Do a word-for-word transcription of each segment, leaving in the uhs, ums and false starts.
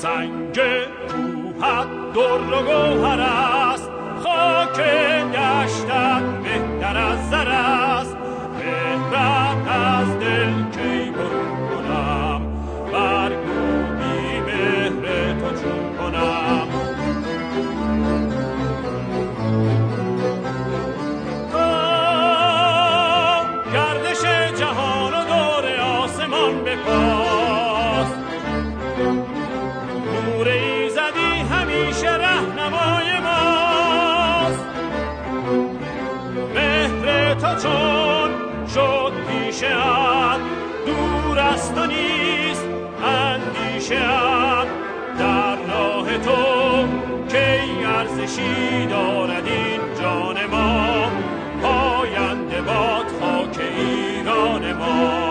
سنگ کوهت در و گوهر است، خاک دشتت بهتر از زر است. مهرت از دل کی برون کنم، برگو بی مهر تو چون کنم. تا گردش جهان و دور آسمان بپاس، نور ایزدی همیشه رهنمای ماست. مهر تو چون شد پیشه ام، دور است و نیست اندیشه ام. در راه تو کی ارزشی دارد این جان ما، پاینده باد خاک ایران ما.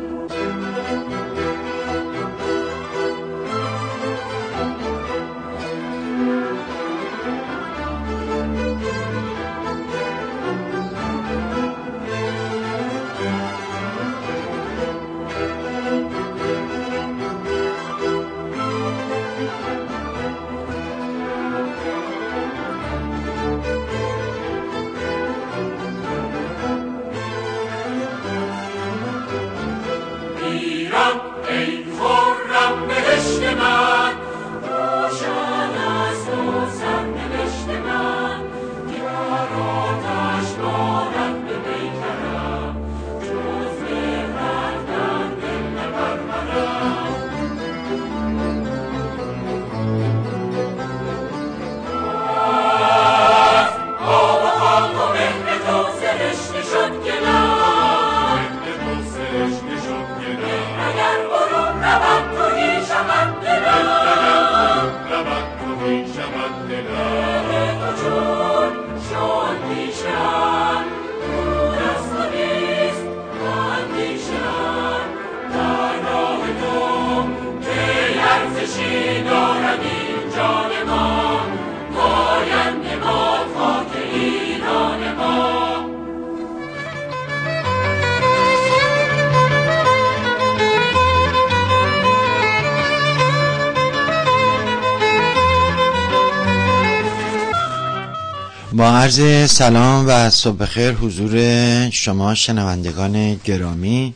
با عرض سلام و صبح خیر حضور شما شنوندگان گرامی.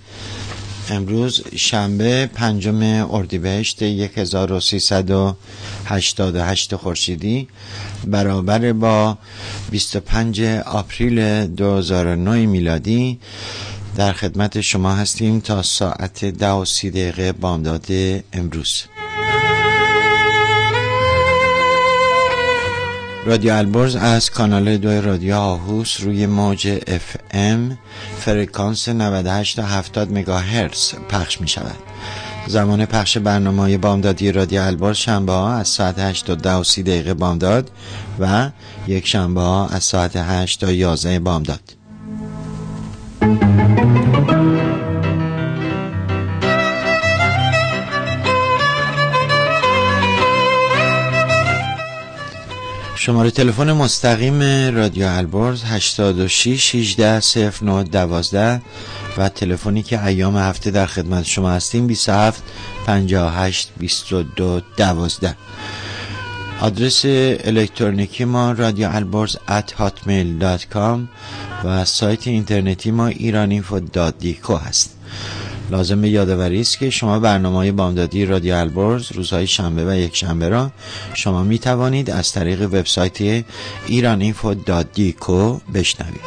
امروز شنبه پنجم اردیبهشت هزار و سیصد و هشتاد و هشت خورشیدی برابر با بیست و پنجم آپریل دو هزار و نه میلادی در خدمت شما هستیم تا ساعت ده و سی دقیقه بامداد امروز. رادیو البرز از کانال دو رادیو آهوس روی موج اف ام فرکانس نود و هشت تا هفتاد مگاهرتز پخش می شود. زمان پخش برنامه بامدادی رادیو البرز شنبه ها از ساعت هشت تا ده و سی دقیقه بامداد و یک شنبه ها از ساعت هشت تا یازده بامداد. شماره تلفن مستقیم رادیو البرز هشتاد و شش هجده صفر نه دوازده و تلفنی که ایام هفته در خدمت شما هستیم بیست و هفت پنجاه و هشت بیست و دو دوازده. آدرس الکترونیکی ما رادیو البرز ات هاتمیل دات کام و سایت اینترنتی ما ایرانینفو دات دیکو هست. لازم به یادآوری است که شما برنامه‌های بامدادی رادیو البرز روزهای شنبه و یک شنبه را شما می توانید از طریق وبسایت ایرانینفو دات دیکو بشنوید.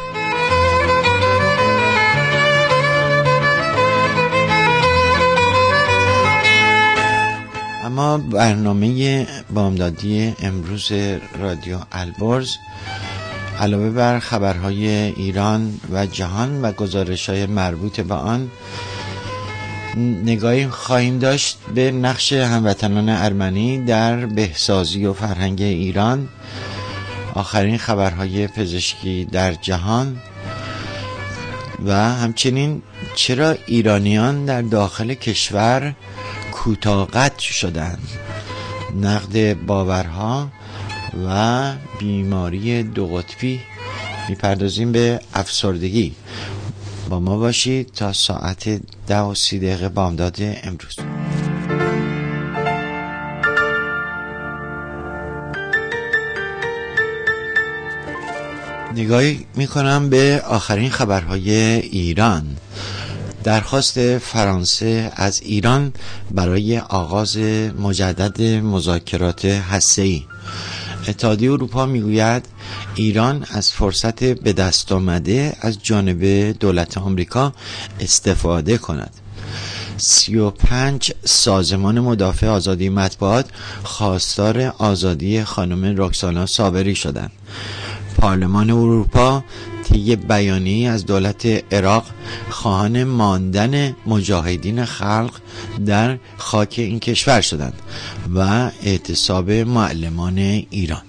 اما برنامه بامدادی امروز رادیو البرز علاوه بر خبرهای ایران و جهان و گزارش‌های مربوط به آن، نگاهی خواهیم داشت به نقش هموطنان ارمنی در بهسازی و فرهنگ ایران، آخرین خبرهای پزشکی در جهان و همچنین چرا ایرانیان در داخل کشور کوتاه‌قد شدند، نقد باورها و بیماری دو قطبی. میپردازیم به افسردگی. با ما باشید تا ساعت ده و سی دقیقه بامداد امروز. نگاهی میکنم به آخرین خبرهای ایران. درخواست فرانسه از ایران برای آغاز مجدد مذاکرات هسته‌ای. اتحادیه اروپا میگوید ایران از فرصت به دست آمده از جانب دولت آمریکا استفاده کند. سی و پنج سازمان مدافع آزادی مطبوعات خواستار آزادی خانم رکسانا صابری شدند. پارلمان اروپا طی بیانیه‌ای از دولت عراق خواهان ماندن مجاهدین خلق در خاک این کشور شدند و اعتصاب معلمان ایران.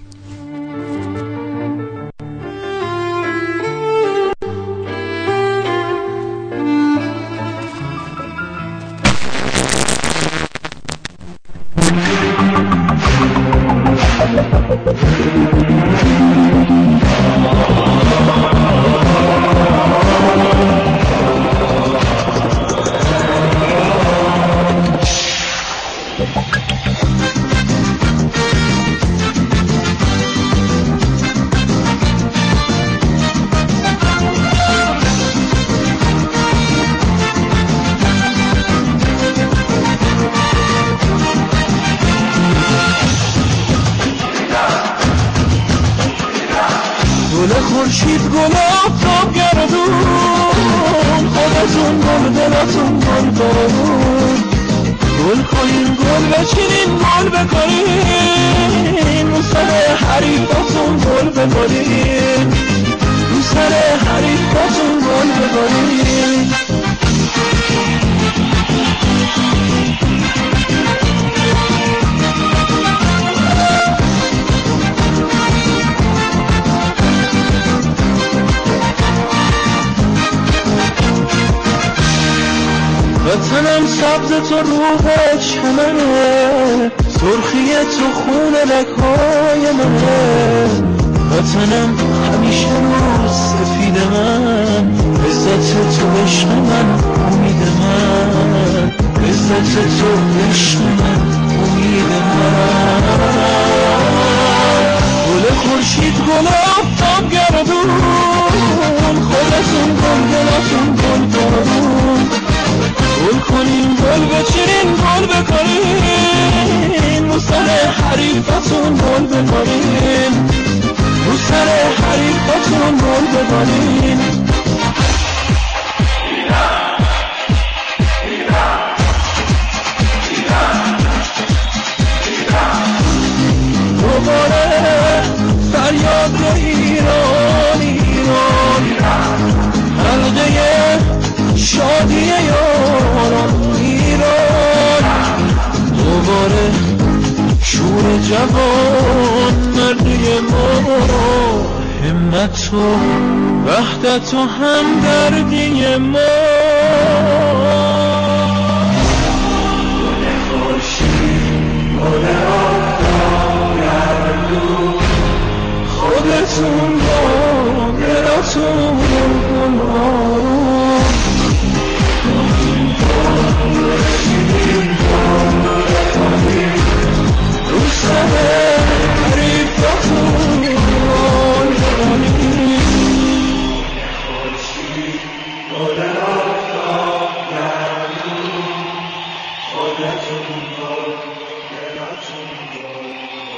خورشید گل آفتاب گردون خودتون گل دلتون گل بارون گل کنین گل بچینین گل بکنین رو سر حریفاتون گل ببارین رو سر حریفاتون گل ببارین وطنم سبز تو روح چمنه سرخی تو خون رگ‌های منه وطنم همیشه روز سفید من عزت تو عشق من امید من عزت تو عشق من امید من گل خورشید گل آفتاب گردون خودتون گل دلتون گل بارون گل کنین گل بچینین گل بکنین رو سر حریفتون گل ببارین رو سر حریفتون گل ببارین دوباره فریاد ایران ایران حلقه شادی یاران ایران دوباره شور جوان مردی ما همت و وحدت و همدردی ما گل خورشید گل آفتاب گردون خودتون با دلتون گل بارون رو سر حریفتون گل ببارین خورشید گل آفتاب گردون خودتون گل دلتون گل.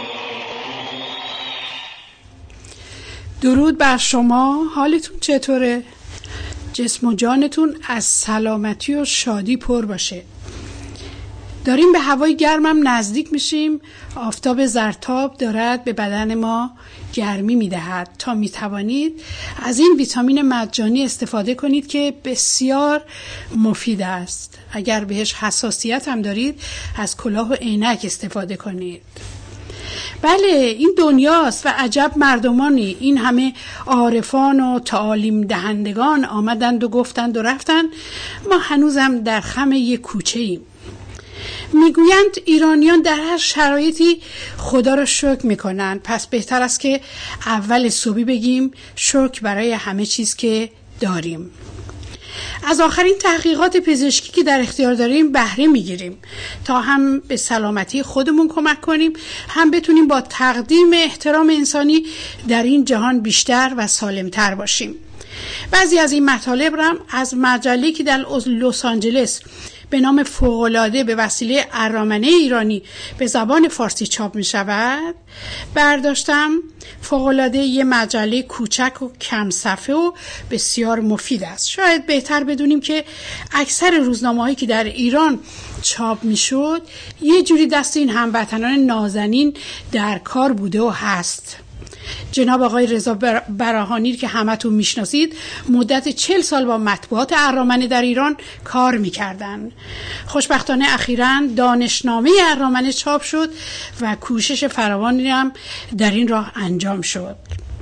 درود بر شما، حالتون چطوره؟ جسم و جانتون از سلامتی و شادی پر باشه. داریم به هوای گرمم نزدیک میشیم. آفتاب زرتاب دارد به بدن ما گرمی میدهد تا میتوانید از این ویتامین مجانی استفاده کنید که بسیار مفید است. اگر بهش حساسیت هم دارید از کلاه و عینک استفاده کنید. بله این دنیاست و عجب مردمانی، این همه عارفان و تعالیم دهندگان آمدند و گفتند و رفتند، ما هنوزم در خم یک کوچه ایم. میگویند ایرانیان در هر شرایطی خدا را شکر میکنند، پس بهتر است که اول صبحی بگیم شکر برای همه چیز که داریم. از آخرین تحقیقات پزشکی که در اختیار داریم بهره میگیریم تا هم به سلامتی خودمون کمک کنیم، هم بتونیم با تقدیم احترام انسانی در این جهان بیشتر و سالمتر باشیم. بعضی از این مطالب را از مجله‌ای که در لس آنجلس به نام فوق‌العاده به وسیله ارامنه ایرانی به زبان فارسی چاپ می شود برداشتم. فوق‌العاده یه مجله کوچک و کم صفحه و بسیار مفید است. شاید بهتر بدونیم که اکثر روزنامه‌هایی که در ایران چاپ می شد یه جوری دست این هموطنان نازنین در کار بوده و هست. جناب آقای رضا براهانی که همتون میشناسید مدت چهل سال با مطبوعات ارامنه در ایران کار میکردن. خوشبختانه اخیراً دانشنامه ارامنه چاپ شد و کوشش فراوانی هم در این راه انجام شد.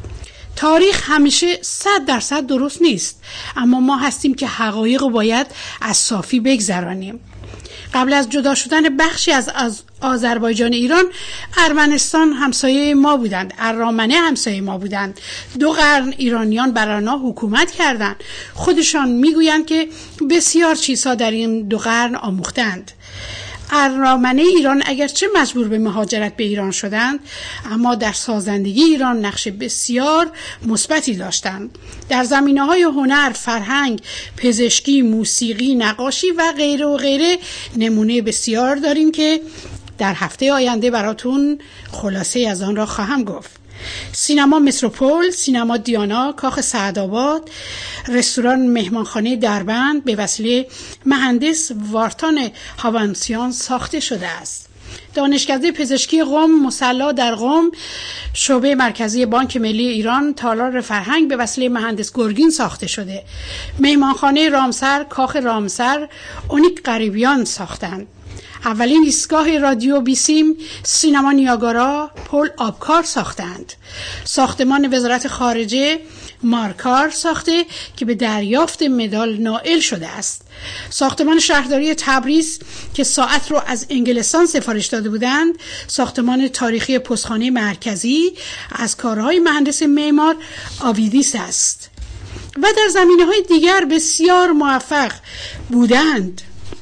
تاریخ همیشه صد درصد درست نیست، اما ما هستیم که حقایق رو باید از صافی بگذرانیم. قبل از جدا شدن بخشی از, از آذربایجان ایران، ارمنستان همسایه ما بودند، ارامنه همسایه ما بودند. دو قرن ایرانیان بر آنها حکومت کردند. خودشان میگویند که بسیار چیزها در این دو قرن آموختند. ارامنه ایران اگرچه مجبور به مهاجرت به ایران شدند، اما در سازندگی ایران نقش بسیار مثبتی داشتند. در زمینه‌های هنر، فرهنگ، پزشکی، موسیقی، نقاشی و غیره و غیره نمونه بسیار داریم که در هفته آینده براتون خلاصه از آن را خواهم گفت. سینما متروپول، سینما دیانا، کاخ سعدآباد، رستوران مهمانخانه دربند به وسیله مهندس وارتان هاوانسیان ساخته شده است. دانشکده پزشکی قم مصلا در قم، شعبه مرکزی بانک ملی ایران، تالار فرهنگ به وسیله مهندس گرگین ساخته شده. مهمانخانه رامسر، کاخ رامسر، اونیک غریبیان ساختند. اولین ایستگاه رادیو بیسیم، سینما نیاگارا، پل آبکار ساختند. ساختمان وزارت خارجه مارکار ساخته که به دریافت مدال نائل شده است. ساختمان شهرداری تبریز که ساعت رو از انگلستان سفارش داده بودند، ساختمان تاریخی پستخانه مرکزی از کارهای مهندس معمار آویدیس است و در زمینه‌های دیگر بسیار موفق بودند.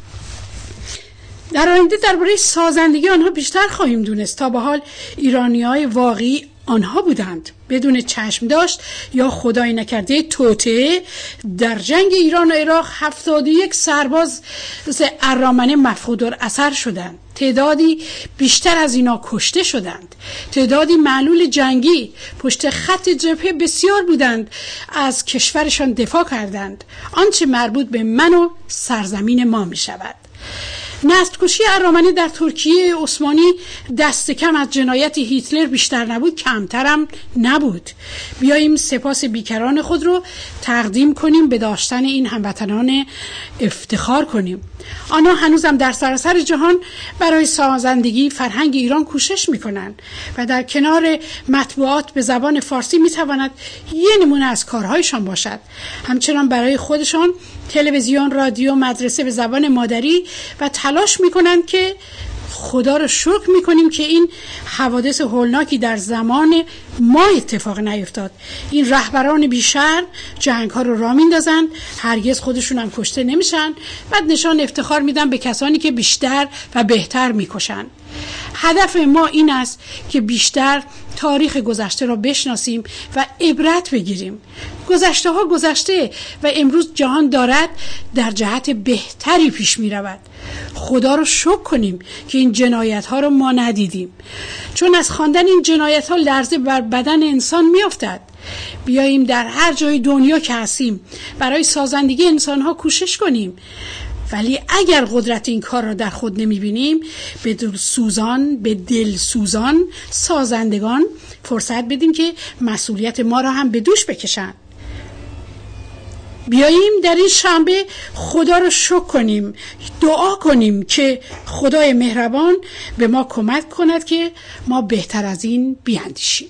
در آینده درباره سازندگی آنها بیشتر خواهیم دونست. تا به حال ایرانی‌های واقعی آنها بودند، بدون چشم داشت یا خدای نکرده توطئه. در جنگ ایران و عراق هفتاد و یک سرباز ارامنه مفقود الاثر شدند. تعدادی بیشتر از اینا کشته شدند. تعدادی معلول جنگی پشت خط جبهه بسیار بودند، از کشورشان دفاع کردند. آنچه مربوط به من و سرزمین ما می شود. نسل‌کشی ارامنه در ترکیه عثمانی دست کم از جنایت هیتلر بیشتر نبود، کمترم نبود. بیاییم سپاس بیکران خود رو تقدیم کنیم، به داشتن این هموطنان افتخار کنیم. آنها هنوزم در سراسر جهان برای سازندگی فرهنگ ایران کوشش میکنند و در کنار مطبوعات به زبان فارسی میتواند یه نمونه از کارهایشان باشد. همچنان برای خودشان تلویزیون، رادیو، مدرسه به زبان مادری و تلاش میکنند که خدا رو شکر میکنیم که این حوادث هولناکی در زمان ما اتفاق نیفتاد. این رهبران بیشرم جنگ ها رو راه میندازن، هرگز خودشون هم کشته نمیشن، بعد نشان افتخار میدن به کسانی که بیشتر و بهتر میکشن. هدف ما این است که بیشتر تاریخ گذشته را بشناسیم و عبرت بگیریم. گذشته ها گذشته و امروز جهان دارد در جهت بهتری پیش می رود. خدا رو شکر کنیم که این جنایت ها رو ما ندیدیم، چون از خواندن این جنایت ها لرزه بر بدن انسان می افتد. بیاییم در هر جای دنیا که هستیم برای سازندگی انسان ها کوشش کنیم، ولی اگر قدرت این کار را در خود نمی بینیم، به دل سوزان به دل سوزان سازندگان فرصت بدیم که مسئولیت ما را هم به دوش بکشن. بیاییم در این شنبه خدا رو شکر کنیم، دعا کنیم که خدای مهربان به ما کمک کند که ما بهتر از این بیاندیشیم.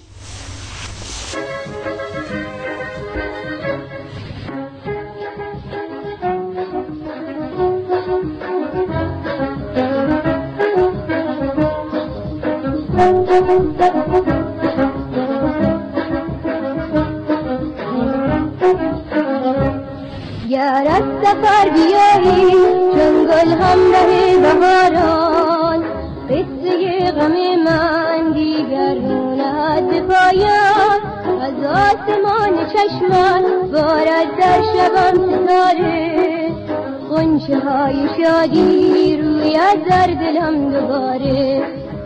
گر از سفر بیایی چون گل همراه بهاران، قصه غم من دیگر رو نهد به پایان. از آسمان چشمم بارد در شبم ستاره، غنچه های شادی روی از در دلم دوباره.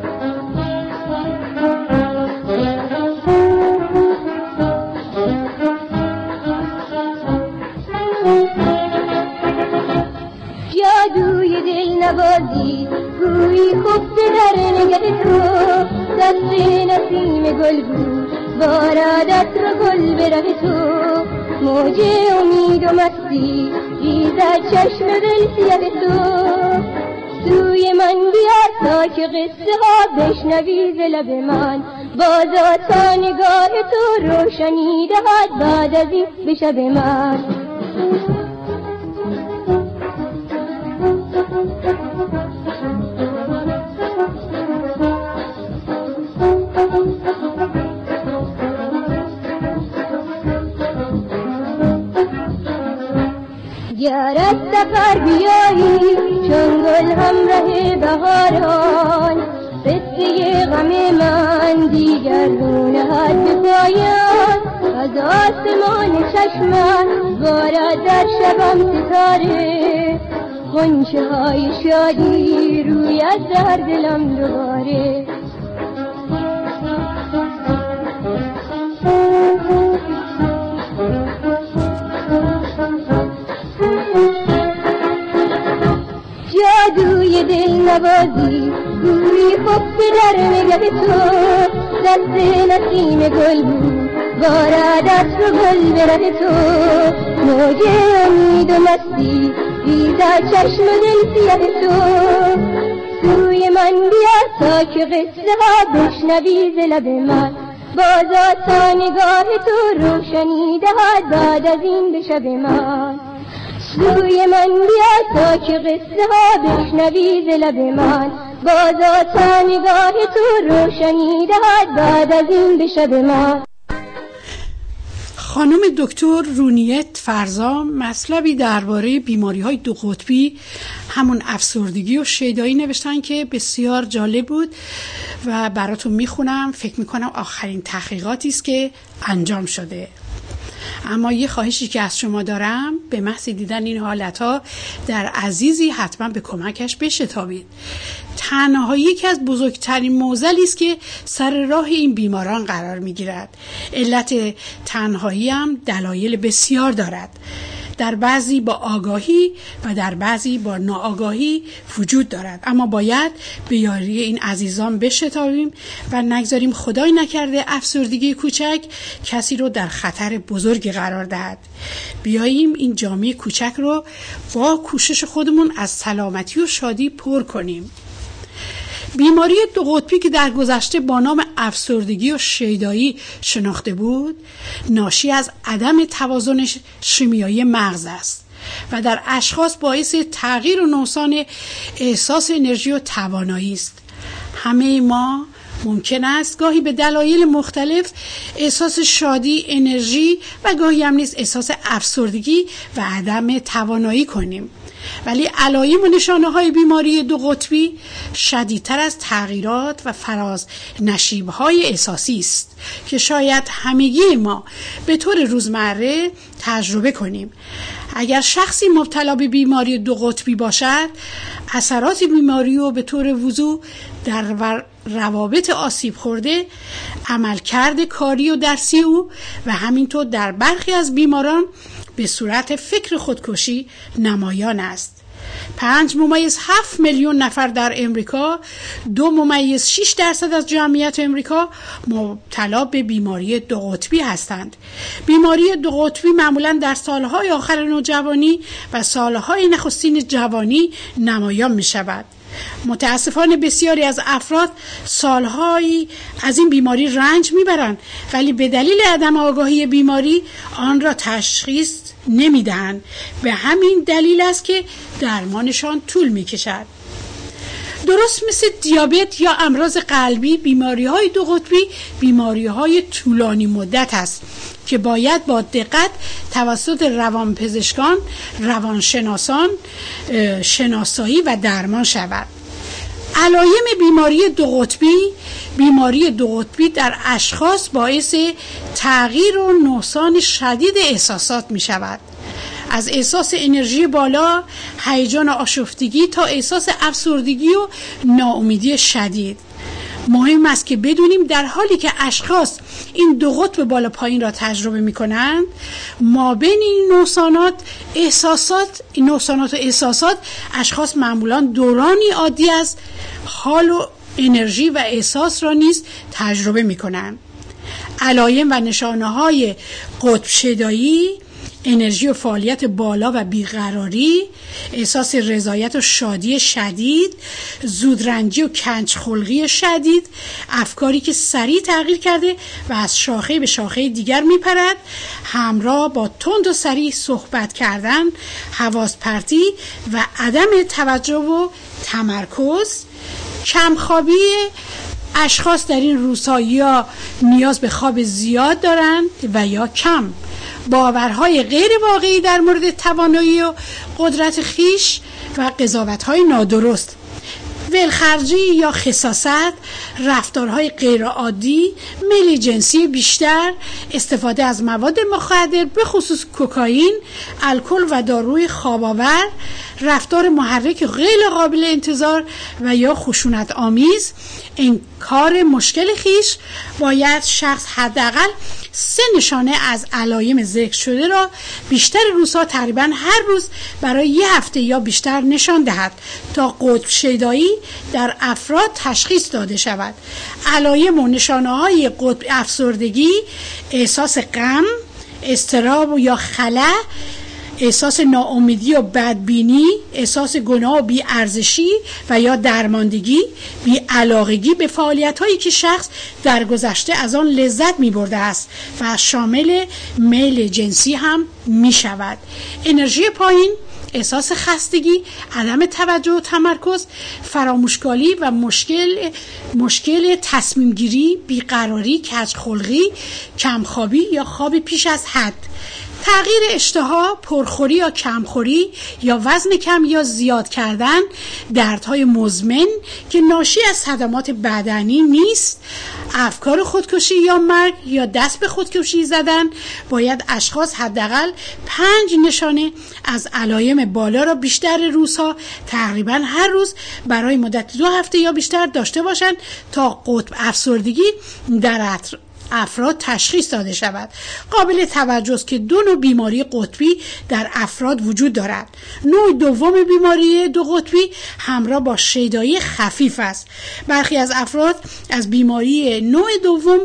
جادوی دل نوازی گویی خفته در نگه تو، دست نسیم گل بود بارد عطر گل به ره تو. موج امید و مستی ریزد چشم دل سیاه تو، سوی من بیا تا که قصه ها بشنوی ز لب من. بازا تا نگاه تو روشنی دهد بعد از این به شب من. گر از سفر بیایی چون گل همراه بهاران، قصه غم من دیگر رو نهد به پایان. از آسمان چشمم بارد در شبم ستاره، غنچه های شادی روی از در دلم دوباره. جادوی دل نوازی گویی خفته در نگه تو، دست نسیم گل بود بارد عطر گل به ره تو. موج امید و مستی ریزد چشم دل سیاه تو، سوی من بیا تا که قصه ها بشنوی ز لب من. بازا تا نگاه تو روشنی دهد بعد از این به شب من. سوی من بیا تا که قصه ها بشنوی ز لب من. بازا تا نگاه تو روشنی دهد بعد از این به شب من. خانم دکتر رونیت فرزا مطلبی درباره بیماری‌های دو قطبی، همون افسردگی و شیدایی نوشتن که بسیار جالب بود و براتون میخونم. فکر میکنم آخرین تحقیقاتی است که انجام شده. اما یه خواهشی که از شما دارم، به محض دیدن این حالتها در عزیزی حتما به کمکش بشتابید. تنهایی یکی از بزرگترین معضلی است که سر راه این بیماران قرار میگیرد. علت تنهایی هم دلایل بسیار دارد، در بعضی با آگاهی و در بعضی با ناآگاهی وجود دارد. اما باید به یاری این عزیزان بشتابیم و نگذاریم خدای نکرده افسردگی کوچک کسی رو در خطر بزرگی قرار دهد. بیاییم این جامعه کوچک رو با کوشش خودمون از سلامتی و شادی پر کنیم. بیماری دو قطبی که در گذشته با نام افسردگی و شیدایی شناخته بود، ناشی از عدم توازن شیمیایی مغز است و در اشخاص باعث تغییر و نقصان احساس انرژی و توانایی است. همه ما ممکن است گاهی به دلایل مختلف احساس شادی، انرژی و گاهی هم نیز احساس افسردگی و عدم توانایی کنیم، ولی علائم و نشانه های بیماری دو قطبی شدیدتر از تغییرات و فراز نشیب های احساسی است که شاید همگی ما به طور روزمره تجربه کنیم. اگر شخصی مبتلا به بیماری دو قطبی باشد، اثرات بیماری رو به طور وضوح در روابط آسیب خورده، عملکرد کاری و درسی او و همینطور در برخی از بیماران به صورت فکر خودکشی نمایان است. پنج ممیز هفت میلیون نفر در امریکا، دو ممیز شش درصد از جمعیت امریکا مبتلا به بیماری دو قطبی هستند. بیماری دو قطبی معمولا در سالهای آخر نوجوانی و سالهای نخستین جوانی نمایان می شود. متاسفانه بسیاری از افراد سالهایی از این بیماری رنج میبرند، ولی به دلیل عدم آگاهی بیماری آن را تشخیص نمیدهند. به همین دلیل است که درمانشان طول میکشد. درست مثل دیابت یا امراض قلبی، بیماری های دو قطبی بیماری های طولانی مدت است که باید با دقت توسط روانپزشکان، روانشناسان شناسایی و درمان شود. علائم بیماری دو قطبی بیماری دو قطبی در اشخاص باعث تغییر و نقصان شدید احساسات می شود. از احساس انرژی بالا، هیجان و آشفتگی تا احساس افسردگی و ناامیدی شدید. مهم است که بدونیم در حالی که اشخاص این دو قطب بالا پایین را تجربه می کنند، ما بین این نقصانات احساسات این نقصانات و احساسات اشخاص معمولا دورانی عادی از حال و انرژی و احساس را نیز تجربه می کنند. علائم و نشانه های قطب شدایی: انرژی و فعالیت بالا و بیقراری، احساس رضایت و شادی شدید، زودرنجی و کنجخلقی شدید، افکاری که سریع تغییر کرده و از شاخه به شاخه دیگر میپرد، همراه با تند و سریع صحبت کردن، حواس پرتی و عدم توجه و تمرکز، کمخوابی. اشخاص در این روزها یا نیاز به خواب زیاد دارند و یا کم، باورهای غیر واقعی در مورد توانایی و قدرت خیش و قضاوت‌های نادرست، ولخرجی یا خساست، رفتارهای غیر عادی، میل جنسی بیشتر، استفاده از مواد مخدر به خصوص کوکائین، الکل و داروی خواب‌آور، رفتار محرک غیر قابل انتظار و یا خشونت آمیز، انکار مشکل خیش. باید شخص حداقل سه نشانه از علائم ذکر شده را بیشتر روزها تقریبا هر روز برای یه هفته یا بیشتر نشان دهد تا قطب شدایی در افراد تشخیص داده شود. علائم و نشانه‌های قطب افسردگی: احساس غم، اضطراب یا خلأ، احساس ناامیدی و بدبینی، احساس گناه و بی‌ارزشی و یا درماندگی، بی‌علاقگی به فعالیت‌هایی که شخص در گذشته از آن لذت می‌برده است و شامل میل جنسی هم می‌شود. انرژی پایین، احساس خستگی، عدم توجه و تمرکز، فراموشکاری و مشکل مشکل تصمیم گیری، بیقراری، کجخلقی، کمخوابی یا خواب پیش از حد، تغییر اشتها، پرخوری یا کمخوری یا وزن کم یا زیاد کردن، دردهای مزمن که ناشی از صدمات بدنی نیست، افکار خودکشی یا مرگ یا دست به خودکشی زدن. باید اشخاص حداقل پنج نشانه از علائم بالا را بیشتر روزها تقریبا هر روز برای مدت دو هفته یا بیشتر داشته باشند تا قطب افسردگی در افراد تشخیص داده شود. قابل توجه است که دو نوع بیماری قطبی در افراد وجود دارد. نوع دوم بیماری دو قطبی همراه با شیدایی خفیف است. برخی از افراد از بیماری نوع دوم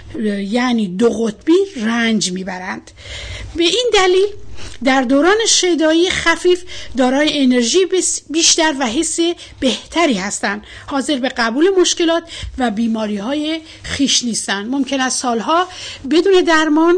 یعنی دو قطبی رنج میبرند. به این دلیل در دوران شیدایی خفیف دارای انرژی بیشتر و حس بهتری هستند، حاضر به قبول مشکلات و بیماری‌های خویش نیستند. ممکن است سالها بدون درمان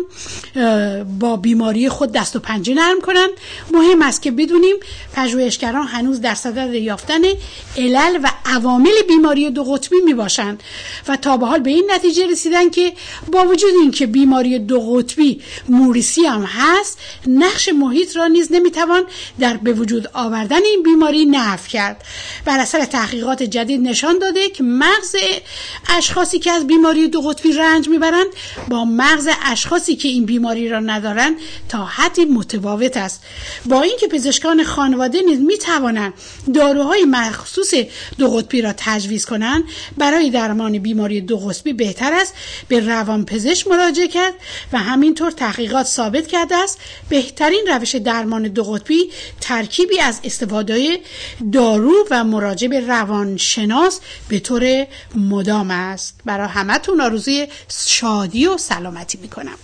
با بیماری خود دست و پنجه نرم کنند. مهم است که بدونیم پژوهشگران هنوز در صدد یافتن علل و عوامل بیماری دو قطبی میباشند و تا به حال به این نتیجه رسیدن که با وجود اینکه بیماری دو قطبی موریثی هم هست، نقش محیط را نیز نمیتوان در به وجود آوردن این بیماری نفی کرد. بر اثر تحقیقات جدید نشان داده که مغز اشخاصی که از بیماری دو قطبی رنج میبرند با مغز اشخاصی که این بیماری را ندارند تا حدی متفاوت است. با اینکه پزشکان خانواده نیز میتوانند داروهای مخصوص دو قطبی را تجویز کنند، برای درمان بیماری دو قطبی بهتر است به روانپزشک مراجعه کرد و همینطور تحقیقات ثابت کرده است بهترین روش درمان دو قطبی ترکیبی از استفاده دارو و مراجعه به روانشناس به طور مدام است. برای همتون آرزوی شادی و سلامتی میکنم.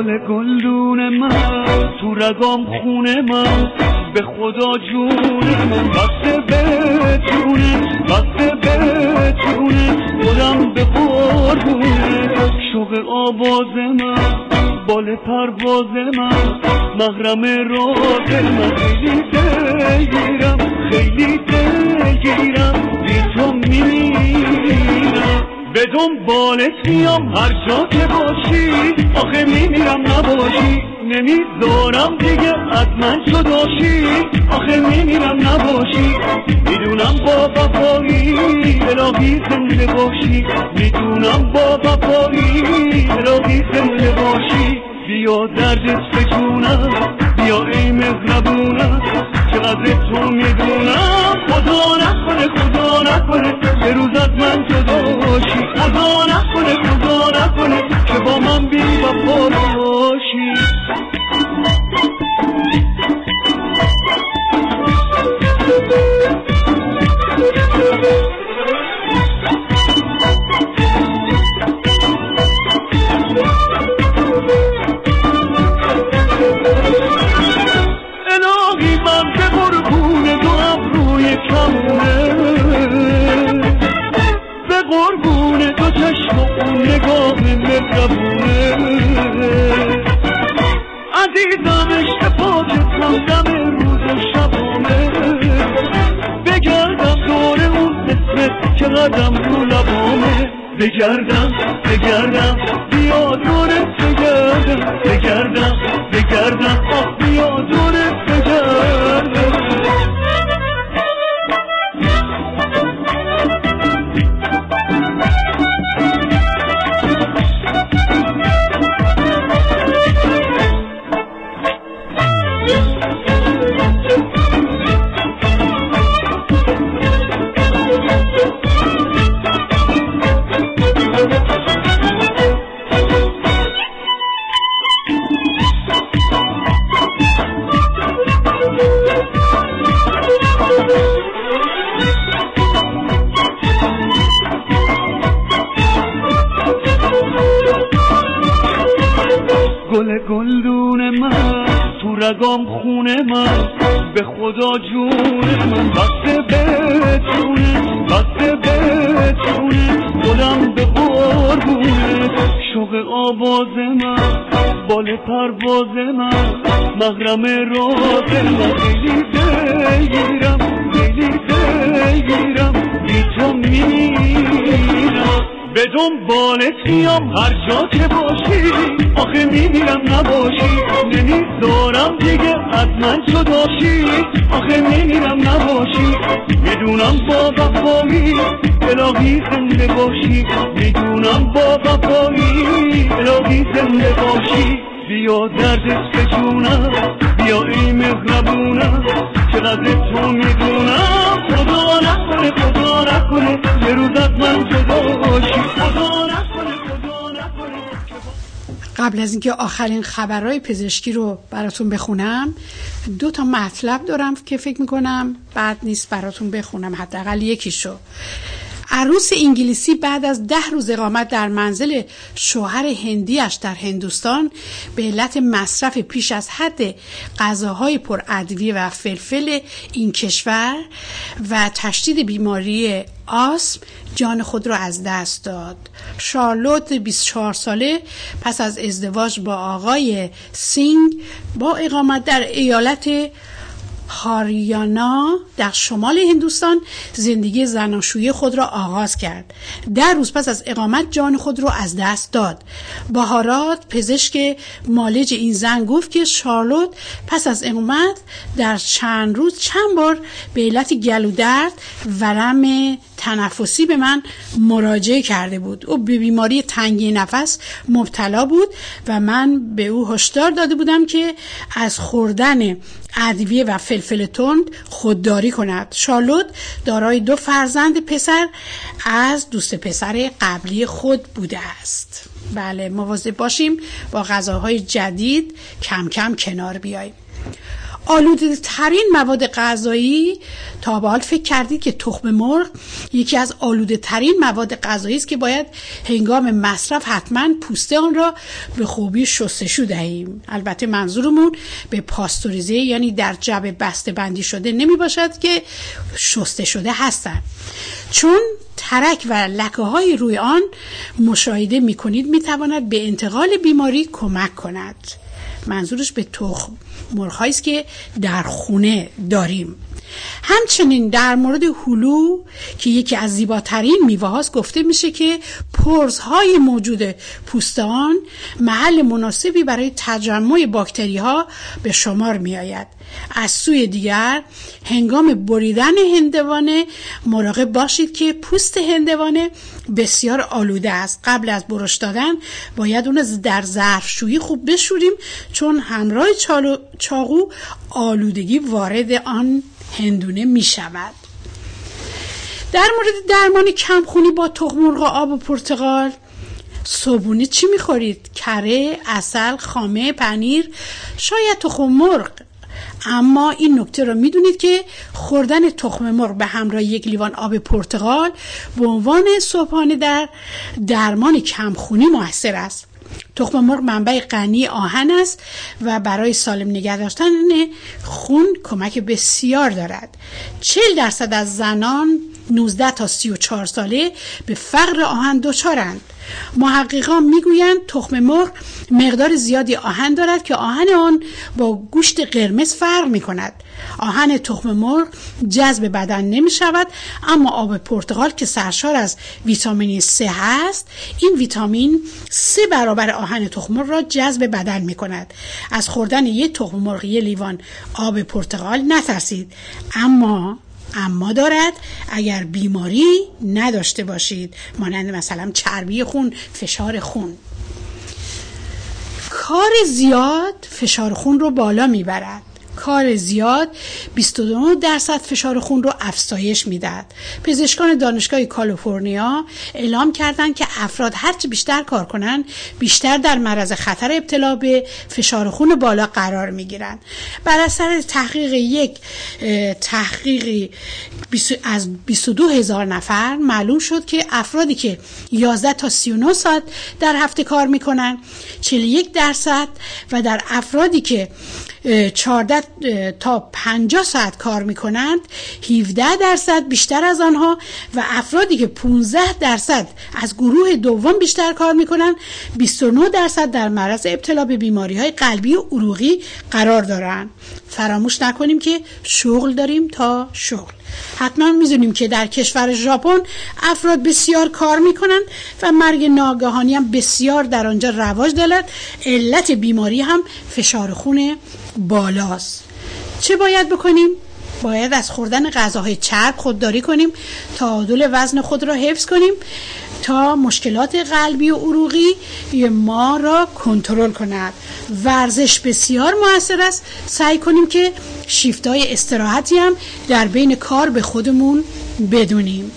گل گلدون من تو رگام خونه من به خدا جون من بسته به جونه بسته به جونه خودم به قربونه شوق آواز من بال پرواز من مغرم راز من خیلی دلگیرم خیلی دلگیرم بی تو میمیرم به دنبالت میام هر جا که باشی آخه میمیرم نباشی نمیذارم دیگه حتما جداشی آخه میمیرم نباشی میدونم با وفایی الهی زنده باشی میدونم با وفایی الهی زنده باشی بیا دردت بجونم بیا ای مهربونم چقدر تو میدونم خدا نکنه خدا نکنه به روز از من جدا باشی خدا نکنه خدا نکنه که با من بی وفا باشی الهی من به قربون دو ابروی کمونه به قربون دو چشم و اون نگاه مهربونه عزیزم اشتفاقتم دم روز شبانه بگردم دور اون اسمت که قدم رو لبامه بگردم بگردم بیا دورت بگردم بگردم بگردم آخ بیا دورت بگردم گل گلدون من تو رگام خونه من به خدا جون من بسته به جونه بسته به جونه خودم به قربونه شوق آواز من بال پرواز من مغرم راز من خیلی دلگیرم خیلی دلگیرم بی تو میمیرم به دنبالت میام هر جا که باشی آخه میمیرم نباشی نمیذارم دیگه حتما جداشی آخه میمیرم نباشی میدونم با وفایی الهی زنده باشی میدونم با وفایی الهی زنده باشی بیا دردت بجونم بیا ای مهربونم چقدر تو میدونم خدا نکنه خدا نکنه یه روز از من جدا باشی خدا نکنه خدا نکنه. قبل از اینکه آخرین خبرهای پزشکی رو براتون بخونم دو تا مطلب دارم که فکر میکنم بد نیست براتون بخونم حداقل یکیشو. عروس انگلیسی بعد از ده روز اقامت در منزل شوهر هندیش در هندوستان به علت مصرف پیش از حد غذاهای پر ادویه و فلفل این کشور و تشدید بیماری آسم جان خود را از دست داد. شارلوت بیست و چهار ساله پس از ازدواج با آقای سینگ با اقامت در ایالت هاریانا در شمال هندوستان زندگی زناشویی خود را آغاز کرد. ده روز پس از اقامت جان خود را از دست داد. بهارات پزشک مالج این زن گفت که شارلوت پس از اقامت در چند روز چند بار به علت گلودرد ورم تنفسی به من مراجعه کرده بود. او به بیماری تنگی نفس مبتلا بود و من به او هشدار داده بودم که از خوردن ادویه و فلفل تند خودداری کند. شارلوت دارای دو فرزند پسر از دوست پسر قبلی خود بوده است. بله، مواظب باشیم با غذاهای جدید کم کم کنار بیاییم. آلوده ترین مواد غذایی، تا به حال فکر کردید که تخم مرغ یکی از آلوده ترین مواد غذایی است که باید هنگام مصرف حتما پوست آن را به خوبی شستشو دهیم. البته منظورمون به پاستوریزه یعنی در جعبه بسته بندی شده نمی باشد که شسته شده هستند، چون ترک و لکه های روی آن مشاهده می کنید می تواند به انتقال بیماری کمک کند. منظورش به تخم مرغ هایی است که در خونه داریم. همچنین در مورد هلو که یکی از زیباترین میوه هاست گفته میشه که پرزهای موجود پوست آن محل مناسبی برای تجمع باکتری ها به شمار می آید. از سوی دیگر هنگام بریدن هندوانه مراقب باشید که پوست هندوانه بسیار آلوده است. قبل از برش دادن باید اون در ظرفشویی خوب بشوریم، چون همراه چاقو آلودگی وارد آن هندونه می شود. در مورد درمان کمخونی با تخم مرغ و آب و پرتقال، صبحونه چی می خورید؟ کره، عسل، خامه، پنیر، شاید تخم مرغ. اما این نکته را می دونید که خوردن تخم مرغ به همراه یک لیوان آب پرتقال به عنوان صبحانه در درمان کمخونی موثر است. تخم مرغ منبع غنی آهن است و برای سالم نگه داشتن خون کمک بسیار دارد. چهل درصد از زنان نوزده تا سی و چهار ساله به فقر آهن دچارند. محققان میگویند تخم مرغ مقدار زیادی آهن دارد که آهن آن با گوشت قرمز فرق می کند. آهن تخم مرغ جذب بدن نمی شود، اما آب پرتقال که سرشار از ویتامین سه هست، این ویتامین سه برابر آهن تخم مرغ را جذب بدن می کند. از خوردن یک تخم مرغ یک لیوان آب پرتقال نترسید، اما اما دارد اگر بیماری نداشته باشید، مانند مثلا چربی خون، فشار خون. کار زیاد فشار خون رو بالا میبرد. کار زیاد بیست و دو درصد فشار خون رو افزایش میدهد. پزشکان دانشگاه کالیفرنیا اعلام کردند که افراد هرچه بیشتر کار کنند بیشتر در معرض خطر ابتلا به فشار خون بالا قرار میگیرند. بر اثر تحقیق یک تحقیقی از بیست و دو هزار نفر معلوم شد که افرادی که یازده تا سی و نه ساعت در هفته کار میکنند چهل و یک درصد و در افرادی که چهارده تا پنجاه ساعت کار میکنند هفده درصد بیشتر از آنها و افرادی که پانزده درصد از گروه دوم بیشتر کار میکنند بیست و نه درصد در معرض ابتلا به بیماری های قلبی و عروقی قرار دارند. فراموش نکنیم که شغل داریم تا شغل. حتما میدونیم که در کشور ژاپن افراد بسیار کار میکنند و مرگ ناگهانی هم بسیار در آنجا رواج دارد. علت بیماری هم فشار خون بالاست. چه باید بکنیم؟ باید از خوردن غذاهای چرب خودداری کنیم، تعادل وزن خود را حفظ کنیم تا مشکلات قلبی و عروقی ما را کنترل کند. ورزش بسیار موثر است. سعی کنیم که شیفت‌های استراحتی هم در بین کار به خودمون بدونیم.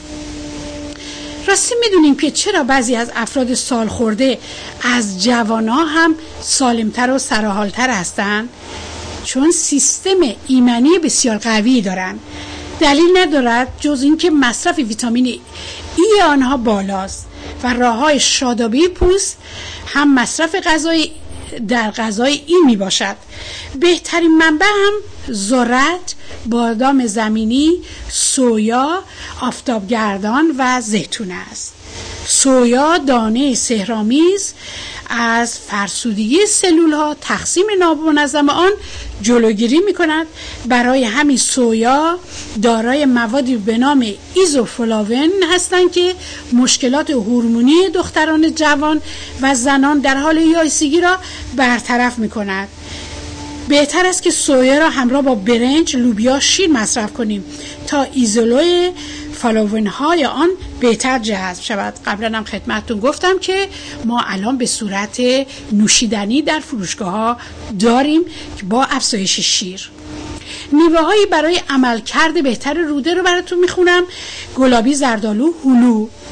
راستی میدونیم که چرا بعضی از افراد سالخورده از جوان‌ها هم سالمتر و سرحالتر هستند؟ چون سیستم ایمنی بسیار قوی دارن. دلیل ندارد جز اینکه مصرف ویتامین ای آنها بالاست و راه‌های شادابی پوست هم مصرف غذای در غذای این می باشد. بهترین منبع هم ذرت، بادام زمینی، سویا، آفتابگردان و زیتون است. سویا دانه سحرآمیز از فرسودگی سلول ها، تقسیم نامنظم آن جلوگیری می کند. برای همین سویا دارای موادی به نام ایزوفلاوین هستند که مشکلات هورمونی دختران جوان و زنان در حال یائسگی را برطرف می کند. بهتر است که سویا را همراه با برنج، لوبیا، شیر مصرف کنیم تا ایزولوی فلاوین های آن بهتر جذب شود. قبلا هم خدمتتون گفتم که ما الان به صورت نوشیدنی در فروشگاه ها داریم با افزایش شیر. میوه هایی برای عملکرد بهتر روده رو براتون میخونم: گلابی، زردآلو، هلو.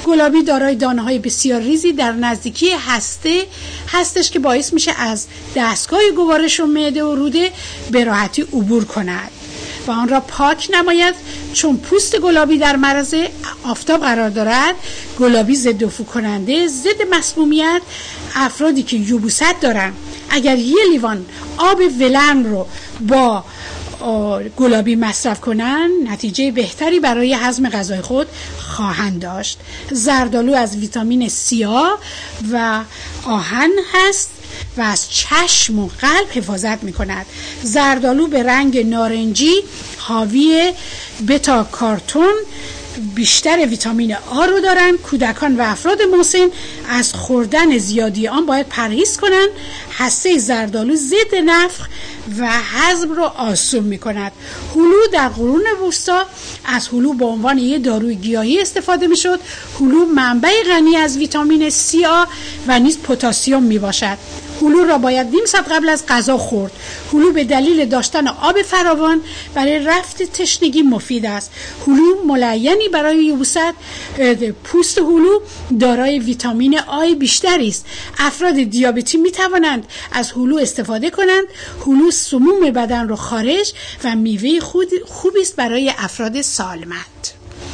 گلابی دارای دانه‌های بسیار ریزی در نزدیکی هسته هستش که باعث میشه از دستگاه گوارش و معده و روده به راحتی عبور کند و آن را پاک نماید. چون پوست گلابی در معرض آفتاب قرار دارد، گلابی ضد عفونی کننده، ضد مسمومیت. افرادی که یبوست دارن اگر یه لیوان آب ولرم رو با گلابی مصرف کنن، نتیجه بهتری برای هضم غذای خود خواهند داشت. زردآلو از ویتامین سی و آهن هست و از چشم و قلب حفاظت می کند. زردآلو به رنگ نارنجی حاوی بتا کارتون بیشتر ویتامین آ رو دارن. کودکان و افراد مسن از خوردن زیادی آن باید پرهیز کنند. هسته زردآلو ضد نفخ و هضم رو آسون می کند. هلو در قرون وسطا از هلو به عنوان یک داروی گیاهی استفاده می شد. هلو منبع غنی از ویتامین سی و نیز پتاسیم می باشد. هلو را باید نیم ساعت قبل از غذا خورد. هلو به دلیل داشتن آب فراوان برای رفع تشنگی مفید است. هلو ملینی برای یبوست. پوست هلو دارای ویتامین آی بیشتری است. افراد دیابتی می توانند از هلو استفاده کنند. هلو سموم بدن را خارج و میوه خوبی است برای افراد سالمند.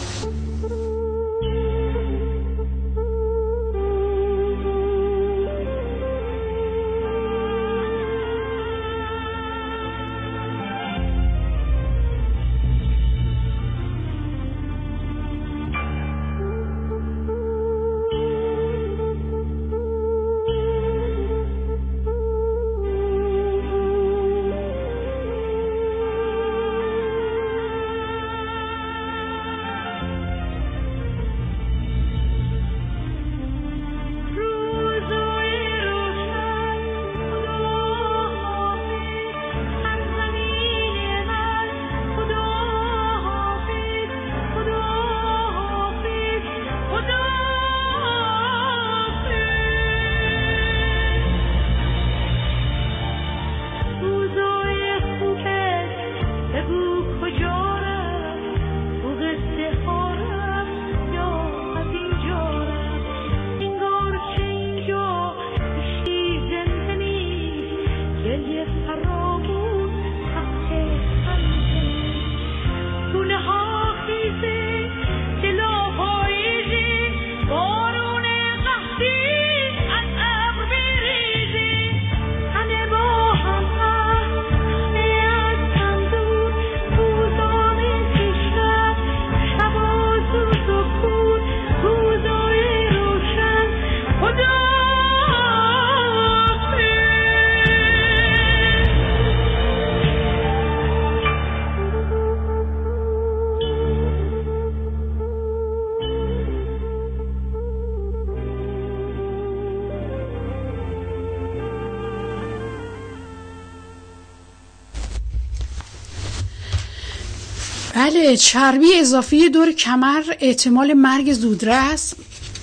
بله، چربی اضافی دور کمر احتمال مرگ زودرس.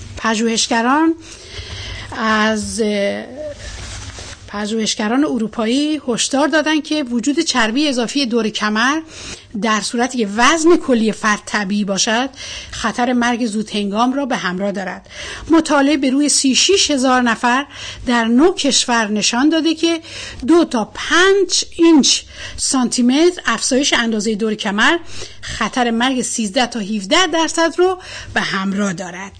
پژوهشگران از پژوهشگران اروپایی هشدار دادند که وجود چربی اضافی دور کمر در صورتی که وزن کلی فرد طبیعی باشد خطر مرگ زودهنگام را به همراه دارد. مطالعه به روی سی و شش هزار نفر در نه کشور نشان داده که دو تا پنج اینچ سانتی متر افزایش اندازه دور کمر خطر مرگ سیزده تا هفده درصد رو به همراه دارد.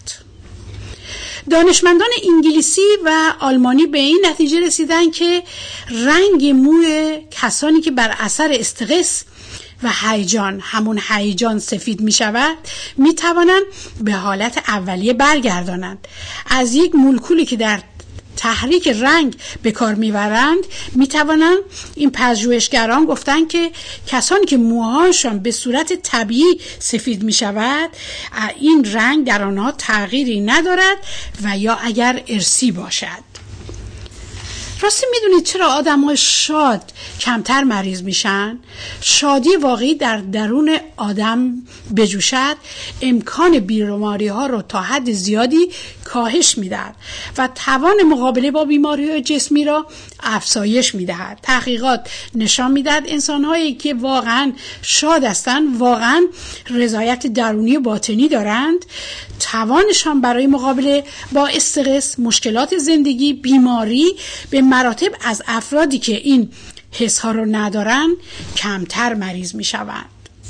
دانشمندان انگلیسی و آلمانی به این نتیجه رسیدن که رنگ موی کسانی که بر اثر استرس و هیجان، همون هیجان سفید می شود، می توانند به حالت اولیه برگردانند. از یک مولکولی که در تحریک رنگ به کار میبرند میتوانند، این پژوهشگران گفتند که کسانی که موهاشان به صورت طبیعی سفید میشود این رنگ در آنها تغییری ندارد و یا اگر ارثی باشد. راستی میدونید چرا آدم‌های شاد کمتر مریض میشن؟ شادی واقعی در درون آدم بجوشد امکان بیماری ها رو تا حد زیادی کاهش میدهد و توان مقابله با بیماری های جسمی را افزایش میدهد. تحقیقات نشان میدهد انسان‌هایی که واقعا شاد هستند، واقعا رضایت درونی و باطنی دارند، توانشان برای مقابله با استرس، مشکلات زندگی، بیماری به مراتب از افرادی که این حس ها رو ندارن کمتر مریض می شوند.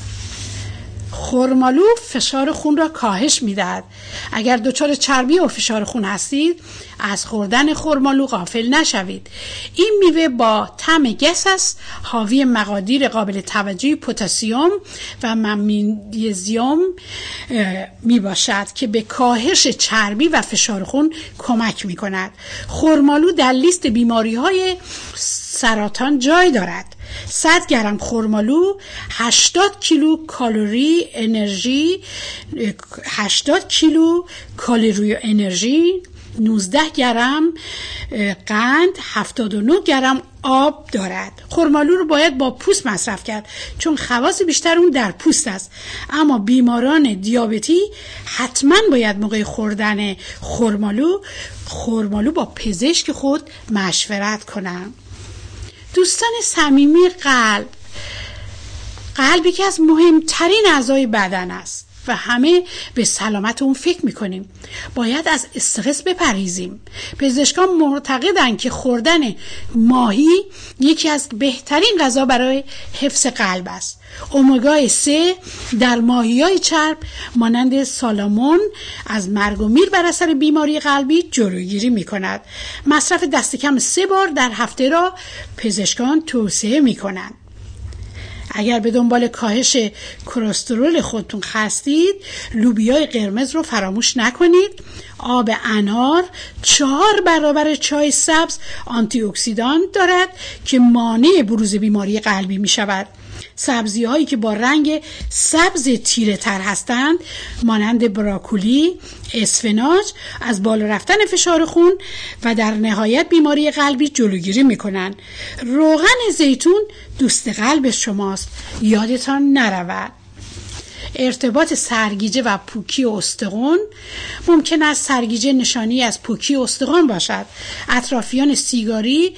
خرمالو فشار خون را کاهش می دهد. اگر دچار چربی و فشار خون هستید از خوردن خرمالو غافل نشوید. این میوه با طعم گس است، حاوی مقادیر قابل توجهی پتاسیم و مگنیزیم می باشد که به کاهش چربی و فشار خون کمک می کند. خرمالو در لیست بیماری های سرطان جای دارد. صد گرم خرمالو هشتاد کیلو کالری انرژی هشتاد کیلو کالری انرژی، نوزده گرم قند، هفتاد و نه گرم آب دارد. خرمالو رو باید با پوست مصرف کرد چون خواص بیشتر اون در پوست است، اما بیماران دیابتی حتما باید موقع خوردن خرمالو خرمالو با پزشک خود مشورت کنند. دوستان صمیمی، قلب قلب یکی از مهمترین اعضای بدن است و همه به سلامت اون فکر میکنیم. باید از استرس بپرهیزیم. پزشکان معتقدند که خوردن ماهی یکی از بهترین غذا برای حفظ قلب است. امگا سه در ماهی‌های چرب مانند سالمون از مرگ و میر بر اثر بیماری قلبی جلوگیری میکند. مصرف دست کم سه بار در هفته را پزشکان توصیه میکنند. اگر به دنبال کاهش کلسترول خودتون هستید لوبیای قرمز رو فراموش نکنید. آب انار چهار برابر چای سبز آنتی اکسیدان دارد که مانع بروز بیماری قلبی می شود. سبزی هایی که با رنگ سبز تیره تر هستند مانند براکولی، اسفناج از بالا رفتن فشار خون و در نهایت بیماری قلبی جلوگیری میکنند. روغن زیتون دوست قلب شماست، یادتان نرود. ارتباط سرگیجه و پوکی استخوان. ممکن است سرگیجه نشانی از پوکی استخوان باشد. اطرافیان سیگاری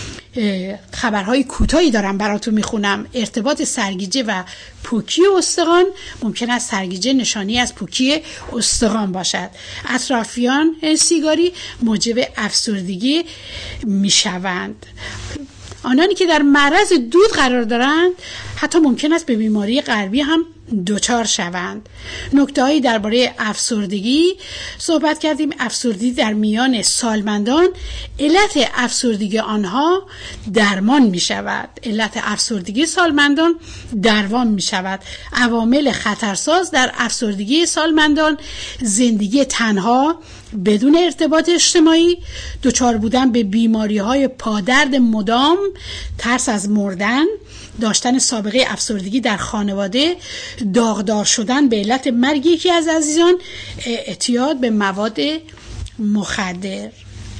خبرهای کوتاهی دارم براتون میخونم. ارتباط سرگیجه و پوکی استخوان ممکن است سرگیجه نشانی از پوکی استخوان باشد. اطرافیان سیگاری موجب افسردگی میشوند. آنانی که در معرض دود قرار دارند حتی ممکن است به بیماری قلبی هم دچار شوند. نکته‌هایی درباره افسردگی صحبت کردیم. افسردگی در میان سالمندان علت افسردگی آنها درمان می شود. علت افسردگی سالمندان درمان می شود. عوامل خطرساز در افسردگی سالمندان زندگی تنها بدون ارتباط اجتماعی، دچار بودن به بیماری‌های پادرد مدام، ترس از مردن، داشتن سابقه افسردگی در خانواده، داغدار شدن به علت مرگ یکی از عزیزان، اعتیاد به مواد مخدر.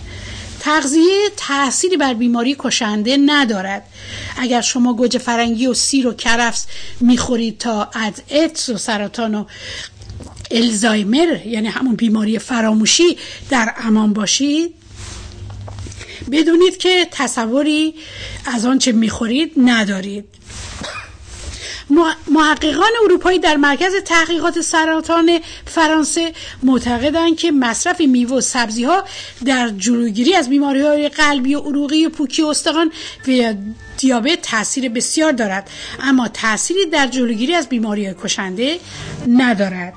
تغذیه تأثیری بر بیماری کشنده ندارد. اگر شما گوجه فرنگی و سیر و کرفس میخورید تا از ایدز و سرطان و الزایمر یعنی همون بیماری فراموشی در امان باشید، بدونید که تصوری از آنچه میخورید ندارید. محققان اروپایی در مرکز تحقیقات سرطان فرانسه معتقدند که مصرف میوه و سبزی ها در جلوگیری از بیماری‌های قلبی و عروقی و پوکی استخوان و دیابت تأثیر بسیار دارد، اما تأثیری در جلوگیری از بیماری‌های کشنده ندارد.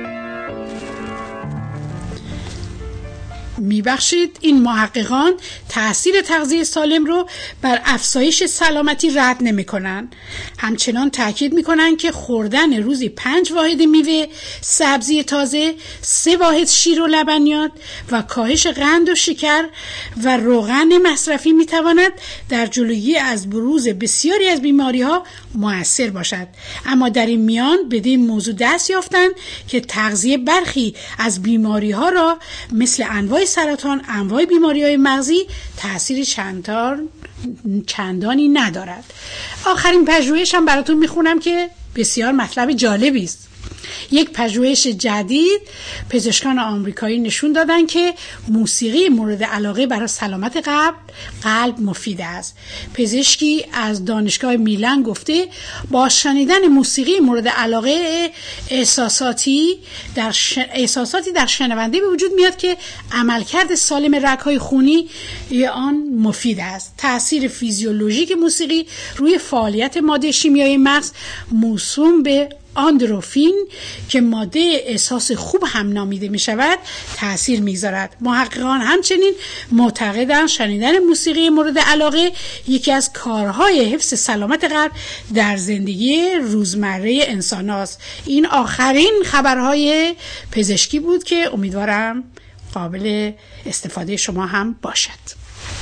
میبخشید این محققان تأثیر تغذیه سالم رو بر افزایش سلامتی رد نمی‌کنن. همچنان تاکید می‌کنن که خوردن روزی پنج واحد میوه، سبزی تازه، سه واحد شیر و لبنیات و کاهش قند و شکر و روغن مصرفی می‌تواند در جلوگیری از بروز بسیاری از بیماری‌ها مؤثر باشد. اما در این میان بدین موضوع دست یافتند که تغذیه برخی از بیماری‌ها را مثل انواع سرطان، انواع بیماری‌های مغزی تأثیر چندان چندانی ندارد. آخرین پژوهش هم براتون میخونم که بسیار مطلب جالبی است. یک پژوهش جدید پزشکان آمریکایی نشون دادن که موسیقی مورد علاقه برای سلامت قلب قلب مفید است. پزشکی از دانشگاه میلان گفته با شنیدن موسیقی مورد علاقه احساساتی در ش... احساساتی در شنونده به وجود میاد که عملکرد سالم رگ‌های خونی آن مفید است. تأثیر فیزیولوژیک موسیقی روی فعالیت ماده شیمیایی مغز موسوم به اندروفین که ماده احساس خوب هم نامیده می شود تأثیر می گذارد. محققان همچنین معتقدند شنیدن موسیقی مورد علاقه یکی از کارهای حفظ سلامت قلب در زندگی روزمره انسان است. این آخرین خبرهای پزشکی بود که امیدوارم قابل استفاده شما هم باشد.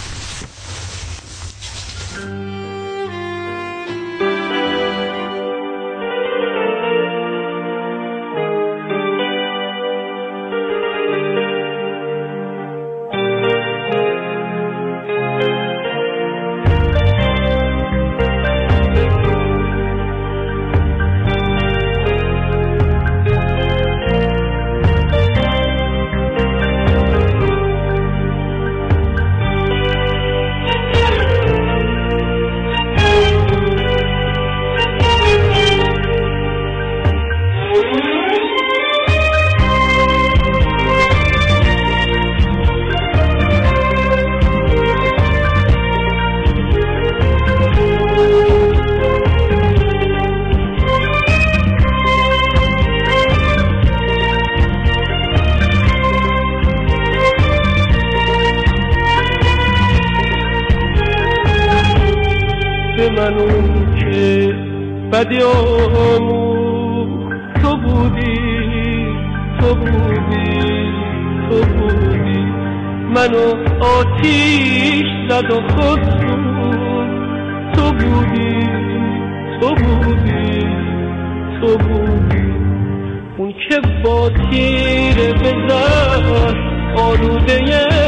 منو که بدی آموخ تو بودی تو بودی تو بودی منو آتیش زد و خود تو بودی تو بودی تو بودی اون که با تیر بزن آلوده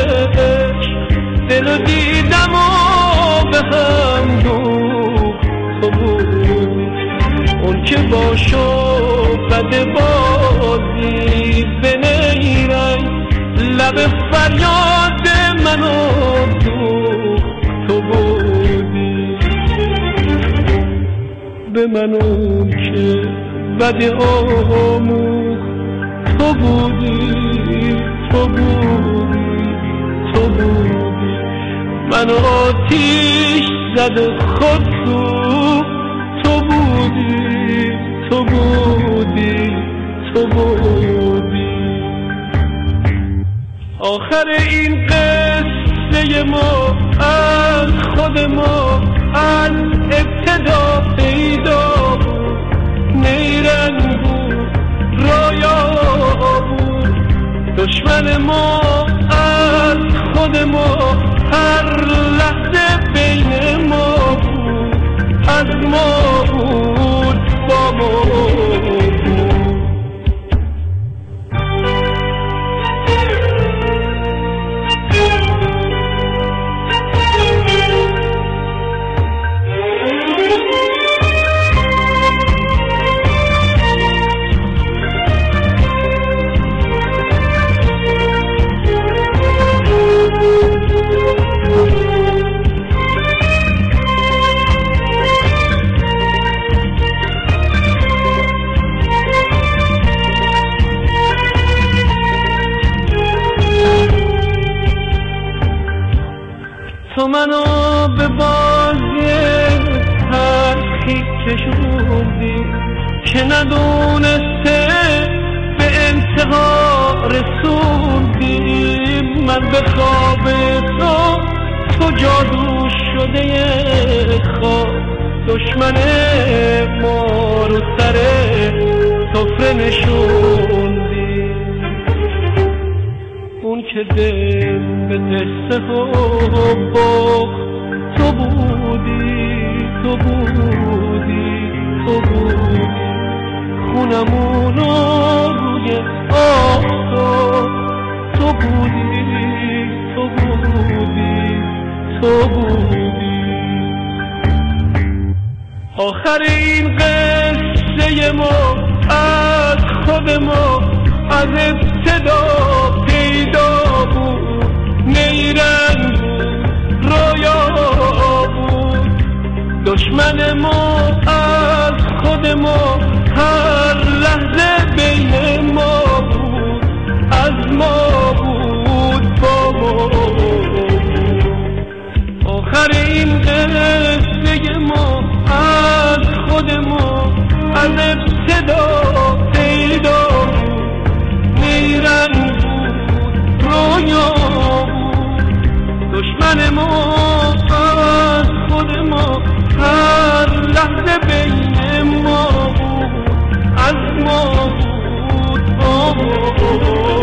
دل و دیدم و به هم دوخت تو بودی اون که با شوقت بازی به نیرنگ لب فریاد منو دوخت تو بودی به منو که بد آموخت تو بودی تو بودی تو بودی من آتیش زد خود تو تو بودی تو بودی تو بودی آخر این قصه ما از خود ما از ابتدا پیدا بود نیرنگ بود رویا بود دشمن ما از خود ما هر لحظه بین ما بود از ما بود با ما بود تو منو به بازی تلخی کشوندی که ندونسته به انتها رسوندی من به خواب تو تو جادو شده خواب دشمن ما رو سر سفره نشوندی. اون که دل به قصه و باخت تو بودی تو بودی تو بودی. خونمونو روی آفتاب تو بودی تو بودی تو بودی. آخر این قصه ما از خود ما از ابتدا پیدا بود. نیرنگ بود رویا بود. دشمن ما از خود ما هر لحظه بین ما بود. از ما بود با ما. آخر این قصه ما از خود ما از ابتدا پیدا بود. نیرنگ بود رویا بود. دشمن ما از خود ما هر لحظه بین ما بود. از ما بود با ما.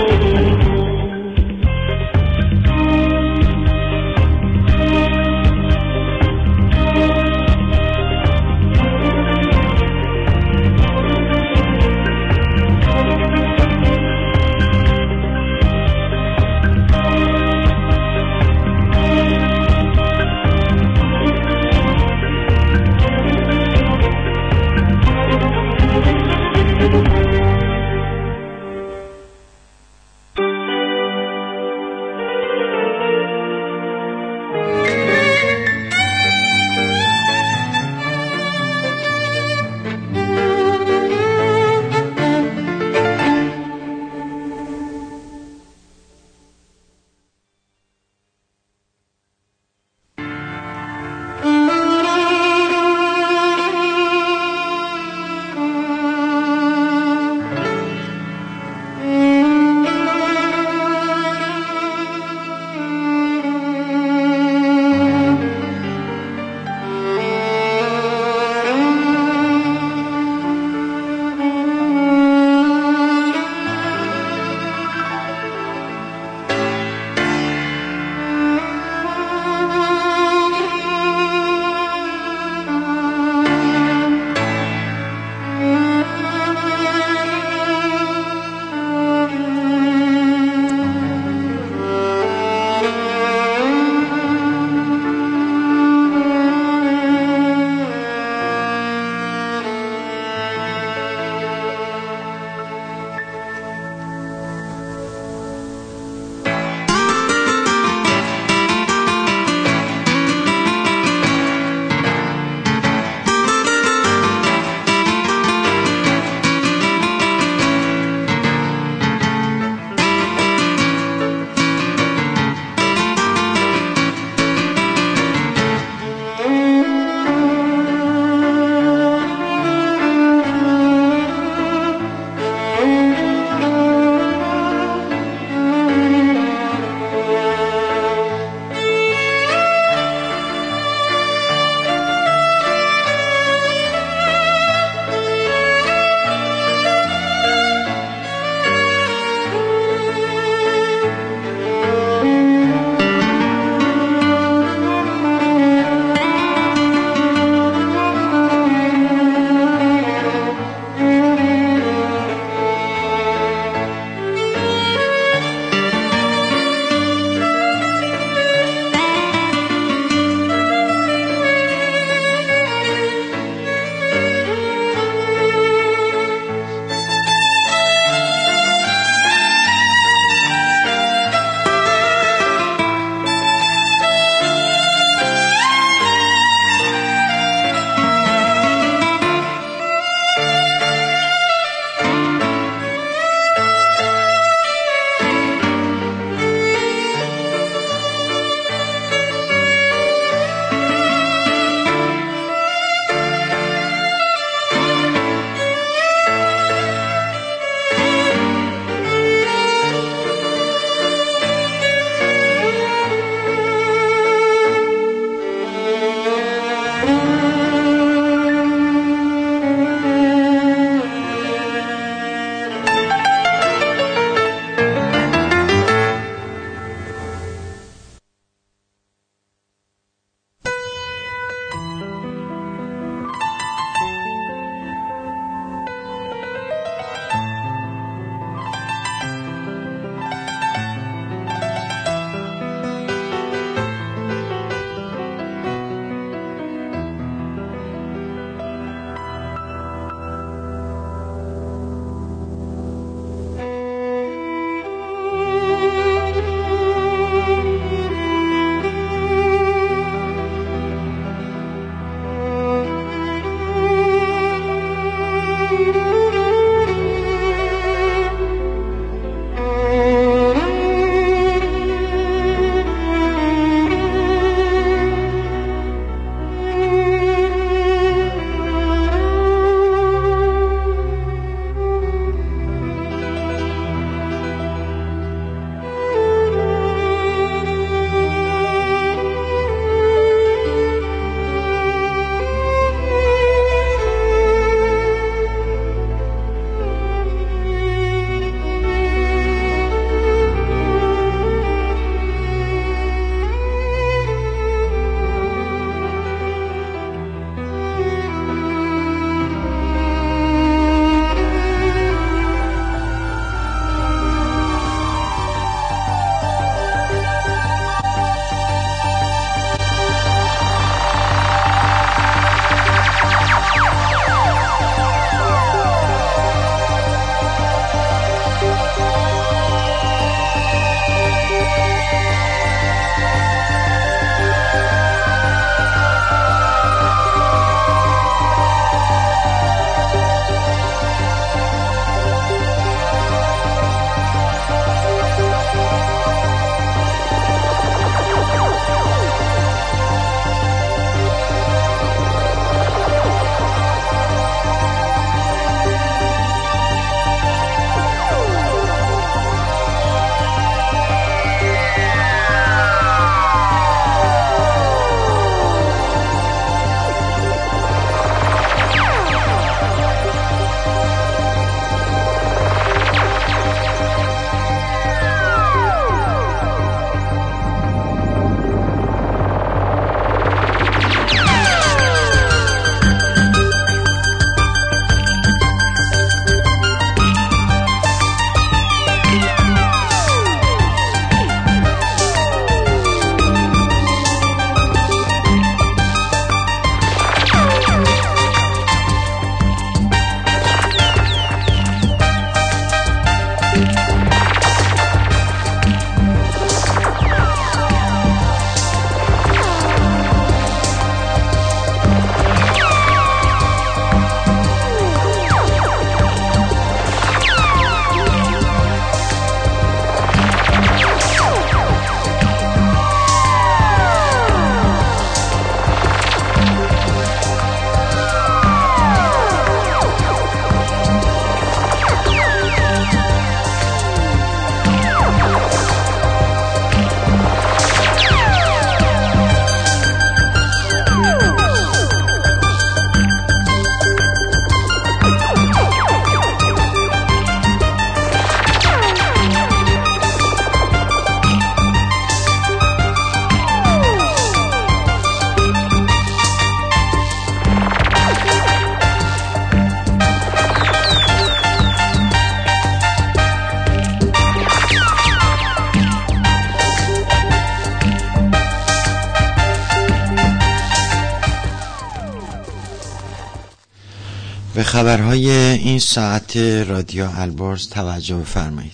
به خبرهای این ساعت رادیو البرز توجه بفرمایید.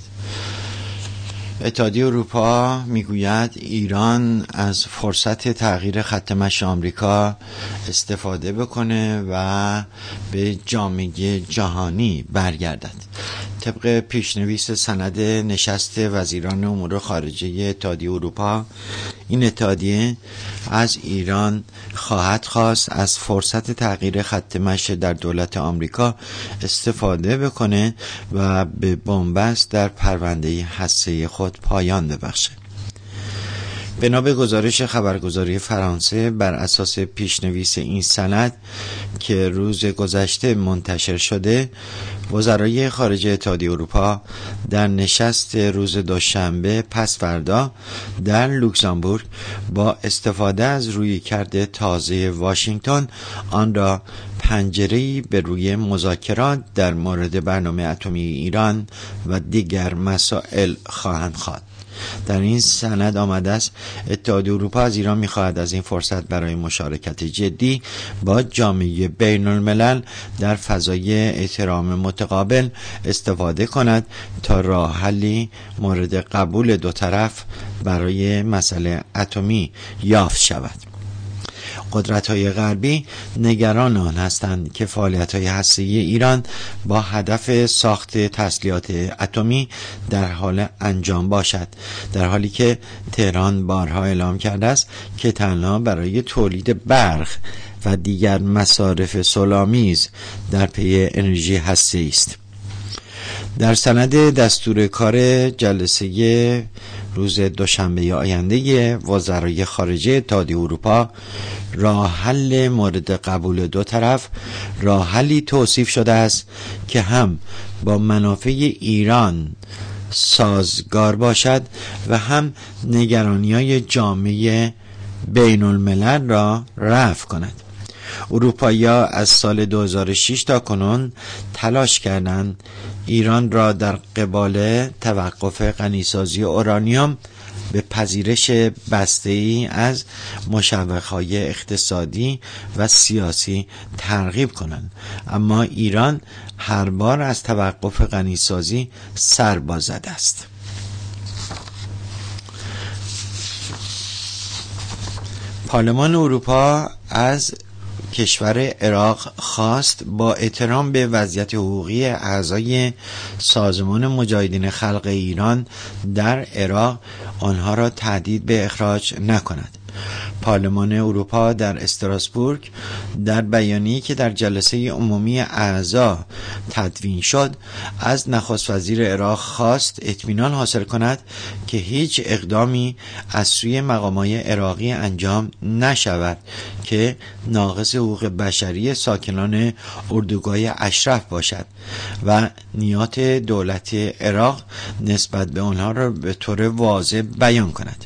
اتحادیه اروپا میگوید ایران از فرصت تغییر خط مشی آمریکا استفاده بکنه و به جامعه جهانی برگردد. طبق پیشنویس سند نشست وزیران امور خارجه اتحادیه اروپا، این اتحادیه از ایران خواهد خواست از فرصت تغییر خط مشی در دولت آمریکا استفاده بکنه و به بنبست در پرونده هسته‌ای خود پایان ببخشه. بنا به گزارش خبرگزاری فرانسه، بر اساس پیشنویس این سند که روز گذشته منتشر شده، وزرای خارجه اتحادیه اروپا در نشست روز دوشنبه پس فردا در لوکزامبورگ با استفاده از رویکرد تازه واشنگتن آن را پنجره‌ای به روی مذاکرات در مورد برنامه اتمی ایران و دیگر مسائل خواهند خواند. در این سند آمده است اتحادیه اروپا از ایران می‌خواهد از این فرصت برای مشارکت جدی با جامعه بین الملل در فضای احترام متقابل استفاده کند تا راه حلی مورد قبول دو طرف برای مسئله اتمی یافت شود. قدرت‌های غربی نگران آن هستند که فعالیت‌های هسته‌ای ایران با هدف ساخت تسلیحات اتمی در حال انجام باشد، در حالی که تهران بارها اعلام کرده است که تنها برای تولید برق و دیگر مصارف صلح‌آمیز در پی انرژی هسته‌ای است. در سند دستور کار جلسه روز دوشنبه آینده وزرای خارجه اتحادیه اروپا، راه حل مورد قبول دو طرف راه حلی توصیف شده است که هم با منافع ایران سازگار باشد و هم نگرانی‌های جامعه بین الملل را رفع کند. اروپایی‌ها از سال دو هزار و شش تا کنون تلاش کردند ایران را در قبال توقف غنیسازی اورانیوم به پذیرش بسته‌ای از مشوق‌های اقتصادی و سیاسی ترغیب کنند، اما ایران هر بار از توقف غنیسازی سر باز زده است. پارلمان اروپا از کشور عراق خواست با احترام به وضعیت حقوقی اعضای سازمان مجاهدین خلق ایران در عراق آنها را تهدید به اخراج نکند. پارلمان اروپا در استراسبورگ در بیانیه‌ای که در جلسه عمومی اعضا تدوین شد از نخست وزیر عراق خواست اطمینان حاصل کند که هیچ اقدامی از سوی مقامات عراقی انجام نشود که ناقض حقوق بشری ساکنان اردوگاه اشرف باشد و نیات دولت عراق نسبت به آنها را به طور واضح بیان کند.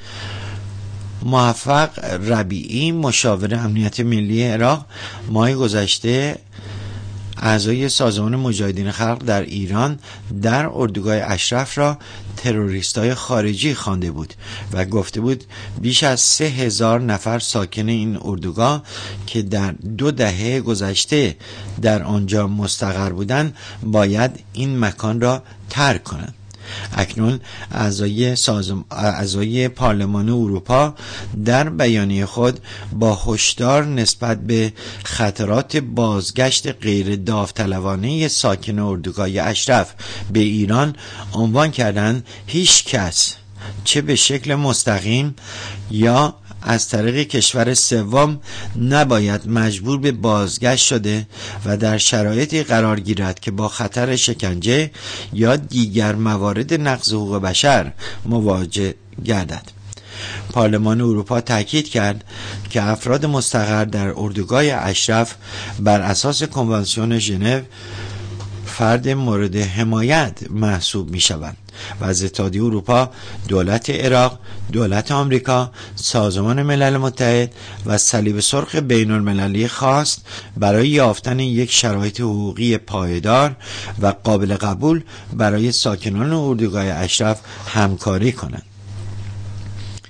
موفق ربیعی، مشاور امنیت ملی عراق، ماه گذشته اعضای سازمان مجاهدین خلق در ایران در اردوگاه اشرف را تروریستای خارجی خوانده بود و گفته بود بیش از سه هزار نفر ساکن این اردوگاه که در دو دهه گذشته در آنجا مستقر بودند باید این مکان را ترک کنند. اکنون اعضای سازم... اعضای پارلمان اروپا در بیانیه خود با هشدار نسبت به خطرات بازگشت غیر داوطلبانه ساکن اردوگاه اشرف به ایران عنوان کردند هیچ کس چه به شکل مستقیم یا از طریق کشور سوم نباید مجبور به بازگشت شده و در شرایطی قرار گیرد که با خطر شکنجه یا دیگر موارد نقض حقوق بشر مواجه گردد. پارلمان اروپا تاکید کرد که افراد مستقر در اردوگاه اشرف بر اساس کنوانسیون ژنو فرد مورد حمایت محسوب می شوند و از اتحادیه اروپا، دولت عراق، دولت آمریکا، سازمان ملل متحد و صلیب سرخ بین المللی خواست برای یافتن یک شرایط حقوقی پایدار و قابل قبول برای ساکنان اردوگاه اشرف همکاری کنند.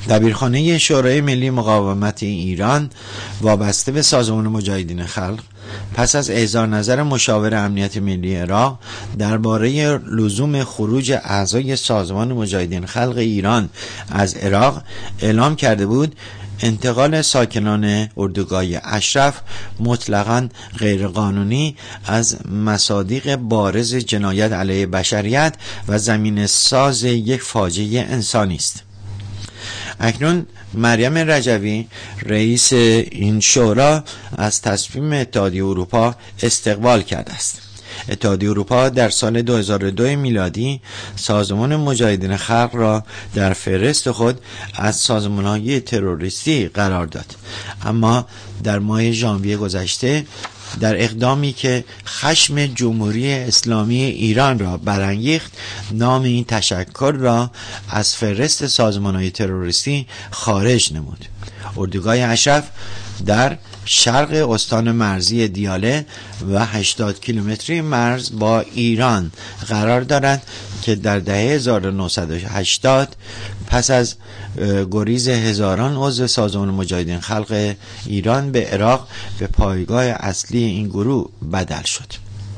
دبیرخانه شورای ملی مقاومت ایران وابسته به سازمان مجاهدین خلق پس از اظهار نظر مشاور امنیت ملی عراق درباره لزوم خروج اعضای سازمان مجاهدین خلق ایران از عراق اعلام کرده بود انتقال ساکنان اردوگاه اشرف مطلقاً غیرقانونی از مصادیق بارز جنایت علیه بشریت و زمین ساز یک فاجعه انسانی است. اکنون مریم رجوی رئیس این شورا از تصمیم اتحادیه اروپا استقبال کرده است. اتحادیه اروپا در سال دو هزار و دو میلادی سازمان مجاهدین خلق را در فهرست خود از سازمان‌های تروریستی قرار داد، اما در ماه ژانویه گذشته در اقدامی که خشم جمهوری اسلامی ایران را برانگیخت نام این تشکل را از فهرست سازمان‌های تروریستی خارج نمود. اردوگاه اشرف در شرق استان مرزی دیاله و هشتاد کیلومتری مرز با ایران قرار دارد که در دهه هزار و نهصد و هشتاد پس از گریز هزاران عضو سازمان مجاهدین خلق ایران به عراق به پایگاه اصلی این گروه بدل شد.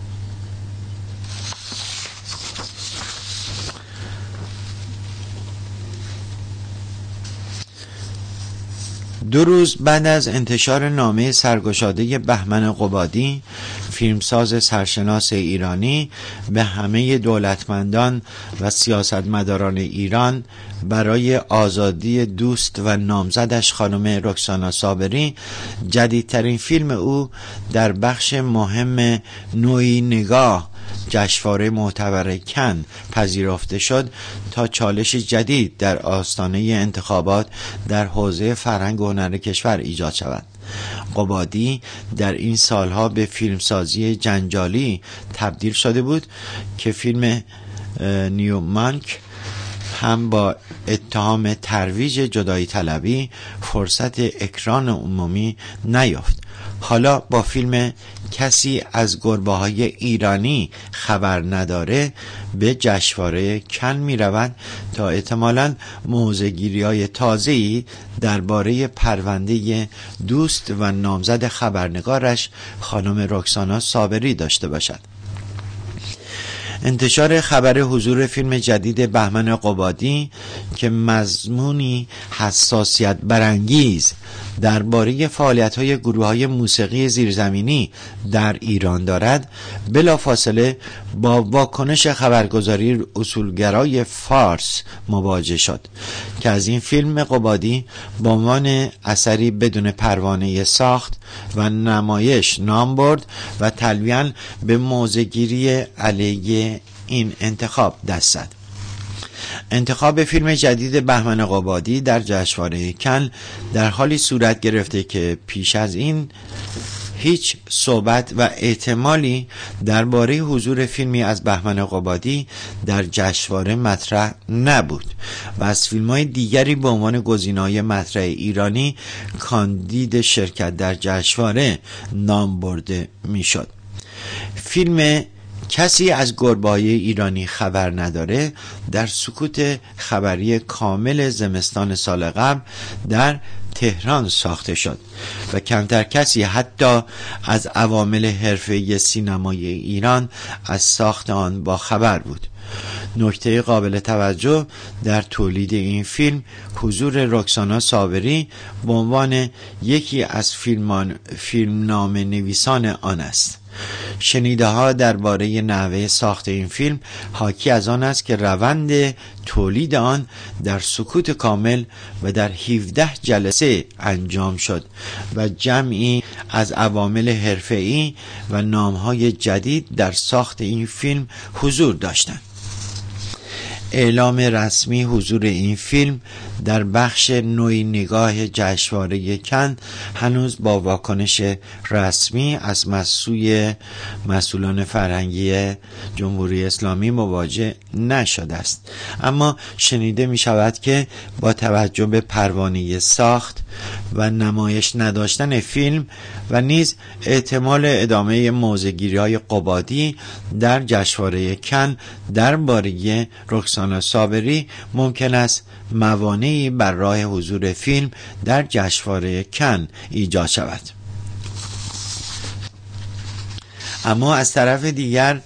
دو روز بعد از انتشار نامه سرگشاده بهمن قبادی، فیلمساز سرشناس ایرانی به همه دولتمندان و سیاستمداران ایران برای آزادی دوست و نامزدش خانم رکسانا صابری، جدیدترین فیلم او در بخش مهم نوعی نگاه جشنواره معتبر کن پذیرفته شد تا چالش جدید در آستانه انتخابات در حوزه فرهنگ و هنر کشور ایجاد شود. قبادی در این سالها به فیلمسازی جنجالی تبدیل شده بود که فیلم نیومانک هم با اتهام ترویج جدایی طلبی فرصت اکران عمومی نیافت. حالا با فیلم کسی از گربه‌های ایرانی خبر نداره به جشنواره کن می رود تا احتمالاً موضع‌گیری‌های تازه‌ای درباره پرونده دوست و نامزد خبرنگارش خانم رکسانا صابری داشته باشد. انتشار خبر حضور فیلم جدید بهمن قبادی که مضمونی حساسیت برانگیز درباره فعالیت‌های گروه‌های موسیقی زیرزمینی در ایران دارد، بلافاصله با واکنش خبرگزاری اصولگرای فارس مواجه شد که از این فیلم قبادی به عنوان اثری بدون پروانه ساخت و نمایش نام برد و تلویحاً به موضع‌گیری علیه این انتخاب دست زد. انتخاب فیلم جدید بهمن قبادی در جشنواره کن در حالی صورت گرفته که پیش از این هیچ صحبت و احتمالی درباره حضور فیلمی از بهمن قبادی در جشنواره مطرح نبود و از فیلم‌های دیگری به عنوان گزینه‌های مطرح ایرانی کاندید شرکت در جشنواره نام برده میشد. فیلم کسی از گربه‌های ایرانی خبر نداره در سکوت خبری کامل زمستان سال قبل در تهران ساخته شد و کمتر کسی حتی از عوامل حرفه‌ای سینمای ایران از ساخت آن با خبر بود. نکته قابل توجه در تولید این فیلم حضور رکسانا صابری به عنوان یکی از فیلمان فیلمنامه نویسان آن است. شنیده ها درباره نحوه ساخت این فیلم حاکی از آن است که روند تولید آن در سکوت کامل و در هفده جلسه انجام شد و جمعی از عوامل حرفه‌ای و نام‌های جدید در ساخت این فیلم حضور داشتند. اعلام رسمی حضور این فیلم در بخش نوعی نگاه جشنواره کن هنوز با واکنش رسمی از مسئول مسئولان فرهنگی جمهوری اسلامی مواجه نشده است، اما شنیده می شود که با توجه به پروانه ساخت و نمایش نداشتن فیلم و نیز احتمال ادامه موضع‌گیری‌های قبادی در جشنواره کن درباره رکسانا صابری ممکن است موانعی بر راه حضور فیلم در جشنواره کن ایجاد شود. اما از طرف دیگر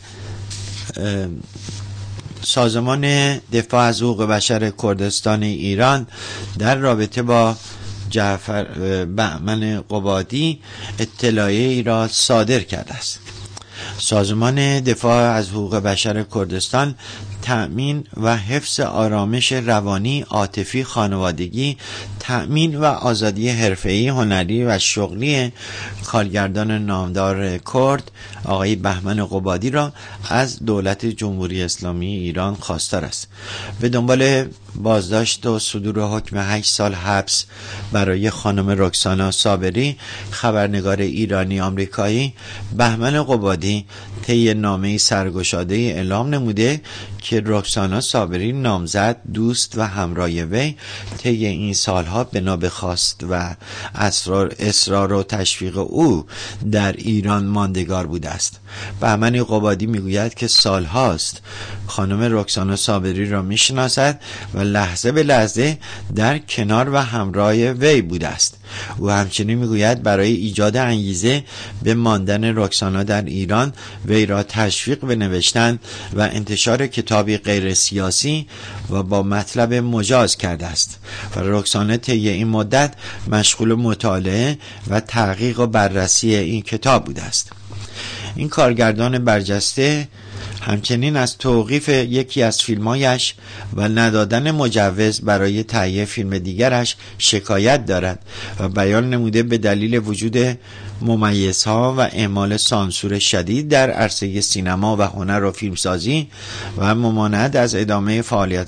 سازمان دفاع از حقوق بشر کردستان ایران در رابطه با جعفر بهمن قبادی اطلاعیه ای را صادر کرده است. سازمان دفاع از حقوق بشر کردستان تأمین و حفظ آرامش روانی، عاطفی، خانوادگی، تأمین و آزادی حرفه‌ای، هنری و شغلی کارگردان نامدار کرد آقای بهمن قبادی را از دولت جمهوری اسلامی ایران خواستار است. به دنبال بازداشت و صدور حکم هشت سال حبس برای خانم رکسانا صابری، خبرنگار ایرانی آمریکایی، بهمن قبادی طی نامه‌ای سرگشاده اعلام نموده که رکسانا صابری نامزد، دوست و همراه وی طی این سالها بنا به خواست و اصرار, اصرار و تشویق او در ایران ماندگار بوده است. بهمن قبادی میگوید که سالهاست خانم رکسانا صابری را میشناسد و لحظه به لحظه در کنار و همراه وی بوده است. او همچنین میگوید برای ایجاد انگیزه به ماندن رکسانا در ایران وی را تشویق به نوشتن و انتشار کتابی غیر سیاسی و با مطلب مجاز کرده است و رکسانا طی این مدت مشغول مطالعه و تحقیق و بررسی این کتاب بوده است. این کارگردان برجسته همچنین از توقیف یکی از فیلمایش و ندادن مجوز برای تهیه فیلم دیگرش شکایت دارد و بیان نموده به دلیل وجود ممیزها و اعمال سانسور شدید در عرصه سینما و هنر و فیلمسازی و ممانعت از ادامه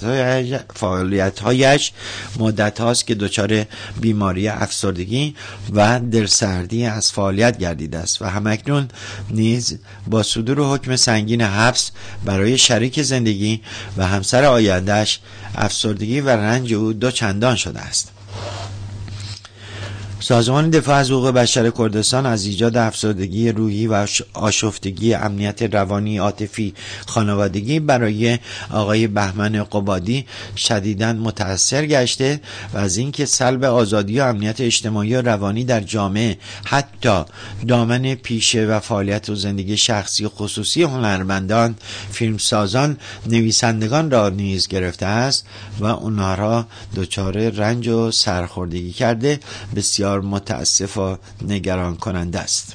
فعالیت‌هایش مدت هاست که دچار بیماری افسردگی و دلسردی از فعالیت گردیده است و همکنون نیز با صدور حکم سنگین حبس برای شریک زندگی و همسر آینده‌اش افسردگی و رنج او دو چندان شده است. سازمان دفاع از حقوق بشر کردستان از ایجاد افسردگی روحی و آشفتگی امنیت روانی، عاطفی، خانوادگی برای آقای بهمن قبادی شدیداً متأثر گشته و از اینکه سلب آزادی و امنیت اجتماعی و روانی در جامعه حتی دامن پیشه و فعالیت و زندگی شخصی و خصوصی هنرمندان، فیلمسازان، نویسندگان را نیز گرفته است و اونها را دچار رنج و سرخوردگی کرده بسیار متاسف و نگران کننده است.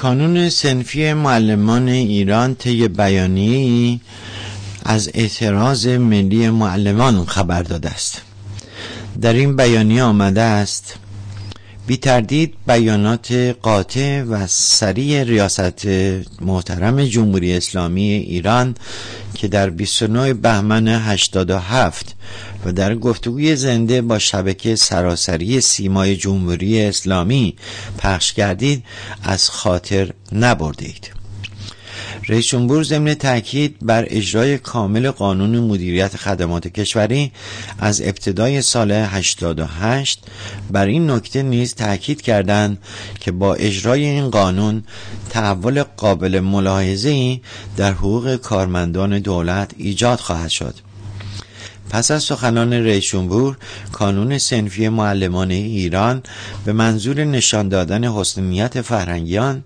کانون صنفی معلمان ایران طی بیانیه‌ای از اعتراض ملی معلمان خبر داده است. در این بیانیه آمده است: بی تردید بیانات قاطع و سریع ریاست محترم جمهوری اسلامی ایران که در بیست و نه بهمن هشتاد و هفت و در گفتگوی زنده با شبکه سراسری سیمای جمهوری اسلامی پخش کردید از خاطر نبردید. رئیس جمهور ضمن تاکید بر اجرای کامل قانون مدیریت خدمات کشوری از ابتدای سال هشتاد و هشت بر این نکته نیز تاکید کردند که با اجرای این قانون تحول قابل ملاحظه‌ای در حقوق کارمندان دولت ایجاد خواهد شد. پس از سخنان رئیس جمهور، کانون صنفی معلمان ایران به منظور نشان دادن حسن نیت فرهنگیان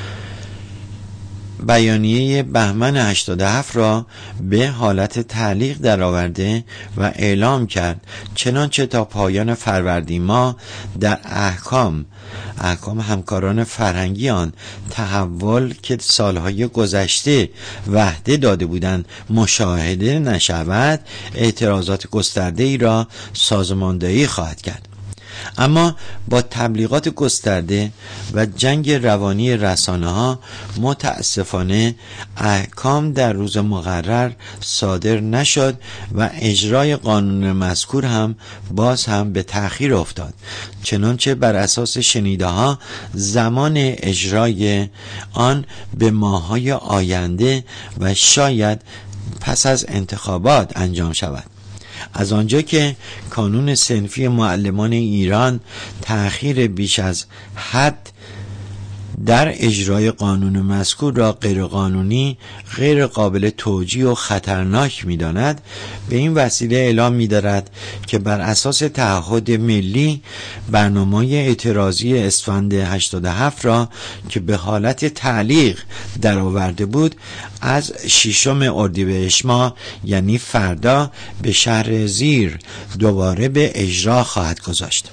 بیانیه بهمن هشتاد و هفت را به حالت تعلیق درآورده و اعلام کرد چنانچه تا پایان فروردین ماه در احکام احکام همکاران فرهنگی آن تحول که سالهای گذشته وعده داده بودند مشاهده نشود، اعتراضات گسترده ای را سازماندهی خواهد کرد. اما با تبلیغات گسترده و جنگ روانی رسانه ها متاسفانه احکام در روز مقرر صادر نشد و اجرای قانون مذکور هم باز هم به تأخیر افتاد، چنانچه بر اساس شنیده ها زمان اجرای آن به ماه‌های آینده و شاید پس از انتخابات انجام شود. از آنجا که کانون صنفی معلمان ایران تأخیر بیش از حد در اجرای قانون مذکور را غیرقانونی، غیر قابل توجیه و خطرناک می‌داند، به این وسیله اعلام می‌دارد که بر اساس تعهد ملی برنامه اعتراضی اسفند هشتاد و هفت را که به حالت تعلیق درآورده بود از ششم اردیبهشت ماه یعنی فردا به شهر زیر دوباره به اجرا خواهد گذاشت.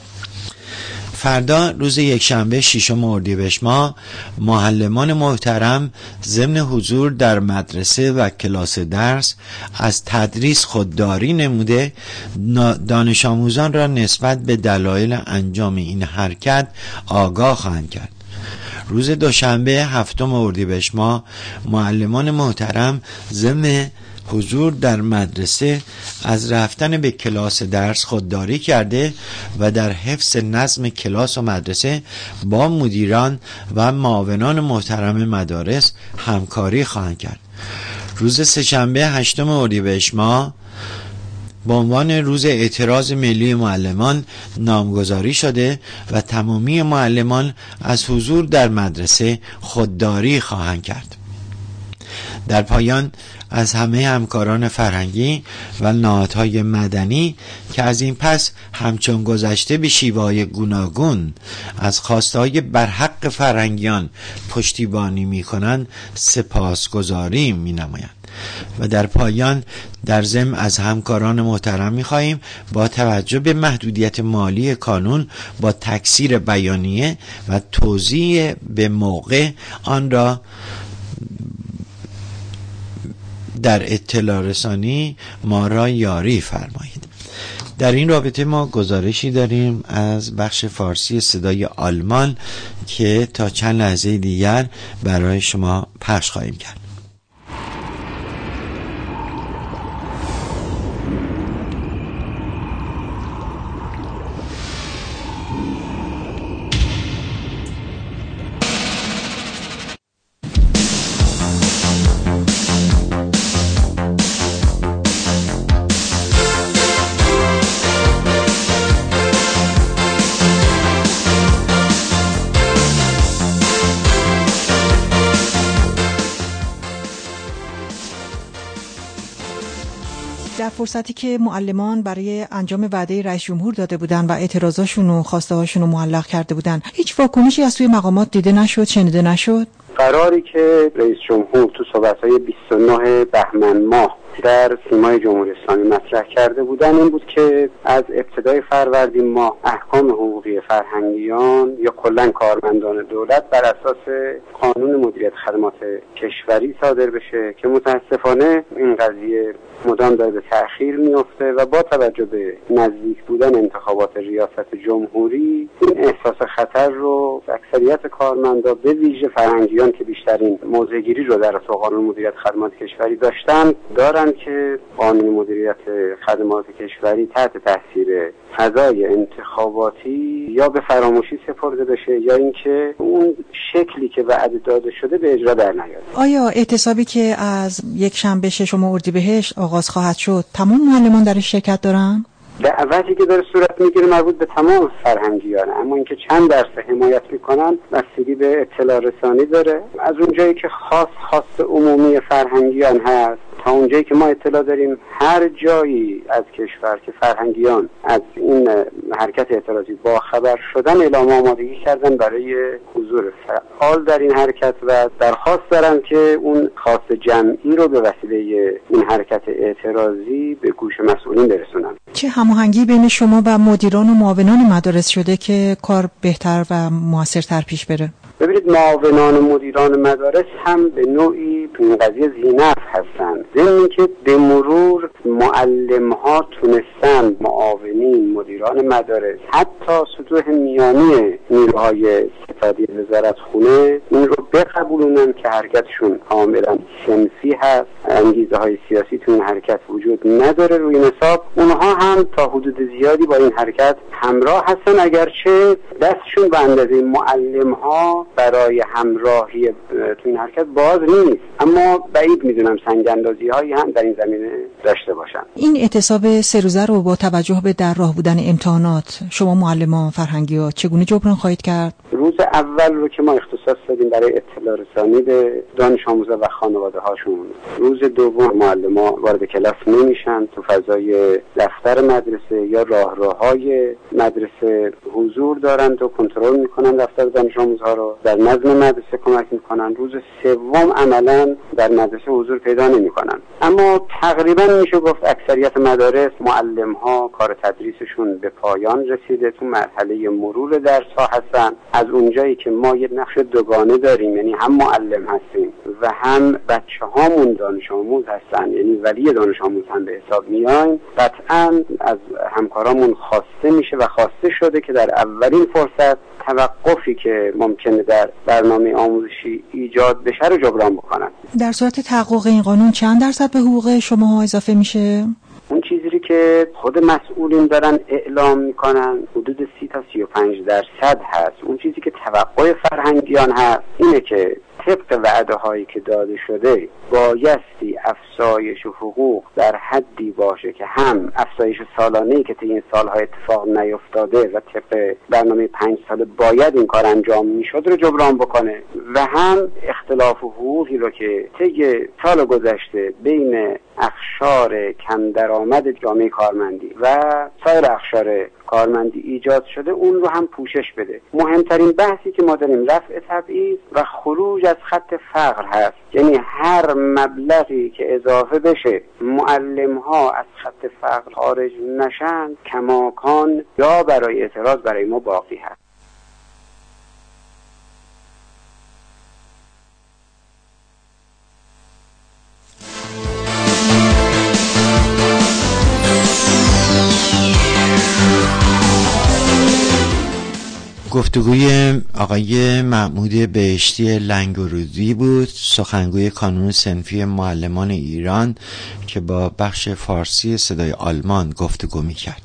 فردا روز یکشنبه ششم اردیبهشت ماه معلمان محترم ضمن حضور در مدرسه و کلاس درس از تدریس خودداری نموده دانش آموزان را نسبت به دلایل انجام این حرکت آگاه خواهند کرد. روز دوشنبه هفتم اردیبهشت ماه معلمان محترم ضمن حضور در مدرسه از رفتن به کلاس درس خودداری کرده و در حفظ نظم کلاس و مدرسه با مدیران و معاونان محترم مدارس همکاری خواهند کرد. روز سه‌شنبه هشتم اردیبهشت ماه به عنوان روز اعتراض ملی معلمان نامگذاری شده و تمامی معلمان از حضور در مدرسه خودداری خواهند کرد. در پایان از همه همکاران فرهنگی و نهادهای مدنی که از این پس همچون گذشته به شیوه‌های گوناگون از خواستهای برحق فرهنگیان پشتیبانی می‌کنند سپاسگزاری می‌نمایند. و در پایان در ضمن از همکاران محترم می‌خواهیم با توجه به محدودیت مالی کانون با تکثیر بیانیه و توزیع به موقع آن را در اطلاع رسانی ما را یاری فرمایید. در این رابطه ما گزارشی داریم از بخش فارسی صدای آلمان که تا چند لحظه دیگر برای شما پخش خواهیم کرد. در فرصتی که معلمان برای انجام وعده رئیس جمهور داده بودن و اعتراضاشون و خواسته هاشون رو معلق کرده بودن، هیچ واکنشی از سوی مقامات دیده نشد، شنیده نشد؟ قراری که رئیس جمهور تو صحبت‌های بیست و نه بهمن ماه در سیمای جمهوری اسلامی مطرح کرده بودن این بود که از ابتدای فروردین ماه احکام حقوقی فرهنگیان یا کلاً کارمندان دولت بر اساس قانون مدیریت خدمات کشوری صادر بشه که متاسفانه این قضیه مدام داره به تأخیر میفته و با توجه به نزدیک بودن انتخابات ریاست جمهوری این احساس خطر رو اکثریت کارمندا به ویژه فرهنگیان که بیشترین موضع‌گیری رو در اساس قانون مدیریت خدمات کشوری داشتن دارن که قانون مدیریت خدمات کشوری تحت تاثیر فضای انتخاباتی یا به فراموشی سپرده بشه یا اینکه اون شکلی که وعده داده شده به اجرا در نیاد. آیا اعتصابی که از یک شنبه ششم اردیبهشت آغاز خواهد شد تمام معلمان درش شرکت دارن؟ دعوتی که داره صورت میگیره مربوط به تمام فرهنگیانه، اما اینکه چند درصد حمایت میکنن بستگی به اطلاع رسانی داره. از اونجایی که خاص خاص عمومی فرهنگیان هست تا اونجایی که ما اطلاع داریم هر جایی از کشور که فرهنگیان از این حرکت اعتراضی با خبر شدن اعلام آمادگی کردن برای حضور فعال در این حرکت و درخواست دارن که اون خواست جمعی رو به وسیله این حرکت اعتراضی به گوش مسئولین برسونن. چه هماهنگی بین شما و مدیران و معاونان مدارس شده که کار بهتر و موثرتر پیش بره؟ ببینید معاونان و مدیران مدارس هم به نوعی این قضیه ذی‌نفع هستند، ضمن که به مرور معلم ها تونستن معاونین مدیران مدارس حتی سطوح میانی نیروهای ستادی وزارت خونه این رو بقبولونن که حرکتشون کاملا صنفی هست، انگیزه های سیاسی تو این حرکت وجود نداره. روی این حساب اونها هم تا حدود زیادی با این حرکت همراه هستن، اگرچه دستشون به اندازه معلم ها برای همراهی تو این حرکت باز نیست، اما بعید میدونم سنگ‌اندازی هایی هم در این زمینه داشته باشن. این اعتصاب سه روزه رو با توجه به در راه بودن امتحانات شما معلمان فرهنگی‌ها چگونه جبران خواهید کرد؟ روز اول رو که ما اختصاص دادیم برای اطلاع رسانی به دانش آموزا و خانواده هاشون، روز دوم معلمان وارد کلاس نمیشن، تو فضای دفتر مدرسه یا راهروهای مدرسه حضور دارند و کنترل میکنن دفتر دانش آموزها رو، در نظم مدرسه کمک میکنن. روز سوم عملا در مدرسه حضور پیدا نمیکنن، اما تقریبا میشه گفت اکثریت مدارس معلم ها کار تدریسشون به پایان رسیده، تو مرحله مرور درس ها هستن. از اونجایی که ما یه نقش دوگانه داریم، یعنی هم معلم هستیم و هم بچه هامون دانش آموز هستن، یعنی ولی دانش آموز هم به حساب میایم، قطعا از همکارامون خواسته میشه و خواسته شده که در اولین فرصت توقفی که ممکنه در برنامه آموزشی ایجاد بشه رو جبران بکنن. در صورت تحقق این قانون چند درصد به حقوق شما اضافه میشه؟ اون چیزی که خود مسئولین دارن اعلام میکنن حدود سی تا سی و پنج درصد هست. اون چیزی که توقع فرهنگیان هست اینه که طبق وعده هایی که داده شده بایستی افزایش حقوق در حدی باشه که هم افزایش سالانه‌ای که طی این سالهای اتفاق نیفتاده و طبق برنامه پنج ساله باید این کار انجام میشد رو جبران بکنه و هم اختلاف حقوقی رو که طی سال گذشته بین اخشار کم درآمد جامعه کارمندی و سایر اخشار کارمندی ایجاد شده اون رو هم پوشش بده. مهمترین بحثی که ما داریم رفع تبعیض و خروج از خط فقر هست، یعنی هر مبلغی که اضافه بشه معلم ها از خط فقر خارج نشن کماکان یا برای اعتراض برای ما باقی هست. گفتگوی آقای محمود بهشتی لنگرودی بود، سخنگوی کانون صنفی معلمان ایران که با بخش فارسی صدای آلمان گفتگو می‌کرد.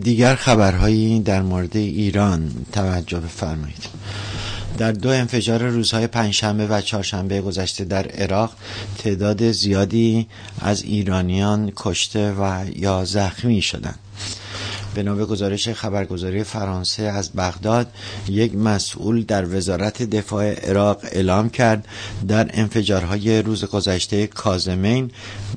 دیگر خبرهایی در مورد ایران توجه بفرمایید. در دو انفجار روزهای پنجشنبه و چهارشنبه گذشته در عراق تعداد زیادی از ایرانیان کشته و یا زخمی شدند. بنا به گزارش خبرگزاری فرانسه از بغداد، یک مسئول در وزارت دفاع عراق اعلام کرد در انفجارهای روز گذشته کاظمین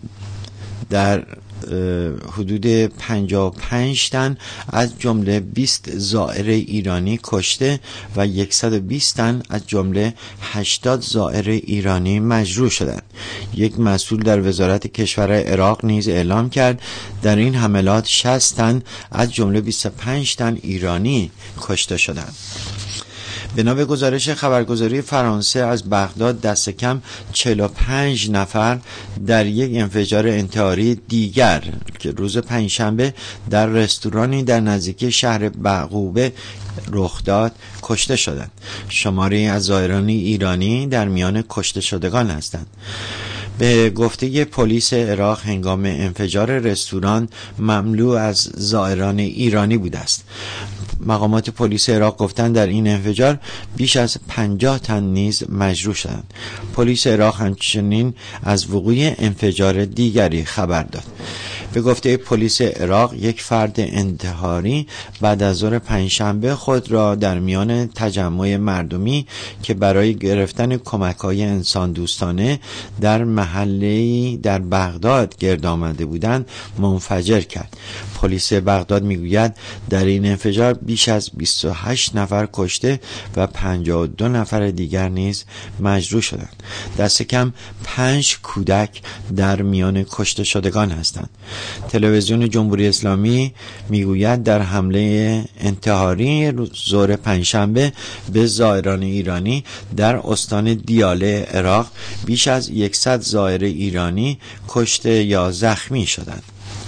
در حدود پنجاه و پنج تن از جمله بیست زائر ایرانی کشته و صد و بیست تن از جمله هشتاد زائر ایرانی مجروح شدند. یک مسئول در وزارت کشور عراق نیز اعلام کرد در این حملات شصت تن از جمله بیست و پنج تن ایرانی کشته شدند. بنا به گزارش خبرگزاری فرانسه از بغداد، دست کم چهل و پنج نفر در یک انفجار انتحاری دیگر که روز پنجشنبه در رستورانی در نزدیکی شهر بعقوبه رخ داد کشته شدند. شماری از زائران ایرانی در میان کشته شدگان هستند. به گفته پلیس عراق هنگام انفجار رستوران مملو از زائران ایرانی بوده است. مقامات پلیس عراق گفتند در این انفجار بیش از پنجاه تن نیز مجروح شدند. پلیس عراق همچنین از وقوع انفجار دیگری خبر داد. به گفته پلیس عراق یک فرد انتحاری بعد از ظهر پنجشنبه خود را در میان تجمع مردمی که برای گرفتن کمک‌های انسان دوستانه در محله‌ای در بغداد گرد آمده بودند منفجر کرد. پلیس بغداد میگوید در این انفجار بیش از بیست و هشت نفر کشته و پنجاه و دو نفر دیگر نیز مجروح شدند. دست کم پنج کودک در میان کشته شدگان هستند. تلویزیون جمهوری اسلامی میگوید در حمله انتحاری ظهر پنجشنبه به زائران ایرانی در استان دیاله عراق بیش از صد زائر ایرانی کشته یا زخمی شدند.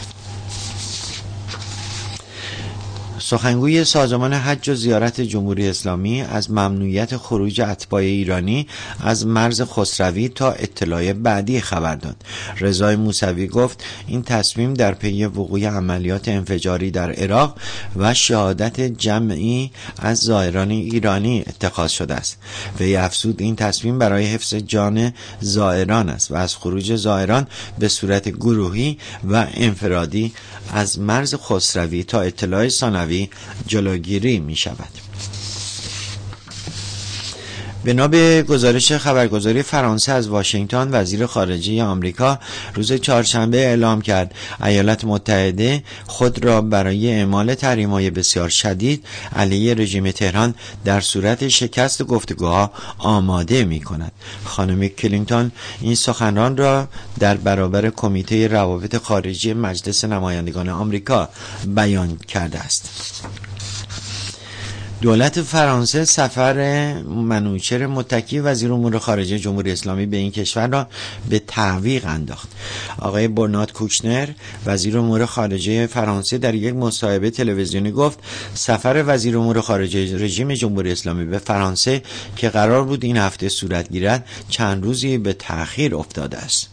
سخنگوی سازمان حج و زیارت جمهوری اسلامی از ممنوعیت خروج اتباع ایرانی از مرز خسروی تا اطلاع بعدی خبر داد. رضا موسوی گفت این تصمیم در پی وقوع عملیات انفجاری در عراق و شهادت جمعی از زائران ایرانی اتخاذ شده است. وی افزود این تصمیم برای حفظ جان زائران است و از خروج زائران به صورت گروهی و انفرادی از مرز خسروی تا اطلاع ثانوی جلوگیری می شود. بنا به گزارش خبرگزاری فرانسه از واشنگتن، وزیر خارجه آمریکا روز چهارشنبه اعلام کرد ایالات متحده خود را برای اعمال تحریم‌های بسیار شدید علیه رژیم تهران در صورت شکست گفتگوها آماده می‌کند. خانم کلینتون این سخنران را در برابر کمیته روابط خارجی مجلس نمایندگان آمریکا بیان کرده است. دولت فرانسه سفر منوچهر متکی وزیر امور خارجه جمهوری اسلامی به این کشور را به تعویق انداخت. آقای برنارد کوشنر وزیر امور خارجه فرانسه در یک مصاحبه تلویزیونی گفت سفر وزیر امور خارجه رژیم جمهوری اسلامی به فرانسه که قرار بود این هفته صورت گیرد چند روزی به تأخیر افتاده است.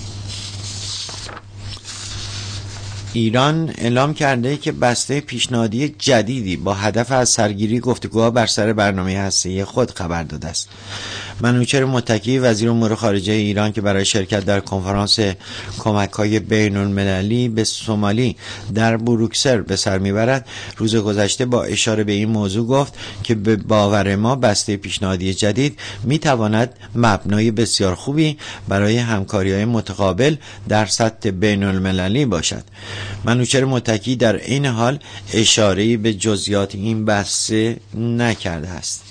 ایران اعلام کرده که بسته پیشنهادی جدیدی با هدف از سرگیری گفتگوها بر سر برنامه هسته‌ای خود خبر داده است. منوچهر متکی وزیر امور خارجه ایران که برای شرکت در کنفرانس کمک‌های بین‌المللی به سومالی در بروکسل به سر میبرد روز گذشته با اشاره به این موضوع گفت که به باور ما بسته پیشنهادی جدید میتواند مبنای بسیار خوبی برای همکاری‌های متقابل در سطح بین‌المللی باشد. منوچهر متکی در این حال اشاره‌ای به جزئیات این بسته نکرده است.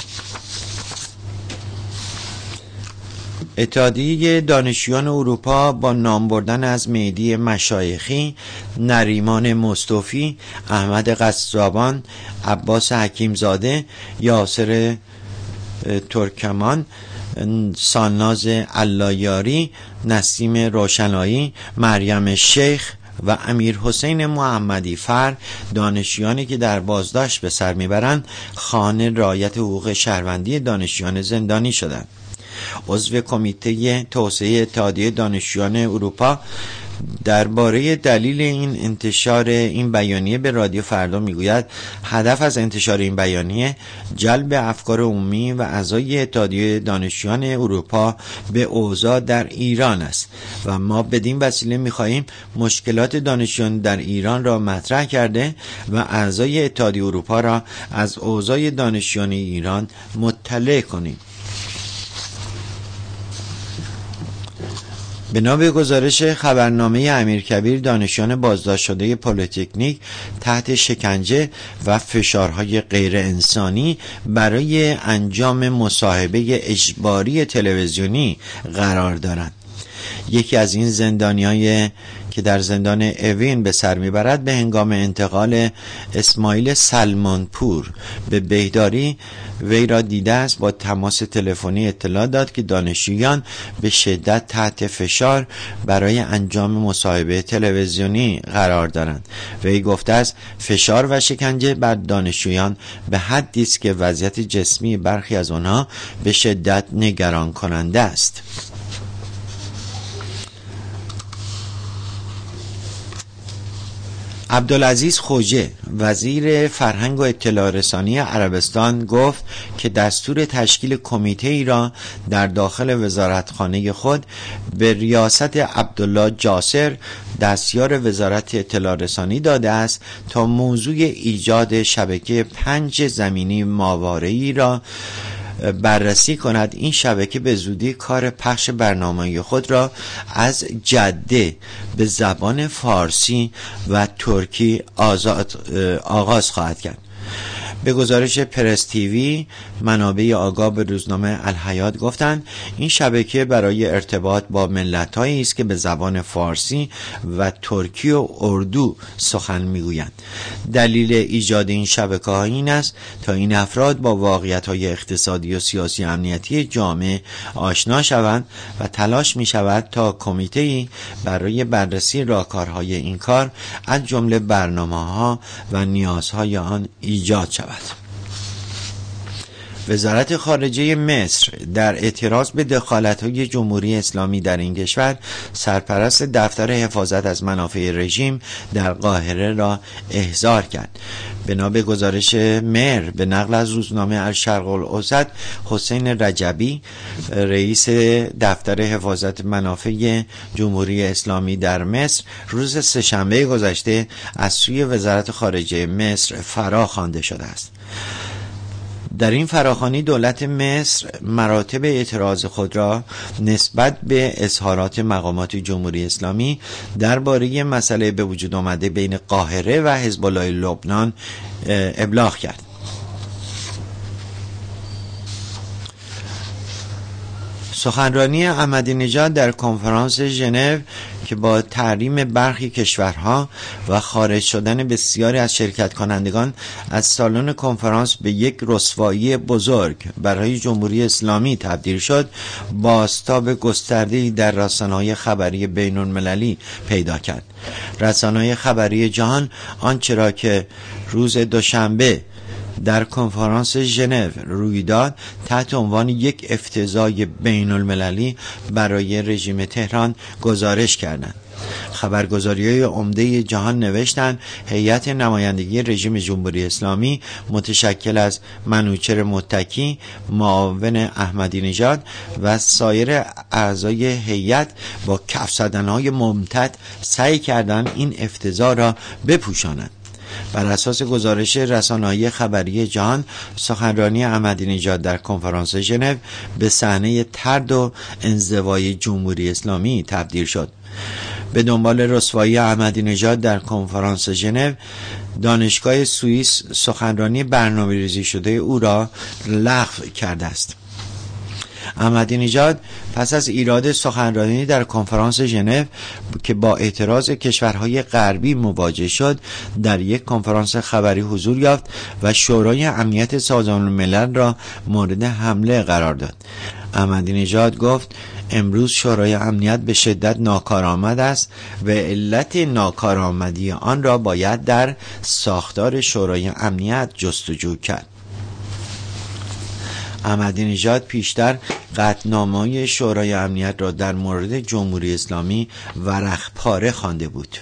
اتحادیه دانشجویان اروپا با نام بردن از مهدی مشایخی، نریمان مصطفی، احمد قصابان، عباس حکیمزاده، یاسر ترکمان، ساناز اللایاری، نسیم روشنایی، مریم شیخ و امیر حسین محمدی فر دانشجویانی که در بازداشت به سر میبرند خواهان رعایت حقوق شهروندی دانشجویان زندانی شدند. عضو کمیته توسعه اتحادیه دانشجویان اروپا درباره دلیل این انتشار این بیانیه به رادیو فردا میگوید هدف از انتشار این بیانیه جلب افکار عمومی و اعضای اتحادیه دانشجویان اروپا به اوضاع در ایران است و ما بدین وسیله میخواهیم مشکلات دانشجویان در ایران را مطرح کرده و اعضای اتحادیه اروپا را از اوضاع دانشجویان ایران مطلع کنیم. بنا به گزارش خبرنامه امیرکبیر، دانشجویان بازداشت شده پلی‌تکنیک تحت شکنجه و فشارهای غیر انسانی برای انجام مصاحبه اجباری تلویزیونی قرار دارند. یکی از این زندانیان که در زندان اوین به سر میبرد به هنگام انتقال اسماعیل سلمانپور به بهداری وی را دیده است. با تماس تلفنی اطلاع داد که دانشجویان به شدت تحت فشار برای انجام مصاحبه تلویزیونی قرار دارند. وی گفته است فشار و شکنجه بر دانشجویان به حدی است که وضعیت جسمی برخی از آنها به شدت نگران کننده است. عبدالعزیز خوجه وزیر فرهنگ و اطلاع رسانی عربستان گفت که دستور تشکیل کمیته ای را در داخل وزارتخانه خود به ریاست عبدالله جاسر دستیار وزارت اطلاع رسانی داده است تا موضوع ایجاد شبکه پنج زمینی ماورایی را بررسی کند. این شبکه به زودی کار پخش برنامه خود را از جده به زبان فارسی و ترکی آغاز خواهد کرد. به گزارش پرس تیوی، منابع آگاه به روزنامه الحیات گفتند این شبکه برای ارتباط با ملت‌هایی است که به زبان فارسی و ترکی و اردو سخن میگویند. دلیل ایجاد این شبکه‌ها این است تا این افراد با واقعیت‌های اقتصادی و سیاسی امنیتی جامعه آشنا شوند و تلاش می‌شود تا کمیته‌ای برای بررسی راهکارهای این کار از جمله برنامه‌ها و نیازهای آن ایجاد شود. وزارت خارجه مصر در اعتراض به دخالت‌های جمهوری اسلامی در این کشور سرپرست دفتر حفاظت از منافع رژیم در قاهره را احضار کرد. بنا به گزارش مهر به نقل از روزنامه الشرق الاوسط، حسین رجبی رئیس دفتر حفاظت منافع جمهوری اسلامی در مصر روز سه‌شنبه گذشته از سوی وزارت خارجه مصر فرا خوانده شده است. در این فراخوانی دولت مصر مراتب اعتراض خود را نسبت به اظهارات مقامات جمهوری اسلامی درباره مسئله به وجود آمده بین قاهره و حزب الله لبنان ابلاغ کرد. سخنرانی احمدی نژاد در کنفرانس ژنو که با تحریم برخی کشورها و خارج شدن بسیاری از شرکت کنندگان از سالن کنفرانس به یک رسوایی بزرگ برای جمهوری اسلامی تبدیل شد، بازتاب گسترده‌ای در رسانه‌های خبری بین‌المللی پیدا کرد. رسانه‌های خبری جهان آنچه را که روز دوشنبه در کنفرانس ژنو روی داد تحت عنوان یک افتضاح بین المللی برای رژیم تهران گزارش کردند. خبرگزاری‌های عمده جهان نوشتند هیئت نمایندگی رژیم جمهوری اسلامی متشکل از منوچهر متکی، معاون احمدی نژاد و سایر اعضای هیئت با کف زدن‌های ممتد سعی کردند این افتضاح را بپوشانند. بر اساس گزارش رسانه‌های خبری جهان، سخنرانی احمدی نژاد در کنفرانس ژنو به صحنه طرد و انزوای جمهوری اسلامی تبدیل شد. به دنبال رسوایی احمدی نژاد در کنفرانس ژنو، دانشگاه سوئیس سخنرانی برنامه‌ریزی شده او را لغو کرده است. احمدی نژاد پس از ایراد سخنرانی در کنفرانس ژنو که با اعتراض کشورهای غربی مواجه شد، در یک کنفرانس خبری حضور یافت و شورای امنیت سازمان ملل را مورد حمله قرار داد. احمدی نژاد گفت امروز شورای امنیت به شدت ناکارآمد است و علت ناکارآمدی آن را باید در ساختار شورای امنیت جستجو کرد. احمدی نژاد پیشتر قطعنامه‌های شورای امنیت را در مورد جمهوری اسلامی ورق پاره خوانده بود.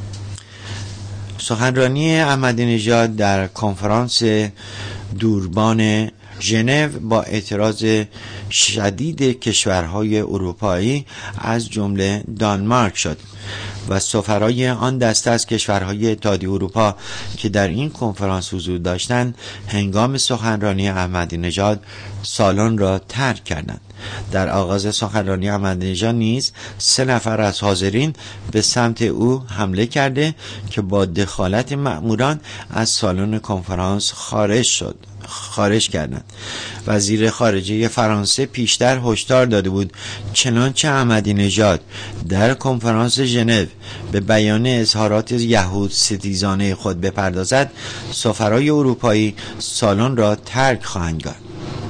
سخنرانی احمدی نژاد در کنفرانس دوربان ژنو با اعتراض شدید کشورهای اروپایی از جمله دانمارک شد و سفرای آن دسته از کشورهای اتحادیه اروپا که در این کنفرانس حضور داشتند هنگام سخنرانی احمدی نژاد سالن را ترک کردند. در آغاز سخنرانی احمدی نژاد نیز سه نفر از حاضرین به سمت او حمله کرده که با دخالت مأموران از سالن کنفرانس خارج شد خارج کردند. وزیر خارجه فرانسه پیشتر هشدار داده بود چنانچه احمدی نژاد در کنفرانس ژنو به بیان اظهارات یهود ستیزانه خود بپردازد، سفرای اروپایی سالن را ترک خواهند کرد.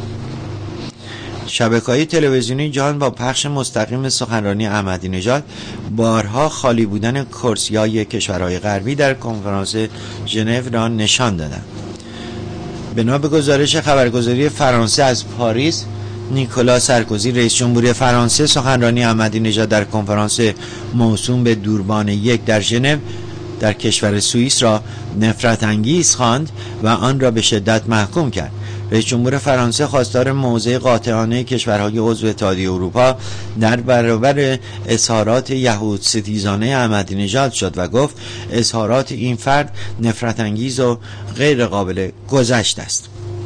شبکه‌های تلویزیونی جهان با پخش مستقیم سخنرانی احمدی نژاد بارها خالی بودن کرسی‌های کشورهای غربی در کنفرانس ژنو را نشان دادند. بنا به گزارش خبرگزاری فرانسه از پاریس، نیکولا سارکوزی رئیس جمهوری فرانسه سخنرانی احمدی نژاد در کنفرانس موسوم به دوربان یک در ژنو در کشور سوئیس را نفرت انگیز خواند و آن را به شدت محکوم کرد. رئیس جمهور فرانسه خواستار موضع قاطعانه کشورهای عضو اتحادیه اروپا در برابر اظهارات یهود ستیزانه احمدی نژاد شد و گفت اظهارات این فرد نفرت انگیز و غیر قابل گذشت است.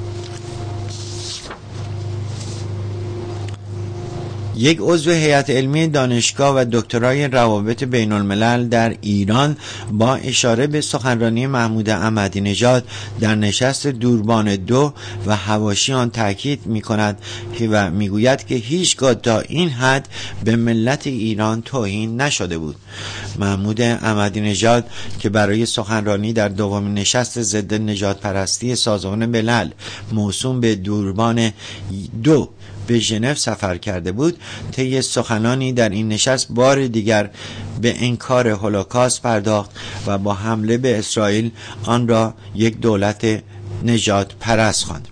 یک عضو هیئت علمی دانشگاه و دکترای روابط بین الملل در ایران با اشاره به سخنرانی محمود احمدی نژاد در نشست دوربان دو و حواشی آن تاکید می کند و می گوید که هیچگاه تا این حد به ملت ایران توهین نشده بود. محمود احمدی نژاد که برای سخنرانی در دومین نشست ضد نژاد پرستی سازمان ملل موسوم به دوربان دو به ژنو سفر کرده بود، طی سخنانی در این نشست بار دیگر به انکار هولوکاست پرداخت و با حمله به اسرائیل آن را یک دولت نژاد پرست خواند.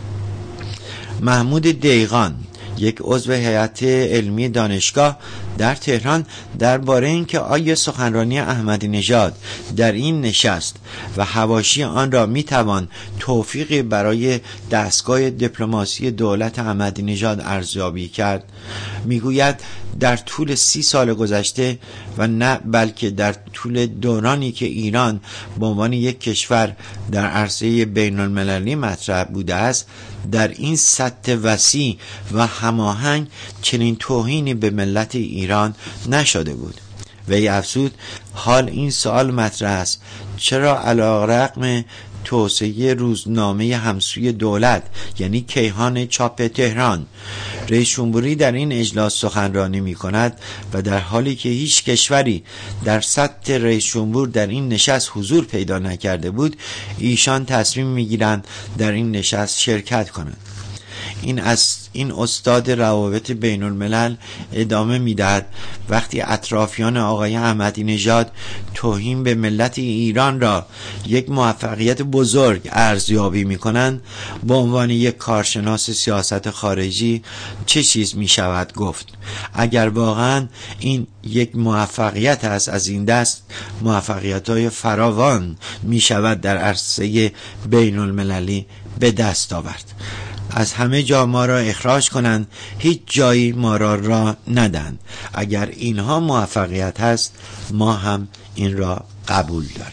محمود دیغان یک عضو هیئت علمی دانشگاه در تهران درباره اینکه آیا سخنرانی احمدی نژاد در این نشست و حواشی آن را میتوان توفیقی برای دستگاه دیپلماسی دولت احمدی نژاد ارزیابی کرد، میگوید در طول سی سال گذشته و نه بلکه در طول دورانی که ایران به عنوان یک کشور در عرصه بین المللی مطرح بوده است، در این سطح وسیع و هماهنگ چنین توهینی به ملت ایران نشده بود. وی افزود حال این سوال مطرح است چرا علیرغم توسعه روزنامه همسوی دولت یعنی کیهان چاپ تهران رئیس جمهوری در این اجلاس سخنرانی می کند و در حالی که هیچ کشوری در سطح رئیس جمهور در این نشست حضور پیدا نکرده بود، ایشان تصمیم می گیرند در این نشست شرکت کنند. این از این استاد روابط بین الملل ادامه میدهد وقتی اطرافیان آقای احمدی نژاد توهین به ملت ایران را یک موفقیت بزرگ ارزیابی میکنند، به عنوان یک کارشناس سیاست خارجی چه چیز میشود گفت؟ اگر واقعا این یک موفقیت است، از این دست موفقیت‌های فراوان میشود در عرصه بین المللی به دست آورد. از همه جا ما را اخراج کنند، هیچ جایی ما را راه ندن. اگر اینها موفقیت هست، ما هم این را قبول داریم.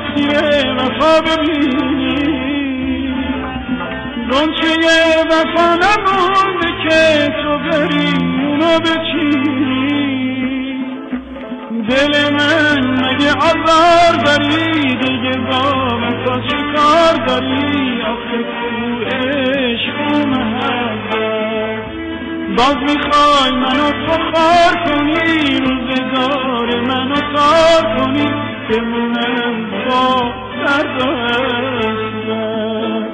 اسیر وفا ببینی، گنچه وفا نمونده که تو بری اونو بچینی. دل من مگه آزار داری دیگه با من تا چی کار داری؟ آخه تو عشق و محبت باز میخوای منو تو خار کنی، روزگار منو تار کنی، بمونم با درد و حسرت.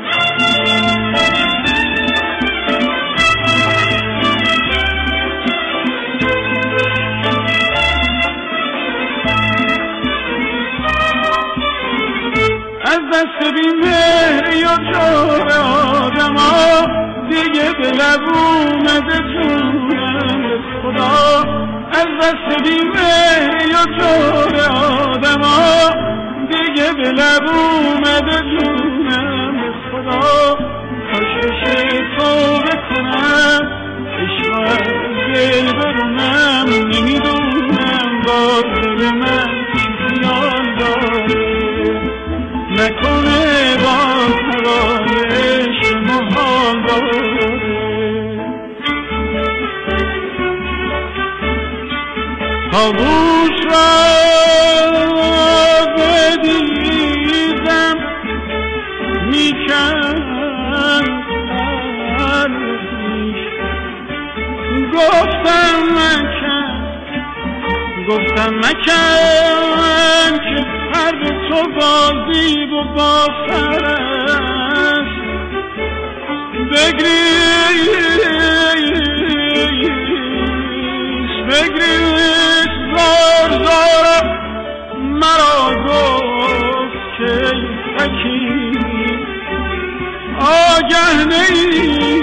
از دست بیمهر یا جور آدم ها دیگه به لب اومده جونم به خدا. از دست بیمهر یا جور آدم ها دیگه به لب اومده جونم به خدا. کاشش تو بکنم عشق دل برونم، نمیدونم با دل من چی خیال داره، نکنه با هوایش محال داره. خاموش را بدیدم میکن قلبیش، گفتم مکن گفتم مکن که فرد تو بازی و با سرست. بگریش بگریش زار زار مرا گفت که حکیم آگه نی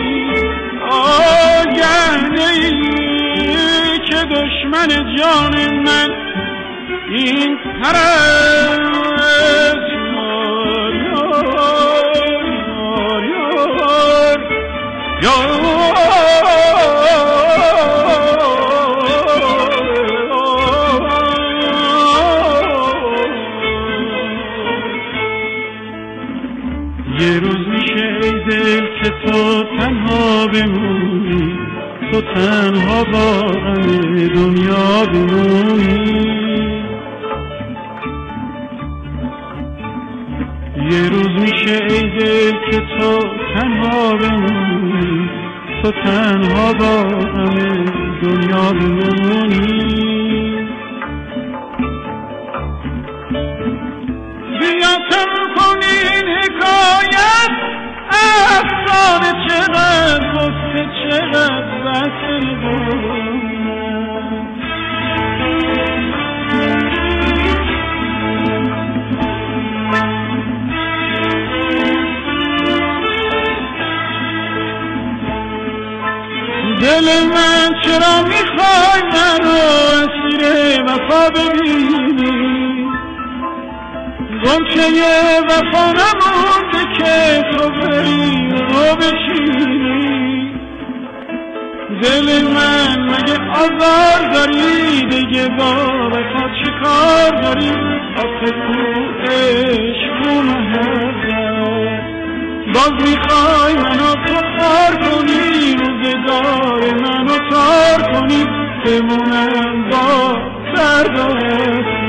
آگه نی که دشمن جان من این پرست. یار یار یار یار یه روز میشه ای دل که تو تنها بمونی، تو تنها با غم دنیا بمونی. یه روز میشه ای دل که تو تنها بمونی، تو تنها با غم دنیا بمونی. بیا تموم کنین حکایت افسانه، چقدر گفته چقدر بسته بود. دل من چرا میخوای منو اسیر وفا ببینی، گنچه وفا نمونده که تو بری رو بچینی. دل من مگه آزار داری دیگه با وفا چی کار داری؟ آخه تو عشق و محبت باز میخوای منو تو خار کنی، روزگار منو تار کنی، بمونم با درد و حسرت.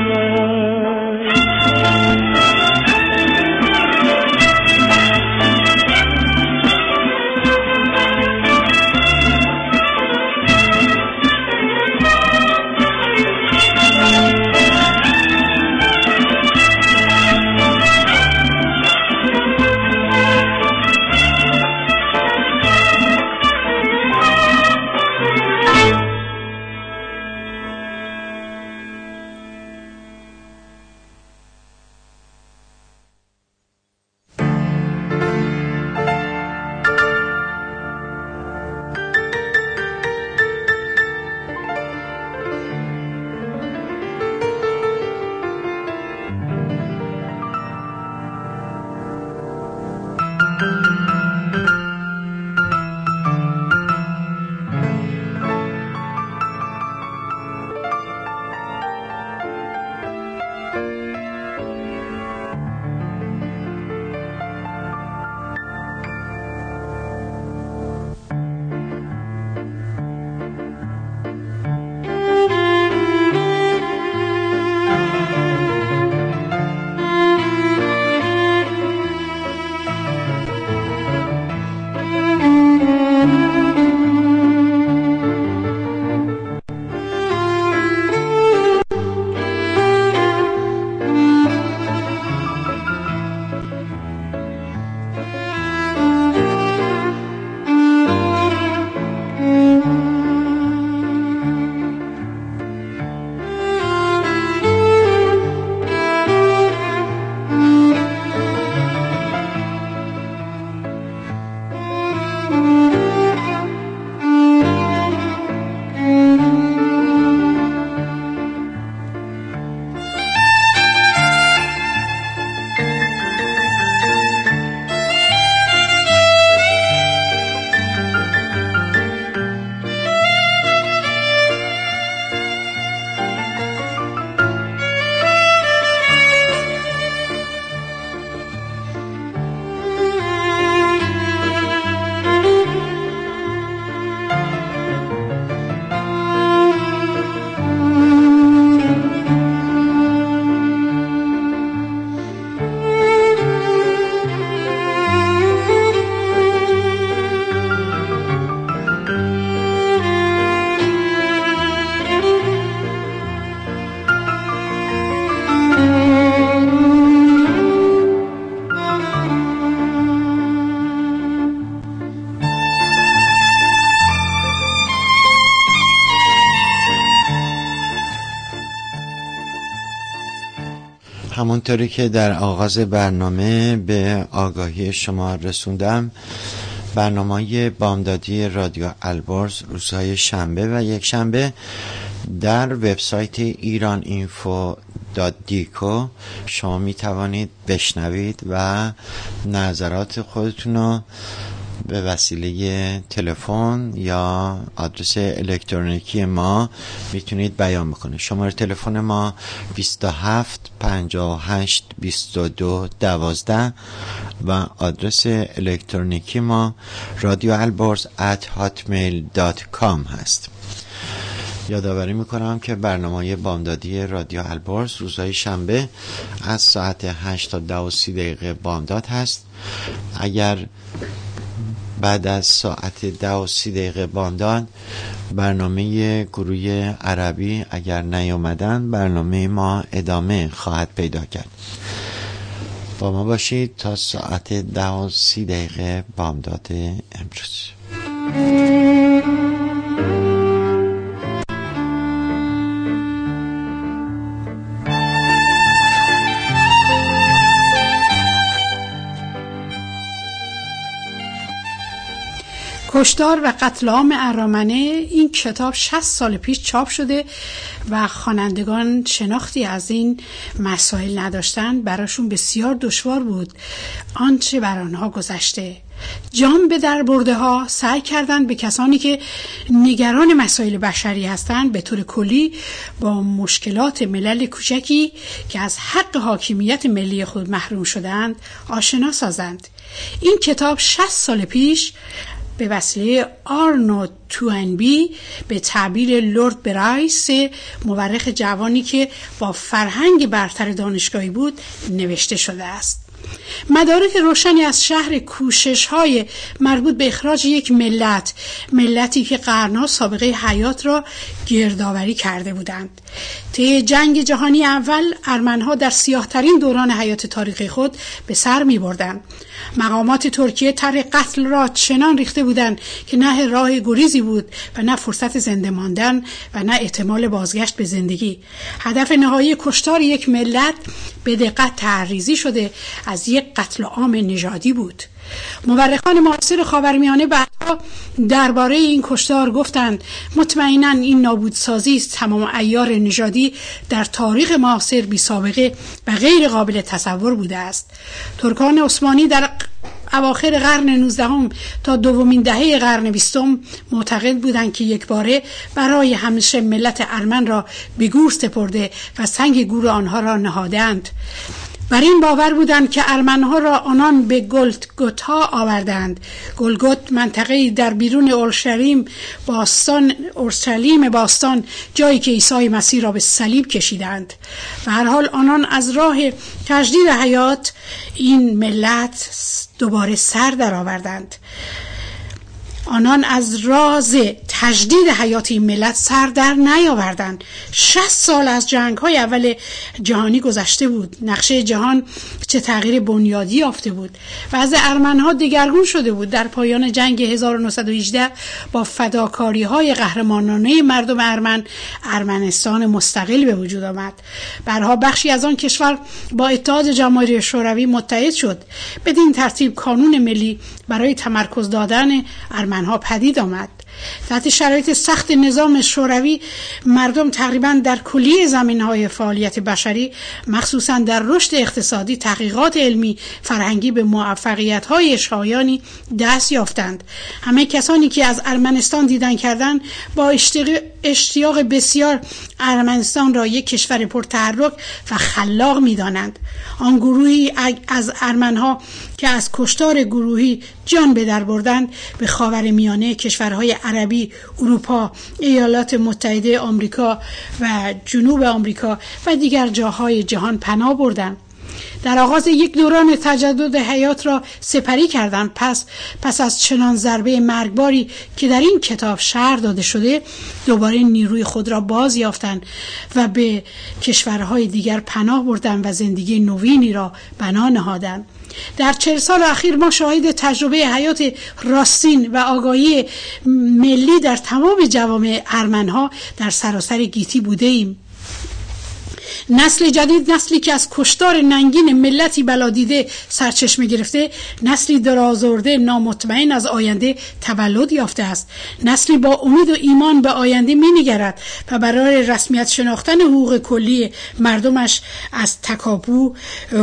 همونطوری که در آغاز برنامه به آگاهی شما رسوندم، برنامه بامدادی رادیو البرز روزهای شنبه و یک شنبه در وبسایت ایران اینفو دات دیکو شما می توانید بشنوید و نظرات خودتون رو به وسیله تلفن یا آدرس الکترونیکی ما میتونید بیان بکنید. شماره تلفن ما بیست و هفت پنجاه و هشت بیست و دو دوازده و آدرس الکترونیکی ما رادیو البرز ات هاتمیل دات کام هست. یادآوری میکنم که برنامه بامدادی رادیو البرز روزهای شنبه از ساعت هشت تا ده و سی دقیقه بامداد هست. اگر بعد از ساعت ده و سی دقیقه بامداد برنامه گروه عربی اگر نیامدن، برنامه ما ادامه خواهد پیدا کرد. با ما باشید تا ساعت ده و سی دقیقه بامداد امروز. کشتار و قتل عام ارامنه این کتاب شصت سال پیش چاپ شده و خوانندگان شناختی از این مسائل نداشتن. براشون بسیار دشوار بود آنچه بر آنها گذشته. جان به در برده ها سعی کردند به کسانی که نگران مسائل بشری هستند به طور کلی با مشکلات ملل کوچکی که از حق حاکمیت ملی خود محروم شدند آشنا سازند. این کتاب شصت سال پیش به وسیله آرنو توئنبی به تعبیر لورد برایس، مورخ جوانی که با فرهنگ برتر دانشگاهی بود، نوشته شده است. مدارک روشنی از شهر کوشش‌های مربوط به اخراج یک ملت، ملتی که قرن‌ها سابقه حیات را گردآوری کرده بودند. طی جنگ جهانی اول ارمن‌ها در سیاه‌ترین دوران حیات تاریخی خود به سر می‌بردند. مقامات ترکیه طرح قتل را چنان ریخته بودند که نه راه گریزی بود و نه فرصت زنده ماندن و نه احتمال بازگشت به زندگی. هدف نهایی کشتار یک ملت به دقت طرح‌ریزی شده از یک قتل عام نژادی بود. مورخان معاصر خاورمیانه بعدها درباره این کشتار گفتند مطمئناً این نابودسازی است تمام عیار نژادی در تاریخ معاصر بی سابقه و غیر قابل تصور بوده است. ترکان عثمانی در اواخر قرن نوزدهم تا دومین دهه قرن بیستم معتقد بودند که یک باره برای همیشه ملت ارمن را به گور سپرده و سنگ گور آنها را نهادند. بر این باور بودند که ارمنها را آنان به گلگوتا آوردند. گلگوت منطقه‌ای در بیرون اورشلیم باستان، اورشلیم باستان، جایی که عیسی مسیح را به صلیب کشیدند. به هر حال آنان از راه تجدید حیات این ملت دوباره سر در آوردند. آنان از راز تجدید حیات این ملت سر در نیاوردند. شصت سال از جنگ‌های اول جهانی گذشته بود. نقشه جهان چه تغییر بنیادی یافته بود. وضع ارمن‌ها دگرگون شده بود. در پایان جنگ هزار و نهصد و هجده با فداکاری‌های قهرمانانه مردم ارمن، ارمنستان مستقل به وجود آمد. بعدها بخشی از آن کشور با اتحاد جماهیر شوروی متحد شد. بدین ترتیب کانون ملی برای تمرکز دادن ارمن‌ها پدید آمد. تحت شرایط سخت نظام شوروی مردم تقریبا در کلیه زمینهای فعالیت بشری، مخصوصا در رشد اقتصادی، تحقیقات علمی، فرهنگی به موفقیت‌های شایانی دست یافتند. همه کسانی که از ارمنستان دیدن کردند با اشتیاق بسیار ارمنستان را یک کشور پرتحرک و خلاق می‌دانند. آن گروهی از ارمن‌ها که از کشتار گروهی جان به در بردند به خاورمیانه، کشورهای عربی، اروپا، ایالات متحده آمریکا و جنوب آمریکا و دیگر جاهای جهان پناه بردند. در آغاز یک دوران تجدد حیات را سپری کردند. پس پس از چنان ضربه مرگباری که در این کتاب شرح داده شده، دوباره نیروی خود را باز یافتند و به کشورهای دیگر پناه بردند و زندگی نوینی را بنا نهادند. در چهل سال اخیر ما شاهد تجربه حیات راستین و آگاهی ملی در تمام جوامع ارمنها در سراسر گیتی بوده ایم. نسل جدید، نسلی که از کشتار ننگین ملتی بلادیده سرچشمه گرفته، نسلی درازورده نامطمئن از آینده تولد یافته است. نسلی با امید و ایمان به آینده می‌نگرد و برای رسمیت شناختن حقوق کلی مردمش از تکاپو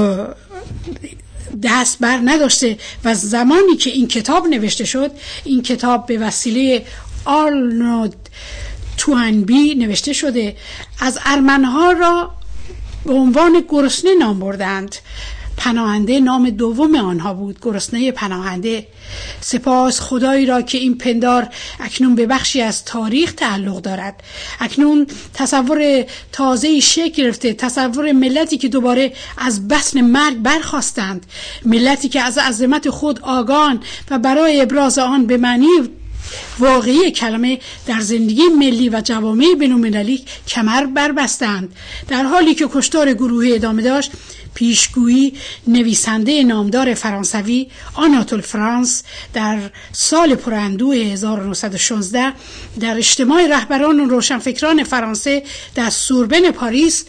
دست بر نداشته و زمانی که این کتاب نوشته شد، این کتاب به وسیله آرنولد توئنبی نوشته شده، از ارمنها را به عنوان گرسنه نام بردند. پناهنده نام دوم آنها بود، گرسنه پناهنده. سپاس خدایی را که این پندار اکنون به بخشی از تاریخ تعلق دارد. اکنون تصور تازه‌ای شکل گرفته، تصور ملتی که دوباره از بطن مرگ برخاستند، ملتی که از عظمت خود آگاهند و برای ابراز آن به معنی واقعی کلمه در زندگی ملی و جوامع بین‌المللی کمر بربستند. در حالی که کشتار گروهی ادامه داشت، پیشگویی نویسنده نامدار فرانسوی آناتول فرانس در سال پراندوه هزار و نهصد و شانزده در اجتماع رهبران و روشنفکران فرانسه در سوربن پاریس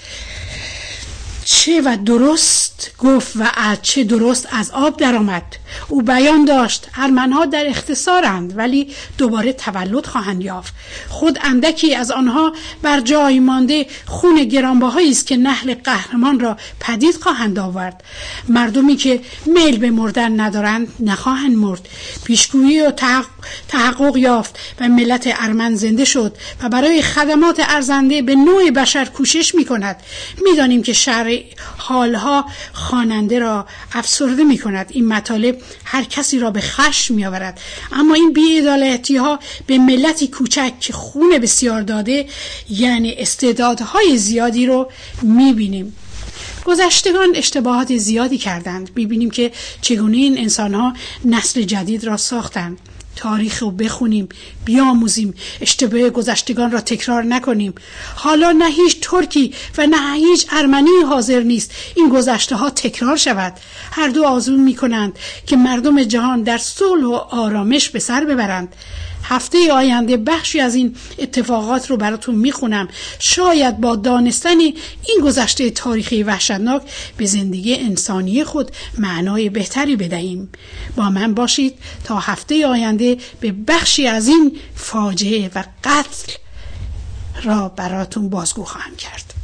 چه و درست گفت و از چه درست از آب درآمد. او بیان داشت ارمنها در اختصارند ولی دوباره تولد خواهند یافت. خود اندکی از آنها بر جای مانده خون گرانبهایی است که نحل قهرمان را پدید خواهند آورد. مردمی که میل به مردن ندارند نخواهند مرد. پیشگویی و تحقق یافت و ملت ارمن زنده شد و برای خدمات ارزنده به نوع بشر کوشش می کند. می دانیم که شرع حالها خواننده را افسرده می کند. این مطالب هر کسی را به خشم می آورد، اما این بی‌عدالتی ها به ملتی کوچک که خون بسیار داده، یعنی استعدادهای زیادی رو می بینیم. گذشتگان اشتباهات زیادی کردند. می بینیم که چگونه این انسان ها نسل جدید را ساختند. تاریخ رو بخونیم، بیاموزیم، اشتباه گذشتگان را تکرار نکنیم. حالا نه هیچ ترکی و نه هیچ ارمنی حاضر نیست این گذشته ها تکرار شود. هر دو آرزو میکنند که مردم جهان در صلح و آرامش به سر ببرند. هفته آینده بخشی از این اتفاقات رو براتون میخونم. شاید با دانستن این گذشته تاریخی وحشتناک به زندگی انسانی خود معنای بهتری بدهیم. با من باشید تا هفته آینده به بخشی از این فاجعه و قتل را براتون بازگو خواهم کرد.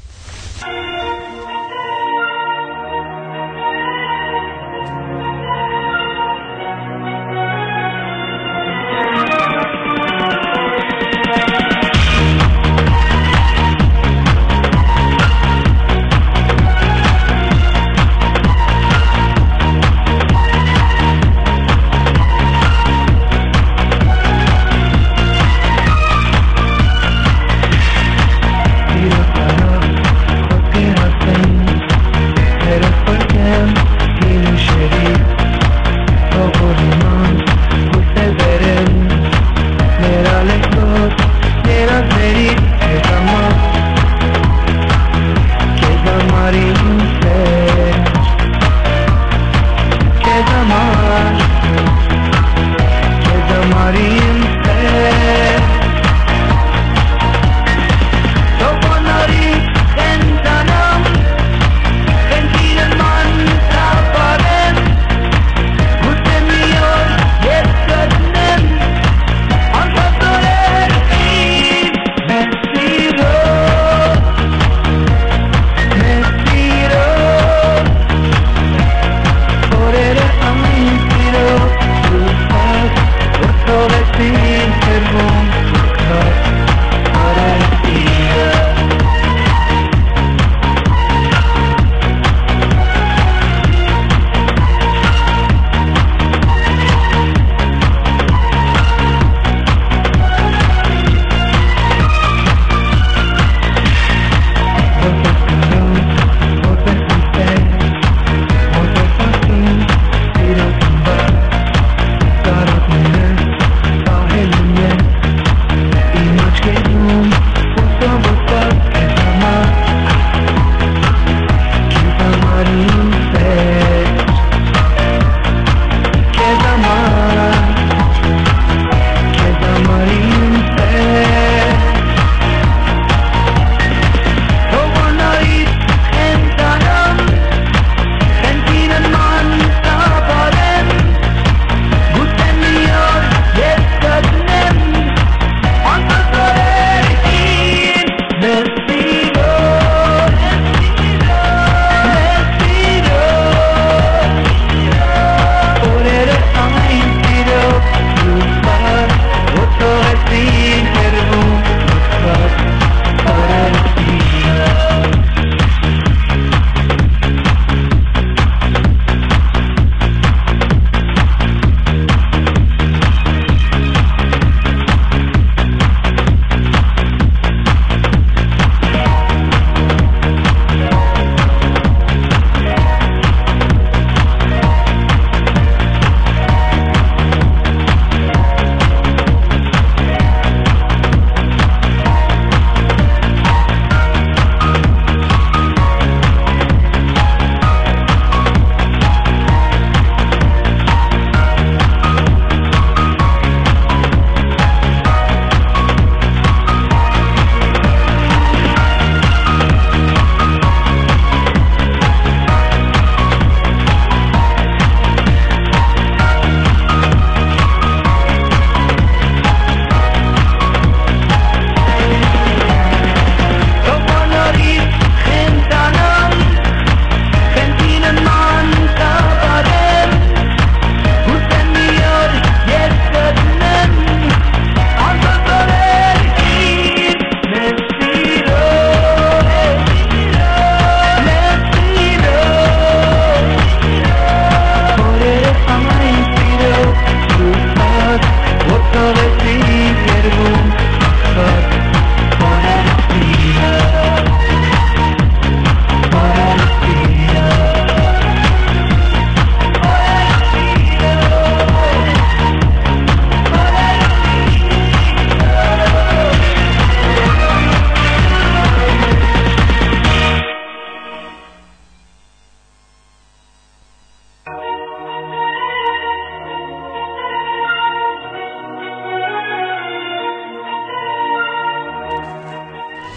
Thank you.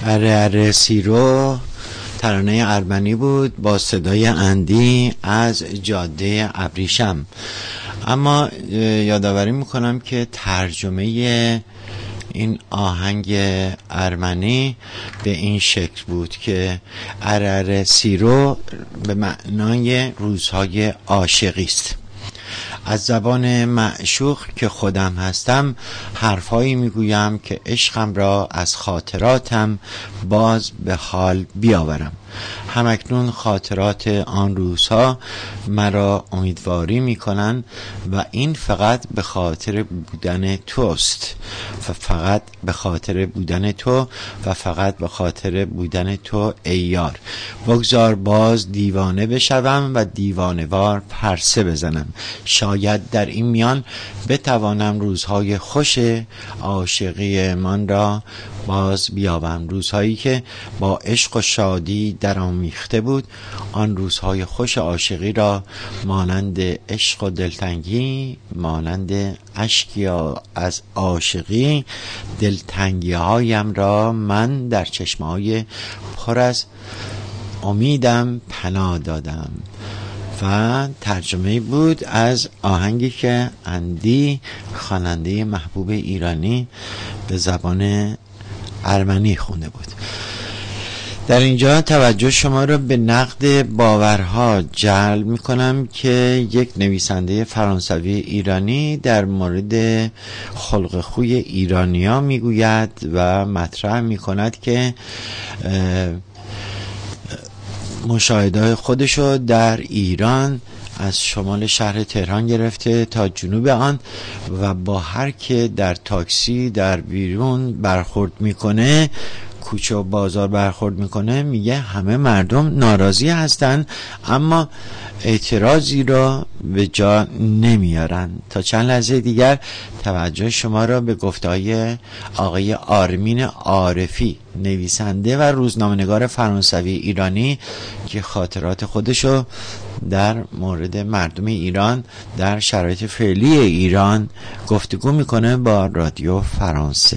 اره اره سیرو ترانه ارمنی بود با صدای اندی از جاده ابریشم. اما یادآوری میکنم که ترجمه این آهنگ ارمنی به این شکل بود که اره اره سیرو به معنای روزهای عاشقی است. از زبان معشوق که خودم هستم حرفهایی میگویم که عشقم را از خاطراتم باز به حال بیاورم. همکنون خاطرات آن روزها مرا امیدواری میکنن و این فقط به خاطر بودن توست و فقط به خاطر بودن تو و فقط به خاطر بودن تو ای یار. بگذار باز دیوانه بشوم و دیوانوار پرسه بزنم. شاید در این میان بتوانم روزهای خوش عاشقی من را باز بیابم، روزهایی که با عشق و شادی در آمیخته بود. آن روزهای خوش عاشقی را مانند عشق و دلتنگی، مانند اشکی از عاشقی، دلتنگی هایم را من در چشمه های پر از امیدم پناه دادم. و ترجمه بود از آهنگی که اندی خواننده محبوب ایرانی به زبان ارمنی خونده بود. در اینجا توجه شما را به نقد باورها جلب می کنم که یک نویسنده فرانسوی ایرانی در مورد خلق خوی ایرانیا می گوید و مطرح می کند که مشاهده خودشو در ایران از شمال شهر تهران گرفته تا جنوب آن و با هر که در تاکسی در بیرون برخورد میکنه، کوچه و بازار برخورد میکنه، میگه همه مردم ناراضی هستن اما اعتراضی را به جا نمیارن. تا چند لحظه دیگر توجه شما را به گفته‌های آقای آرمین عارفی، نویسنده و روزنامه‌نگار فرانسوی ایرانی که خاطرات خودشو در مورد مردم ایران در شرایط فعلی ایران گفتگو میکنه با رادیو فرانسه.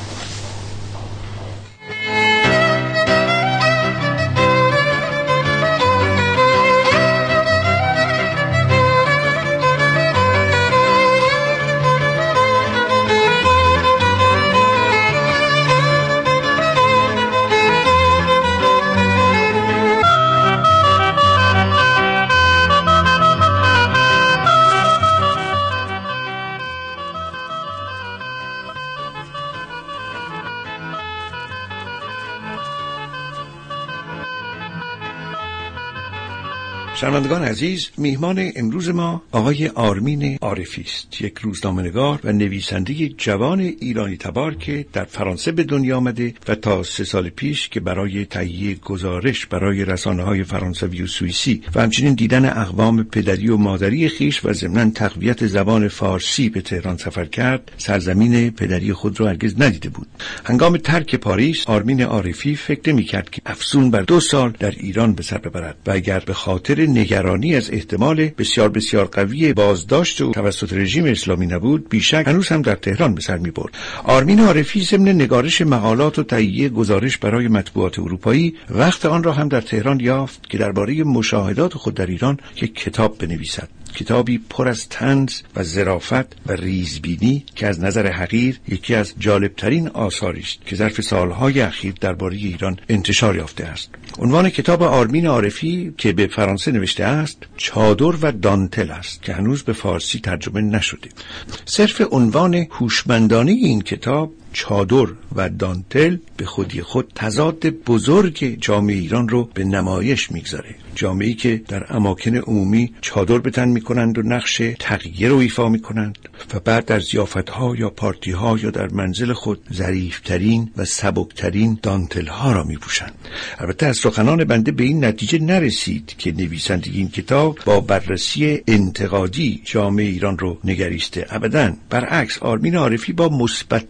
شنوندگان عزیز، میهمان امروز ما آقای آرمین عارفی است، یک روزنامه‌نگار و نویسنده جوان ایرانی تبار که در فرانسه به دنیا آمده و تا سه سال پیش که برای تهیه گزارش برای رسانه‌های فرانسوی و سوئیسی و همچنین دیدن اقوام پدری و مادری خیش و ضمناً تقویت زبان فارسی به تهران سفر کرد، سرزمین پدری خود را هرگز ندیده بود. هنگام ترک پاریس، آرمین عارفی فکر نمی‌کرد که افزون بر دو سال در ایران به سر ببرد و اگر به خاطر نگرانی از احتمال بسیار بسیار قوی بازداشت و توسط رژیم اسلامی نبود، بیشک هنوز هم در تهران به سر می‌برد. آرمین عارفی ضمن نگارش مقالات و تهیه گزارش برای مطبوعات اروپایی وقت آن را هم در تهران یافت که درباره مشاهدات خود در ایران یک کتاب بنویسد. کتابی پر از طنز و ظرافت و ریزبینی که از نظر حقیر یکی از جالبترین آثاری است که ظرف سالهای اخیر درباره ایران انتشار یافته است. عنوان کتاب آرمین عارفی که به فرانسه نوشته است چادر و دانتل است که هنوز به فارسی ترجمه نشده. صرف عنوان هوشمندانه این کتاب چادر و دانتل به خودی خود تضاد بزرگ جامعه ایران رو به نمایش میگذاره. جامعه‌ای که در اماکن عمومی چادر به تن میکنند و نقش تغییر رو ایفا میکنند و بعد در ضیافت‌ها یا پارتی‌ها یا در منزل خود ظریف‌ترین و سبکترین دانتل‌ها را میپوشند. البته از سخنان بنده به این نتیجه نرسید که نویسنده این کتاب با بررسی انتقادی جامعه ایران رو نگریسته. ابداً برعکس، آرمین عارفی با مثبت‌ترین دید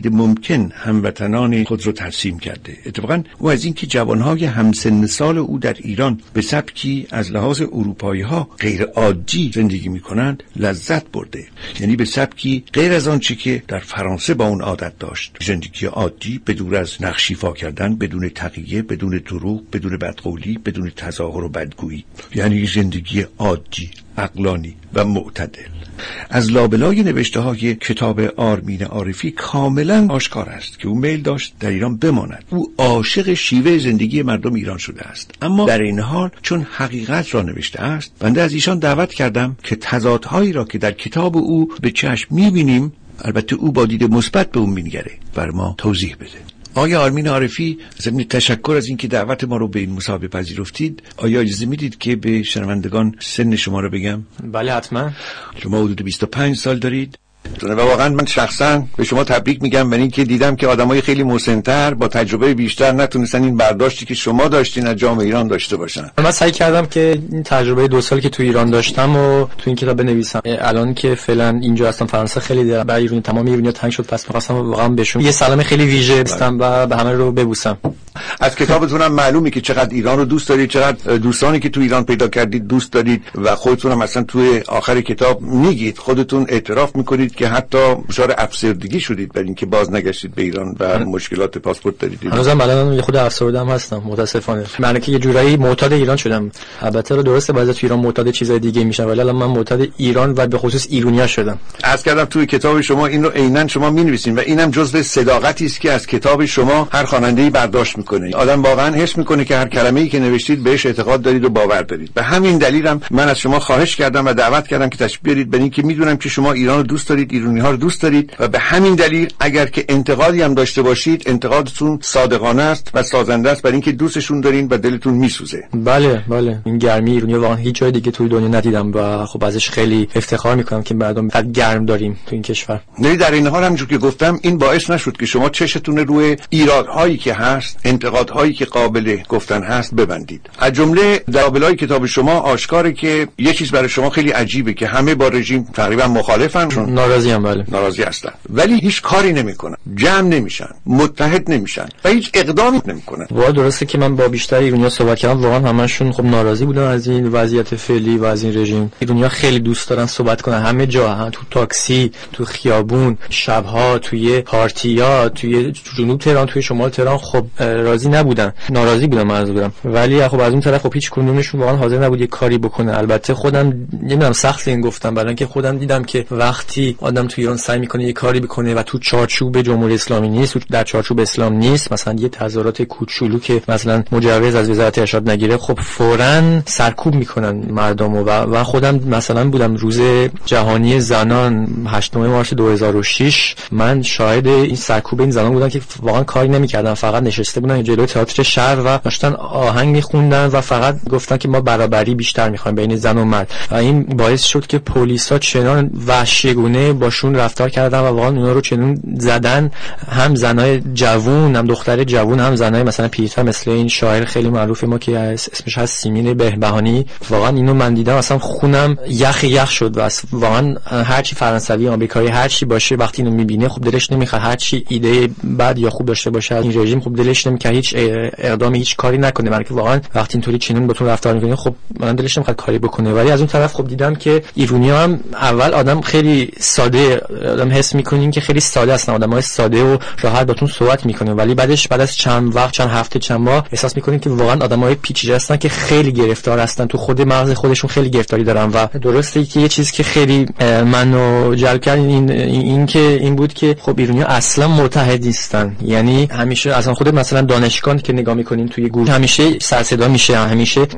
دید ممکن هموطنان خود رو ترسیم کرده. اتفاقا او از اینکه جوانهای همسن سال او در ایران به سبکی از لحاظ اروپایی ها غیر عادی زندگی میکنند لذت برده، یعنی به سبکی غیر از آنچه که در فرانسه با اون عادت داشت، زندگی عادی بدون از نقشیفا کردن، بدون تقیه، بدون دروغ، بدون بدقولی، بدون تظاهر و بدگویی، یعنی زندگی عادی، عقلانی و معتدل. از لابلای نوشته های کتاب آرمین عارفی کاملا آشکار است که او میل داشت در ایران بماند. او عاشق شیوه زندگی مردم ایران شده است، اما در این حال چون حقیقت را نوشته است، بنده از ایشان دعوت کردم که تضادهایی را که در کتاب او به چشم می‌بینیم، البته او با دید مثبت به اون می‌نگره، بر ما توضیح بده. آیا آرمین عارفی، ضمن تشکر از اینکه دعوت ما رو به این مصاحبه پذیرفتید، آیا اجازه میدید که به شنوندگان سن شما رو بگم؟ بله حتما. شما حدود بیست و پنج سال دارید و واقعا من شخصا به شما تبریک میگم، برای اینکه دیدم که آدمای خیلی مسن‌تر با تجربه بیشتر نتونستن این برداشتی که شما داشتین از جامعه ایران داشته باشن. من سعی کردم که این تجربه دو سال که تو ایران داشتم و تو این کتاب بنویسم. الان که فعلا اینجا هستم فرانسه، خیلی برای ایرانی تمام ایرانی‌ها تنگ شد، پس می‌خواستم واقعا بهشون یه سلام خیلی ویژه بستم و به همه رو ببوسم. از کتابتونم معلومه که چقدر ایران رو دوست دارید، چقدر دوستانی که تو ایران پیدا کردید دوست دارید و خودتونم مثلا توی آخر کتاب میگید، خودتون اعتراف میکنید که حتی دچار افسردگی شدید برای اینکه باز نگشتید به ایران و مشکلات پاسپورت دارید. هنوزم الان یه خود افسرده‌ام هستم متاسفانه، معنی که یه جورایی معتاد ایران شدم. البته رو درسته بعضی تو ایران معتاد چیزای دیگه میشن، ولی الان من معتاد ایران و به خصوص ایرانیا شدم. عرض کردم توی کتاب شما این رو عیناً شما می‌نویسین و اینم جزء صداقتی است که از کتاب شما هر خواننده‌ای برداشت میکنه. آدم واقعا حس میکنه که هر کلمه‌ای که نوشتید بهش اعتقاد دارید و باور دارید. به همین دلیلم من از شما خواهش کردم و دعوت کردم که تشریف بیارید، برای اینکه میدونم که شما ایران رو دوست دارید، ایرانی‌ها رو دوست دارید و به همین دلیل اگر که انتقادی هم داشته باشید، انتقادتون صادقانه است و سازنده است، برای اینکه دوستشون دارین و دلتون میسوزه. بله بله، این گرمی ایرانی‌ها واقعا هیچ جای دیگه توی دنیا ندیدم و خب ازش خیلی افتخار میکنم که مردم قد گرم داریم تو این کشور. نه در این حال همونجوری که گفتم این باعث نشد که شما چشتون روی ایرادهایی که هست، انتقادهایی که قابل گفتن هست ببندید. از جمله در لابلای کتاب شما آشکاره که یه چیز برای شما خیلی عجیبه که همه با رژیم تقریبا مخالفن، ناراضی هم بله ناراضی هستن، ولی هیچ کاری نمیکنن، جمع نمیشن، متحد نمیشن و هیچ اقدامی نمیکنن. واقعا درسته که من با بیشتر ایرانی‌ها صحبت کردم، واقعا همشون خب ناراضی بودن از این وضعیت فعلی و از این رژیم. ایرانی‌ها خیلی دوست دارن صحبت کنن، همه جا، هم تو تاکسی، تو خیابون، شب‌ها، توی پارتی‌ها، توی جنوب تهران، توی شمال تهران خب راضی نبودن، ناراضی بودن منظور دارم. ولی خب از اون طرف خب هیچ کدومشون واقعا حاضر نبود یه کاری بکنه. البته خودم نمیدونم سخت این گفتم، برای اینکه خودم دیدم که وقتی آدم تو ایران سعی میکنه یه کاری بکنه و تو چارچوب جمهوری اسلامی نیست، در چارچوب اسلام نیست، مثلا یه تظاهرات کوچولو که مثلا مجوز از وزارت ارشاد نگیره، خب فوراً سرکوب میکنن مردمو. و و خودم مثلا بودم روز جهانی زنان هشتم مارس دو هزار و شش، من شاهد این سرکوب این زنان بودم که واقعا کاری نمیکردن، فقط نشسته بودن جلوی تئاتر شهر و داشتن آهنگ میخوندن و فقط گفتن که ما برابری بیشتر میخوایم بین زن و مرد. و این باعث شد که پلیسا چنان وحشیگونه باشون رفتار کردن و واقعا اونا رو چنون زدن، هم زنای جوون، هم دختر جوون، هم زنای مثلا پیرتر، مثل این شاعر خیلی معروف ما که اسمش هست سیمین بهبهانی. واقعا اینو من دیدم اصلا خونم یخ یخ شد و واقعا هر چی فرانسوی، آمریکایی، هر چی باشه وقتی اینو میبینه خب دلش نمیخواد هر چی ایده بد یا خوب داشته باشه این رژیم، خب دلش نمیخواد هیچ اقدام، هیچ کاری نکنه، برای که واقعا وقتی اینطوری چنین بهتون رفتار میکنه خب من دلش نمیخواد کاری بکنه. ولی از اون طرف خب دیدم که ایرانی‌ها هم اول آدم خیلی ساده، آدم حس میکنین که خیلی ساده هستن، آدمای ساده و راحت باتون صحبت میکنه، ولی بعدش بعد از چند وقت، چند هفته، چند ماه احساس میکنین که واقعا آدمای پیچیده هستن که خیلی گرفتار هستن، تو خود مغز خودشون خیلی گرفتاری دارن. و درسته که یه چیز که خیلی منو جلب کرد این این که این بود که خب ایرانی‌ها اصلا متحد نیستن. یعنی همیشه اصلا خود مثلا دانشگاه که نگاه میکنین توی گروه همیشه سر صدا میشه، همیشه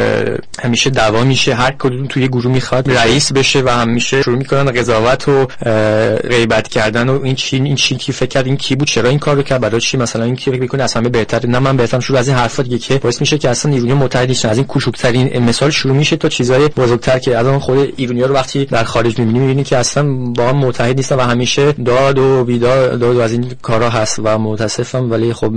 همیشه دعوا میشه، هر کدوم توی گروه میخواد رئیس بشه و همیشه شروع میکنن قضاوت و غیبت کردن و این چی این چی کی فکر کرد، این کی بود، چرا این کارو کرد، برای چی مثلا این کی فکر میکنه اصلا بهتره، نه من بهترم. شروع از این حرفا دیگه که باعث میشه که اصلا ایرانی‌ها متحد نیستن. از این کوچکترین مثال شروع میشه تا چیزای بزرگتر که از اون خود ایرانی‌ها رو وقتی در خارج میبینی میبینی که اصلا با هم متحد نیستن و همیشه داد و بیداد داد و از این کارا هست و متاسفم. ولی خب این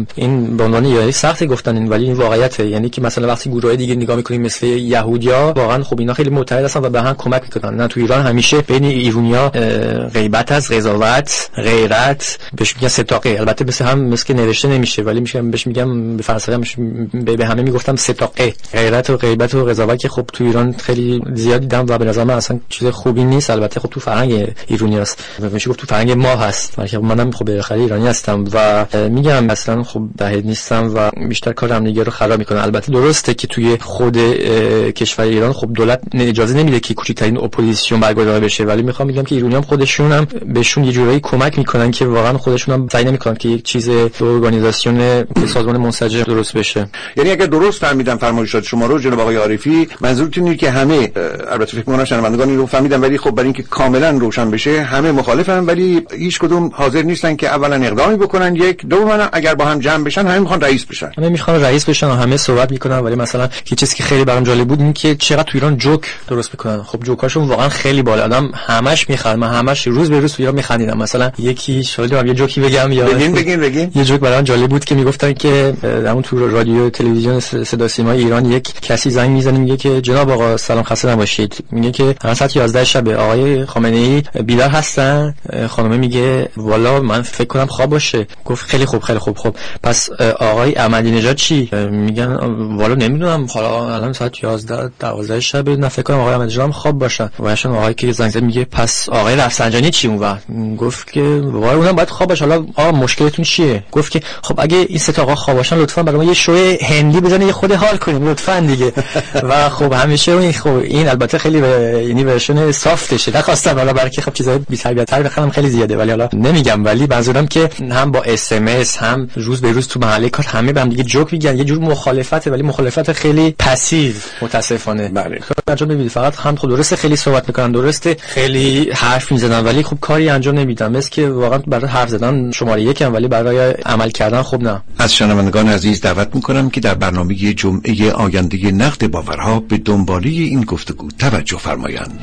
به عنوان ایرانی سخت گفتن این، ولی این واقعیته. یعنی که مثلا وقتی گروهای دیگه نگاه می‌کنیم مثل یهودیا، واقعا خب اینا خیلی متحد هستن و به هم کمک می‌کنن. نه تو ایران همیشه بین ایرانیا غیبت از قضاوت، غیرت بهش میگن ستاقه. البته مثل هم مثل که نوشته نمیشه، ولی میشه بهش میگم به فرانسه به همه میگفتم ستاقه. غیرت و غیبت و قضاوت که خب تو ایران خیلی زیاد دیدم و به نظر من اصلا چیز خوبی نیست. البته خب تو فرهنگ ایرانی است، میشه گفت تو فرهنگ ما هست. ولی منم خب بالاخره ایرانی هستم و میگم اصلا خب دهید نیستم و بیشتر کار همدیگه رو خراب میکنه. البته درسته که توی خود کشور ایران خب دولت اجازه نمیده که کوچکترین اپوزیسیون برگزار بشه، ولی میخوام بگم که ایرانیام خودشون هم بهشون یه جورایی کمک میکنن که واقعا خودشون هم سعی نمیکنن که یک چیز ارگانیزاسیون سازمان منسجم درست بشه. یعنی اگر درست فهمیدم فرمایشات شما رو جناب آقای عارفی، منظورتون اینه که همه، البته فکر می‌کنم شنوندگان اینو فهمیدن، ولی خب برای اینکه کاملا روشن بشه همه مخالفن ولی هیچ کدوم حاضر نیستن که اولا اقدامی بکنن، یک دوما اگر با هم جمع بشن همه میخوان رئیس بشن. همه میخوان رئیس بشن و همه صحبت میکنن. ولی مثلا یه چیزی که خیلی برام جالب بود این که چقدر تو ایران جوک درست میکنن. خب جوکاشون واقعا خیلی بالا، آدم همش میخند. من همش روز به روز تو ایران میخندیدم. مثلا یکی شاید یه جوکی بگم یا بگین بگین بگین یه جوک برام جالب بود که میگفتن که همون تو رادیو تلویزیون صدا سیما ایران یک کسی زنگ میزنه میگه که جناب آقا سلام خسته نباشید. میگه که ساعت یازده شب آقای خامنه‌ای بیدار هستن؟ خانم میگه والا من فکر کنم خواب باشه. گفت خیلی خوب خیلی خوب. خب پس آقای احمدی نژاد چی؟ میگن والا نمیدونم، حالا الان ساعت یازده دوازده شب، نه فکر کنم آقای احمدی نژاد خواب باشه. واشون آقای که زنگ زد میگه پس آقای رفسنجانی چی اون وقت؟ گفت که وای اونم باید خواب باشه. حالا آقا مشکلتون چیه؟ گفت که خب اگه این سه تا آقا خواب باشن لطفا برای ما یه شو هندی بزنید یه خود حال کنیم لطفا دیگه. و خب همیشه این خب این البته خیلی یعنی ورژن سافتشه. نخواستم حالا برای که خب چیزای بی تربیت‌تر بخوام خیلی زیاده، ولی حالا نمیگم. ولی منظورم که هم با اس ام اس هم روز به روز تو محله کار همه به هم دیگه جوک میگن. یه جور مخالفته ولی مخالفت خیلی پسیو متاسفانه. بله انجام نمیدید. فقط هم خب درسته خیلی صحبت میکنن، درسته خیلی حرف میزنن، ولی خب کاری انجام نمیدن. مثل که واقعا برای حرف زدن شماره یکم ولی برای عمل کردن خب نه. از شنوندگان عزیز دعوت میکنم که در برنامه جمعه آینده نقد باورها به دنباله این گفتگو توجه فرمایند.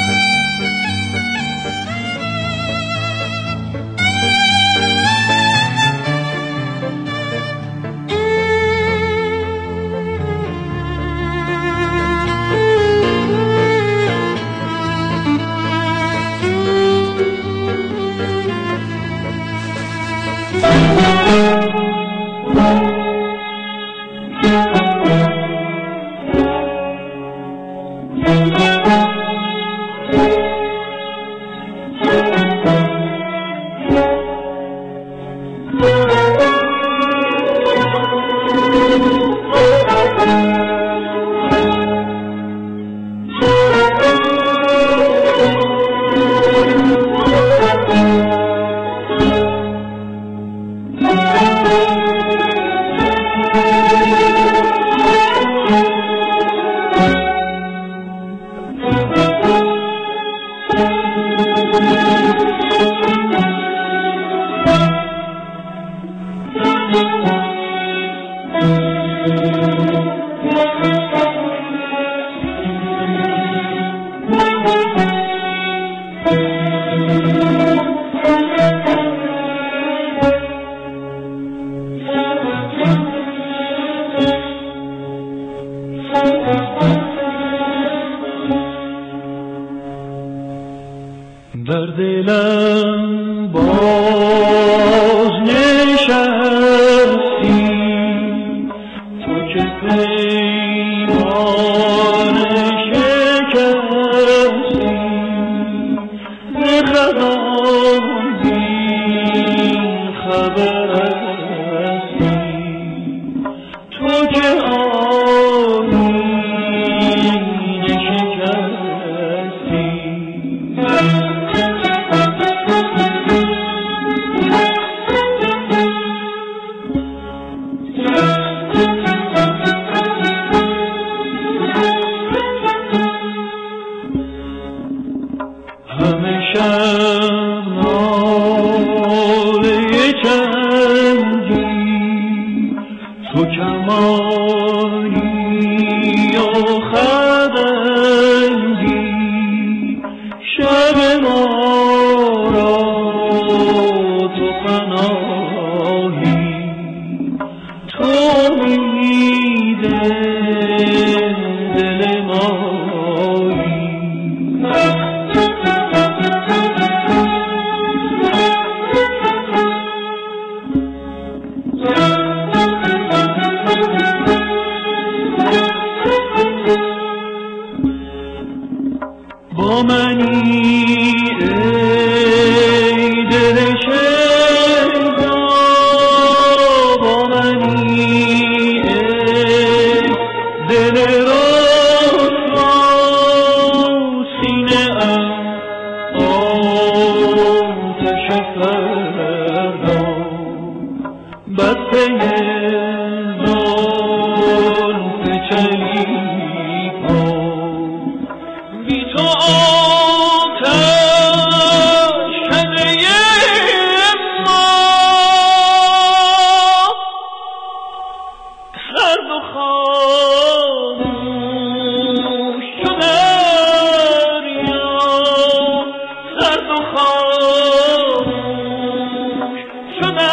در دلم باز نشستی تو که پیمان شکستی به خزان بین خبر هستی تو که آیین شکستی بسته زلف چلیپا بی تو آتش کده ما سرد و خاموش شده دریا سرد و خاموش شده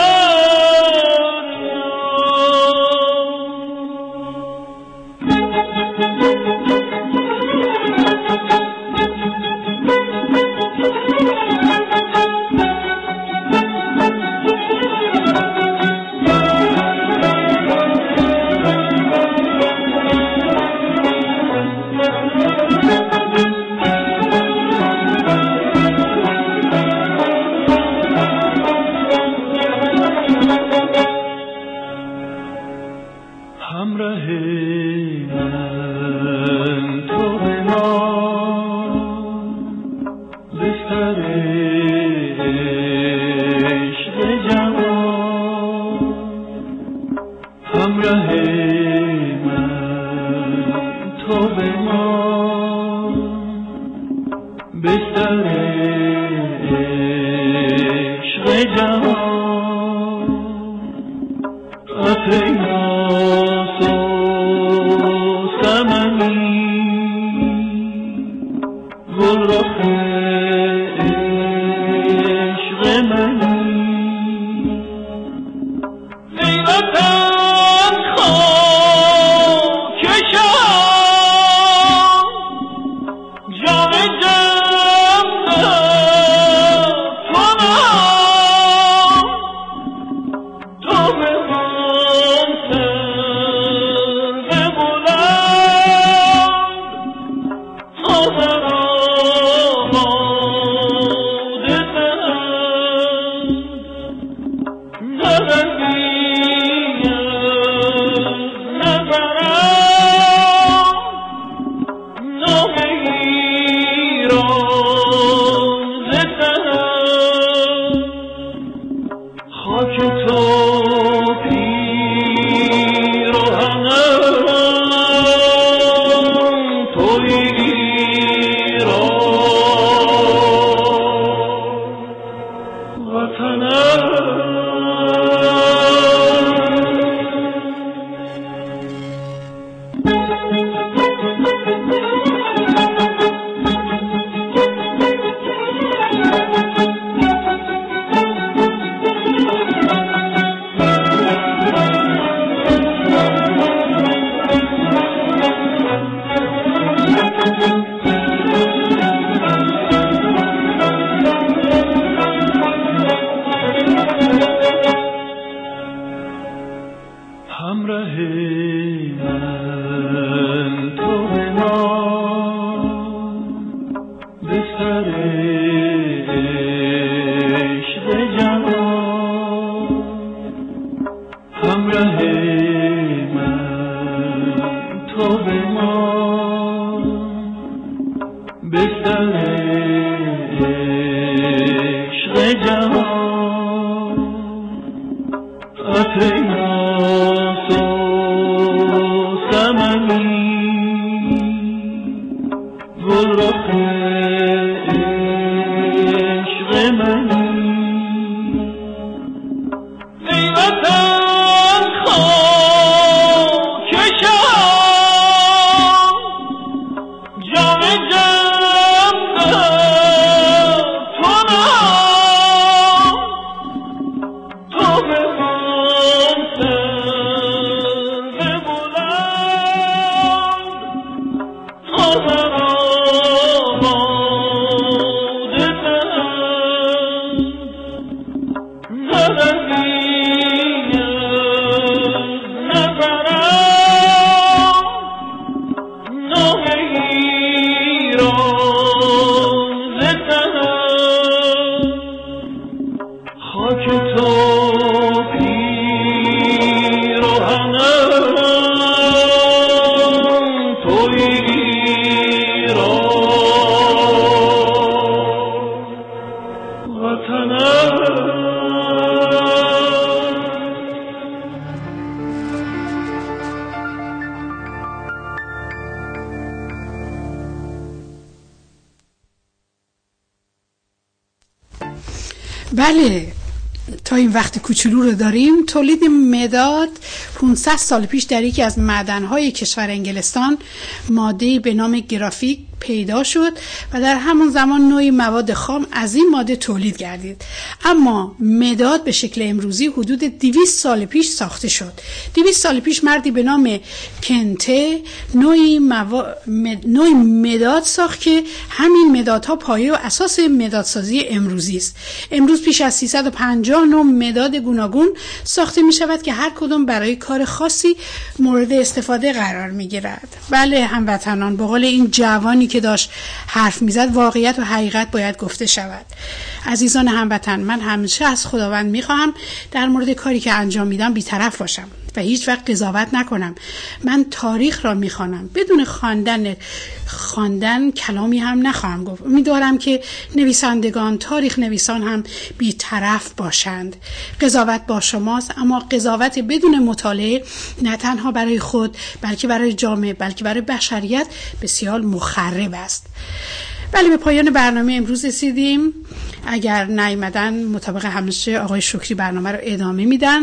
بله، تا این وقت کوچولو رو داریم. تولید مداد پانصد سال پیش در یکی از معدن‌های کشور انگلستان ماده‌ای به نام گرافیت پیدا شد و در همون زمان نوعی مواد خام از این ماده تولید گردید. اما مداد به شکل امروزی حدود دویست سال پیش ساخته شد. دویست سال پیش مردی به نام کنته نوعی, موا... مد... نوعی مداد ساخت که همین مدادها پایه و اساس مدادسازی امروزی است. امروز پیش از سیصد و پنجاه نوع مداد گوناگون ساخته می شود که هر کدام برای کار خاصی مورد استفاده قرار می گیرد. بله هموطنان، به قول این جوانی که داشت حرف میزد، واقعیت و حقیقت باید گفته شود. عزیزان هموطن، من همیشه از خداوند میخواهم در مورد کاری که انجام میدم بی‌طرف باشم و هیچ وقت قضاوت نکنم. من تاریخ را میخوانم، بدون خواندن خواندن کلامی هم نخواهم گفت. امیدوارم که نویسندگان، تاریخ نویسان هم بی‌طرف باشند. قضاوت با شماست، اما قضاوت بدون مطالعه نه تنها برای خود بلکه برای جامعه بلکه برای بشریت بسیار مخرب است. بله، به پایان برنامه امروز رسیدیم. اگر نیامدن مطابق همیشه آقای شکری برنامه رو ادامه میدن.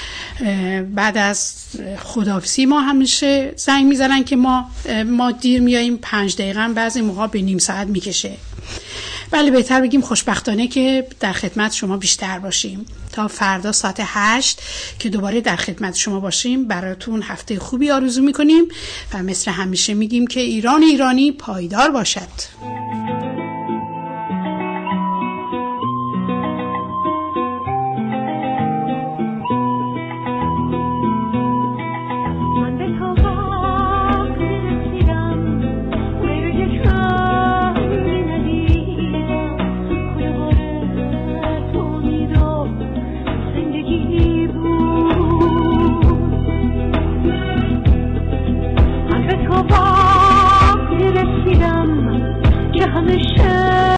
بعد از خداحافظی ما همیشه زنگ میزنن که ما ما دیر میاییم، پنج دقیقه بعضی موقع به نیم ساعت میکشه. بله، بهتر بگیم خوشبختانه که در خدمت شما بیشتر باشیم. تا فردا ساعت هشت که دوباره در خدمت شما باشیم براتون هفته خوبی آرزو میکنیم و مثل همیشه میگیم که ایران ایرانی پایدار باشد. همه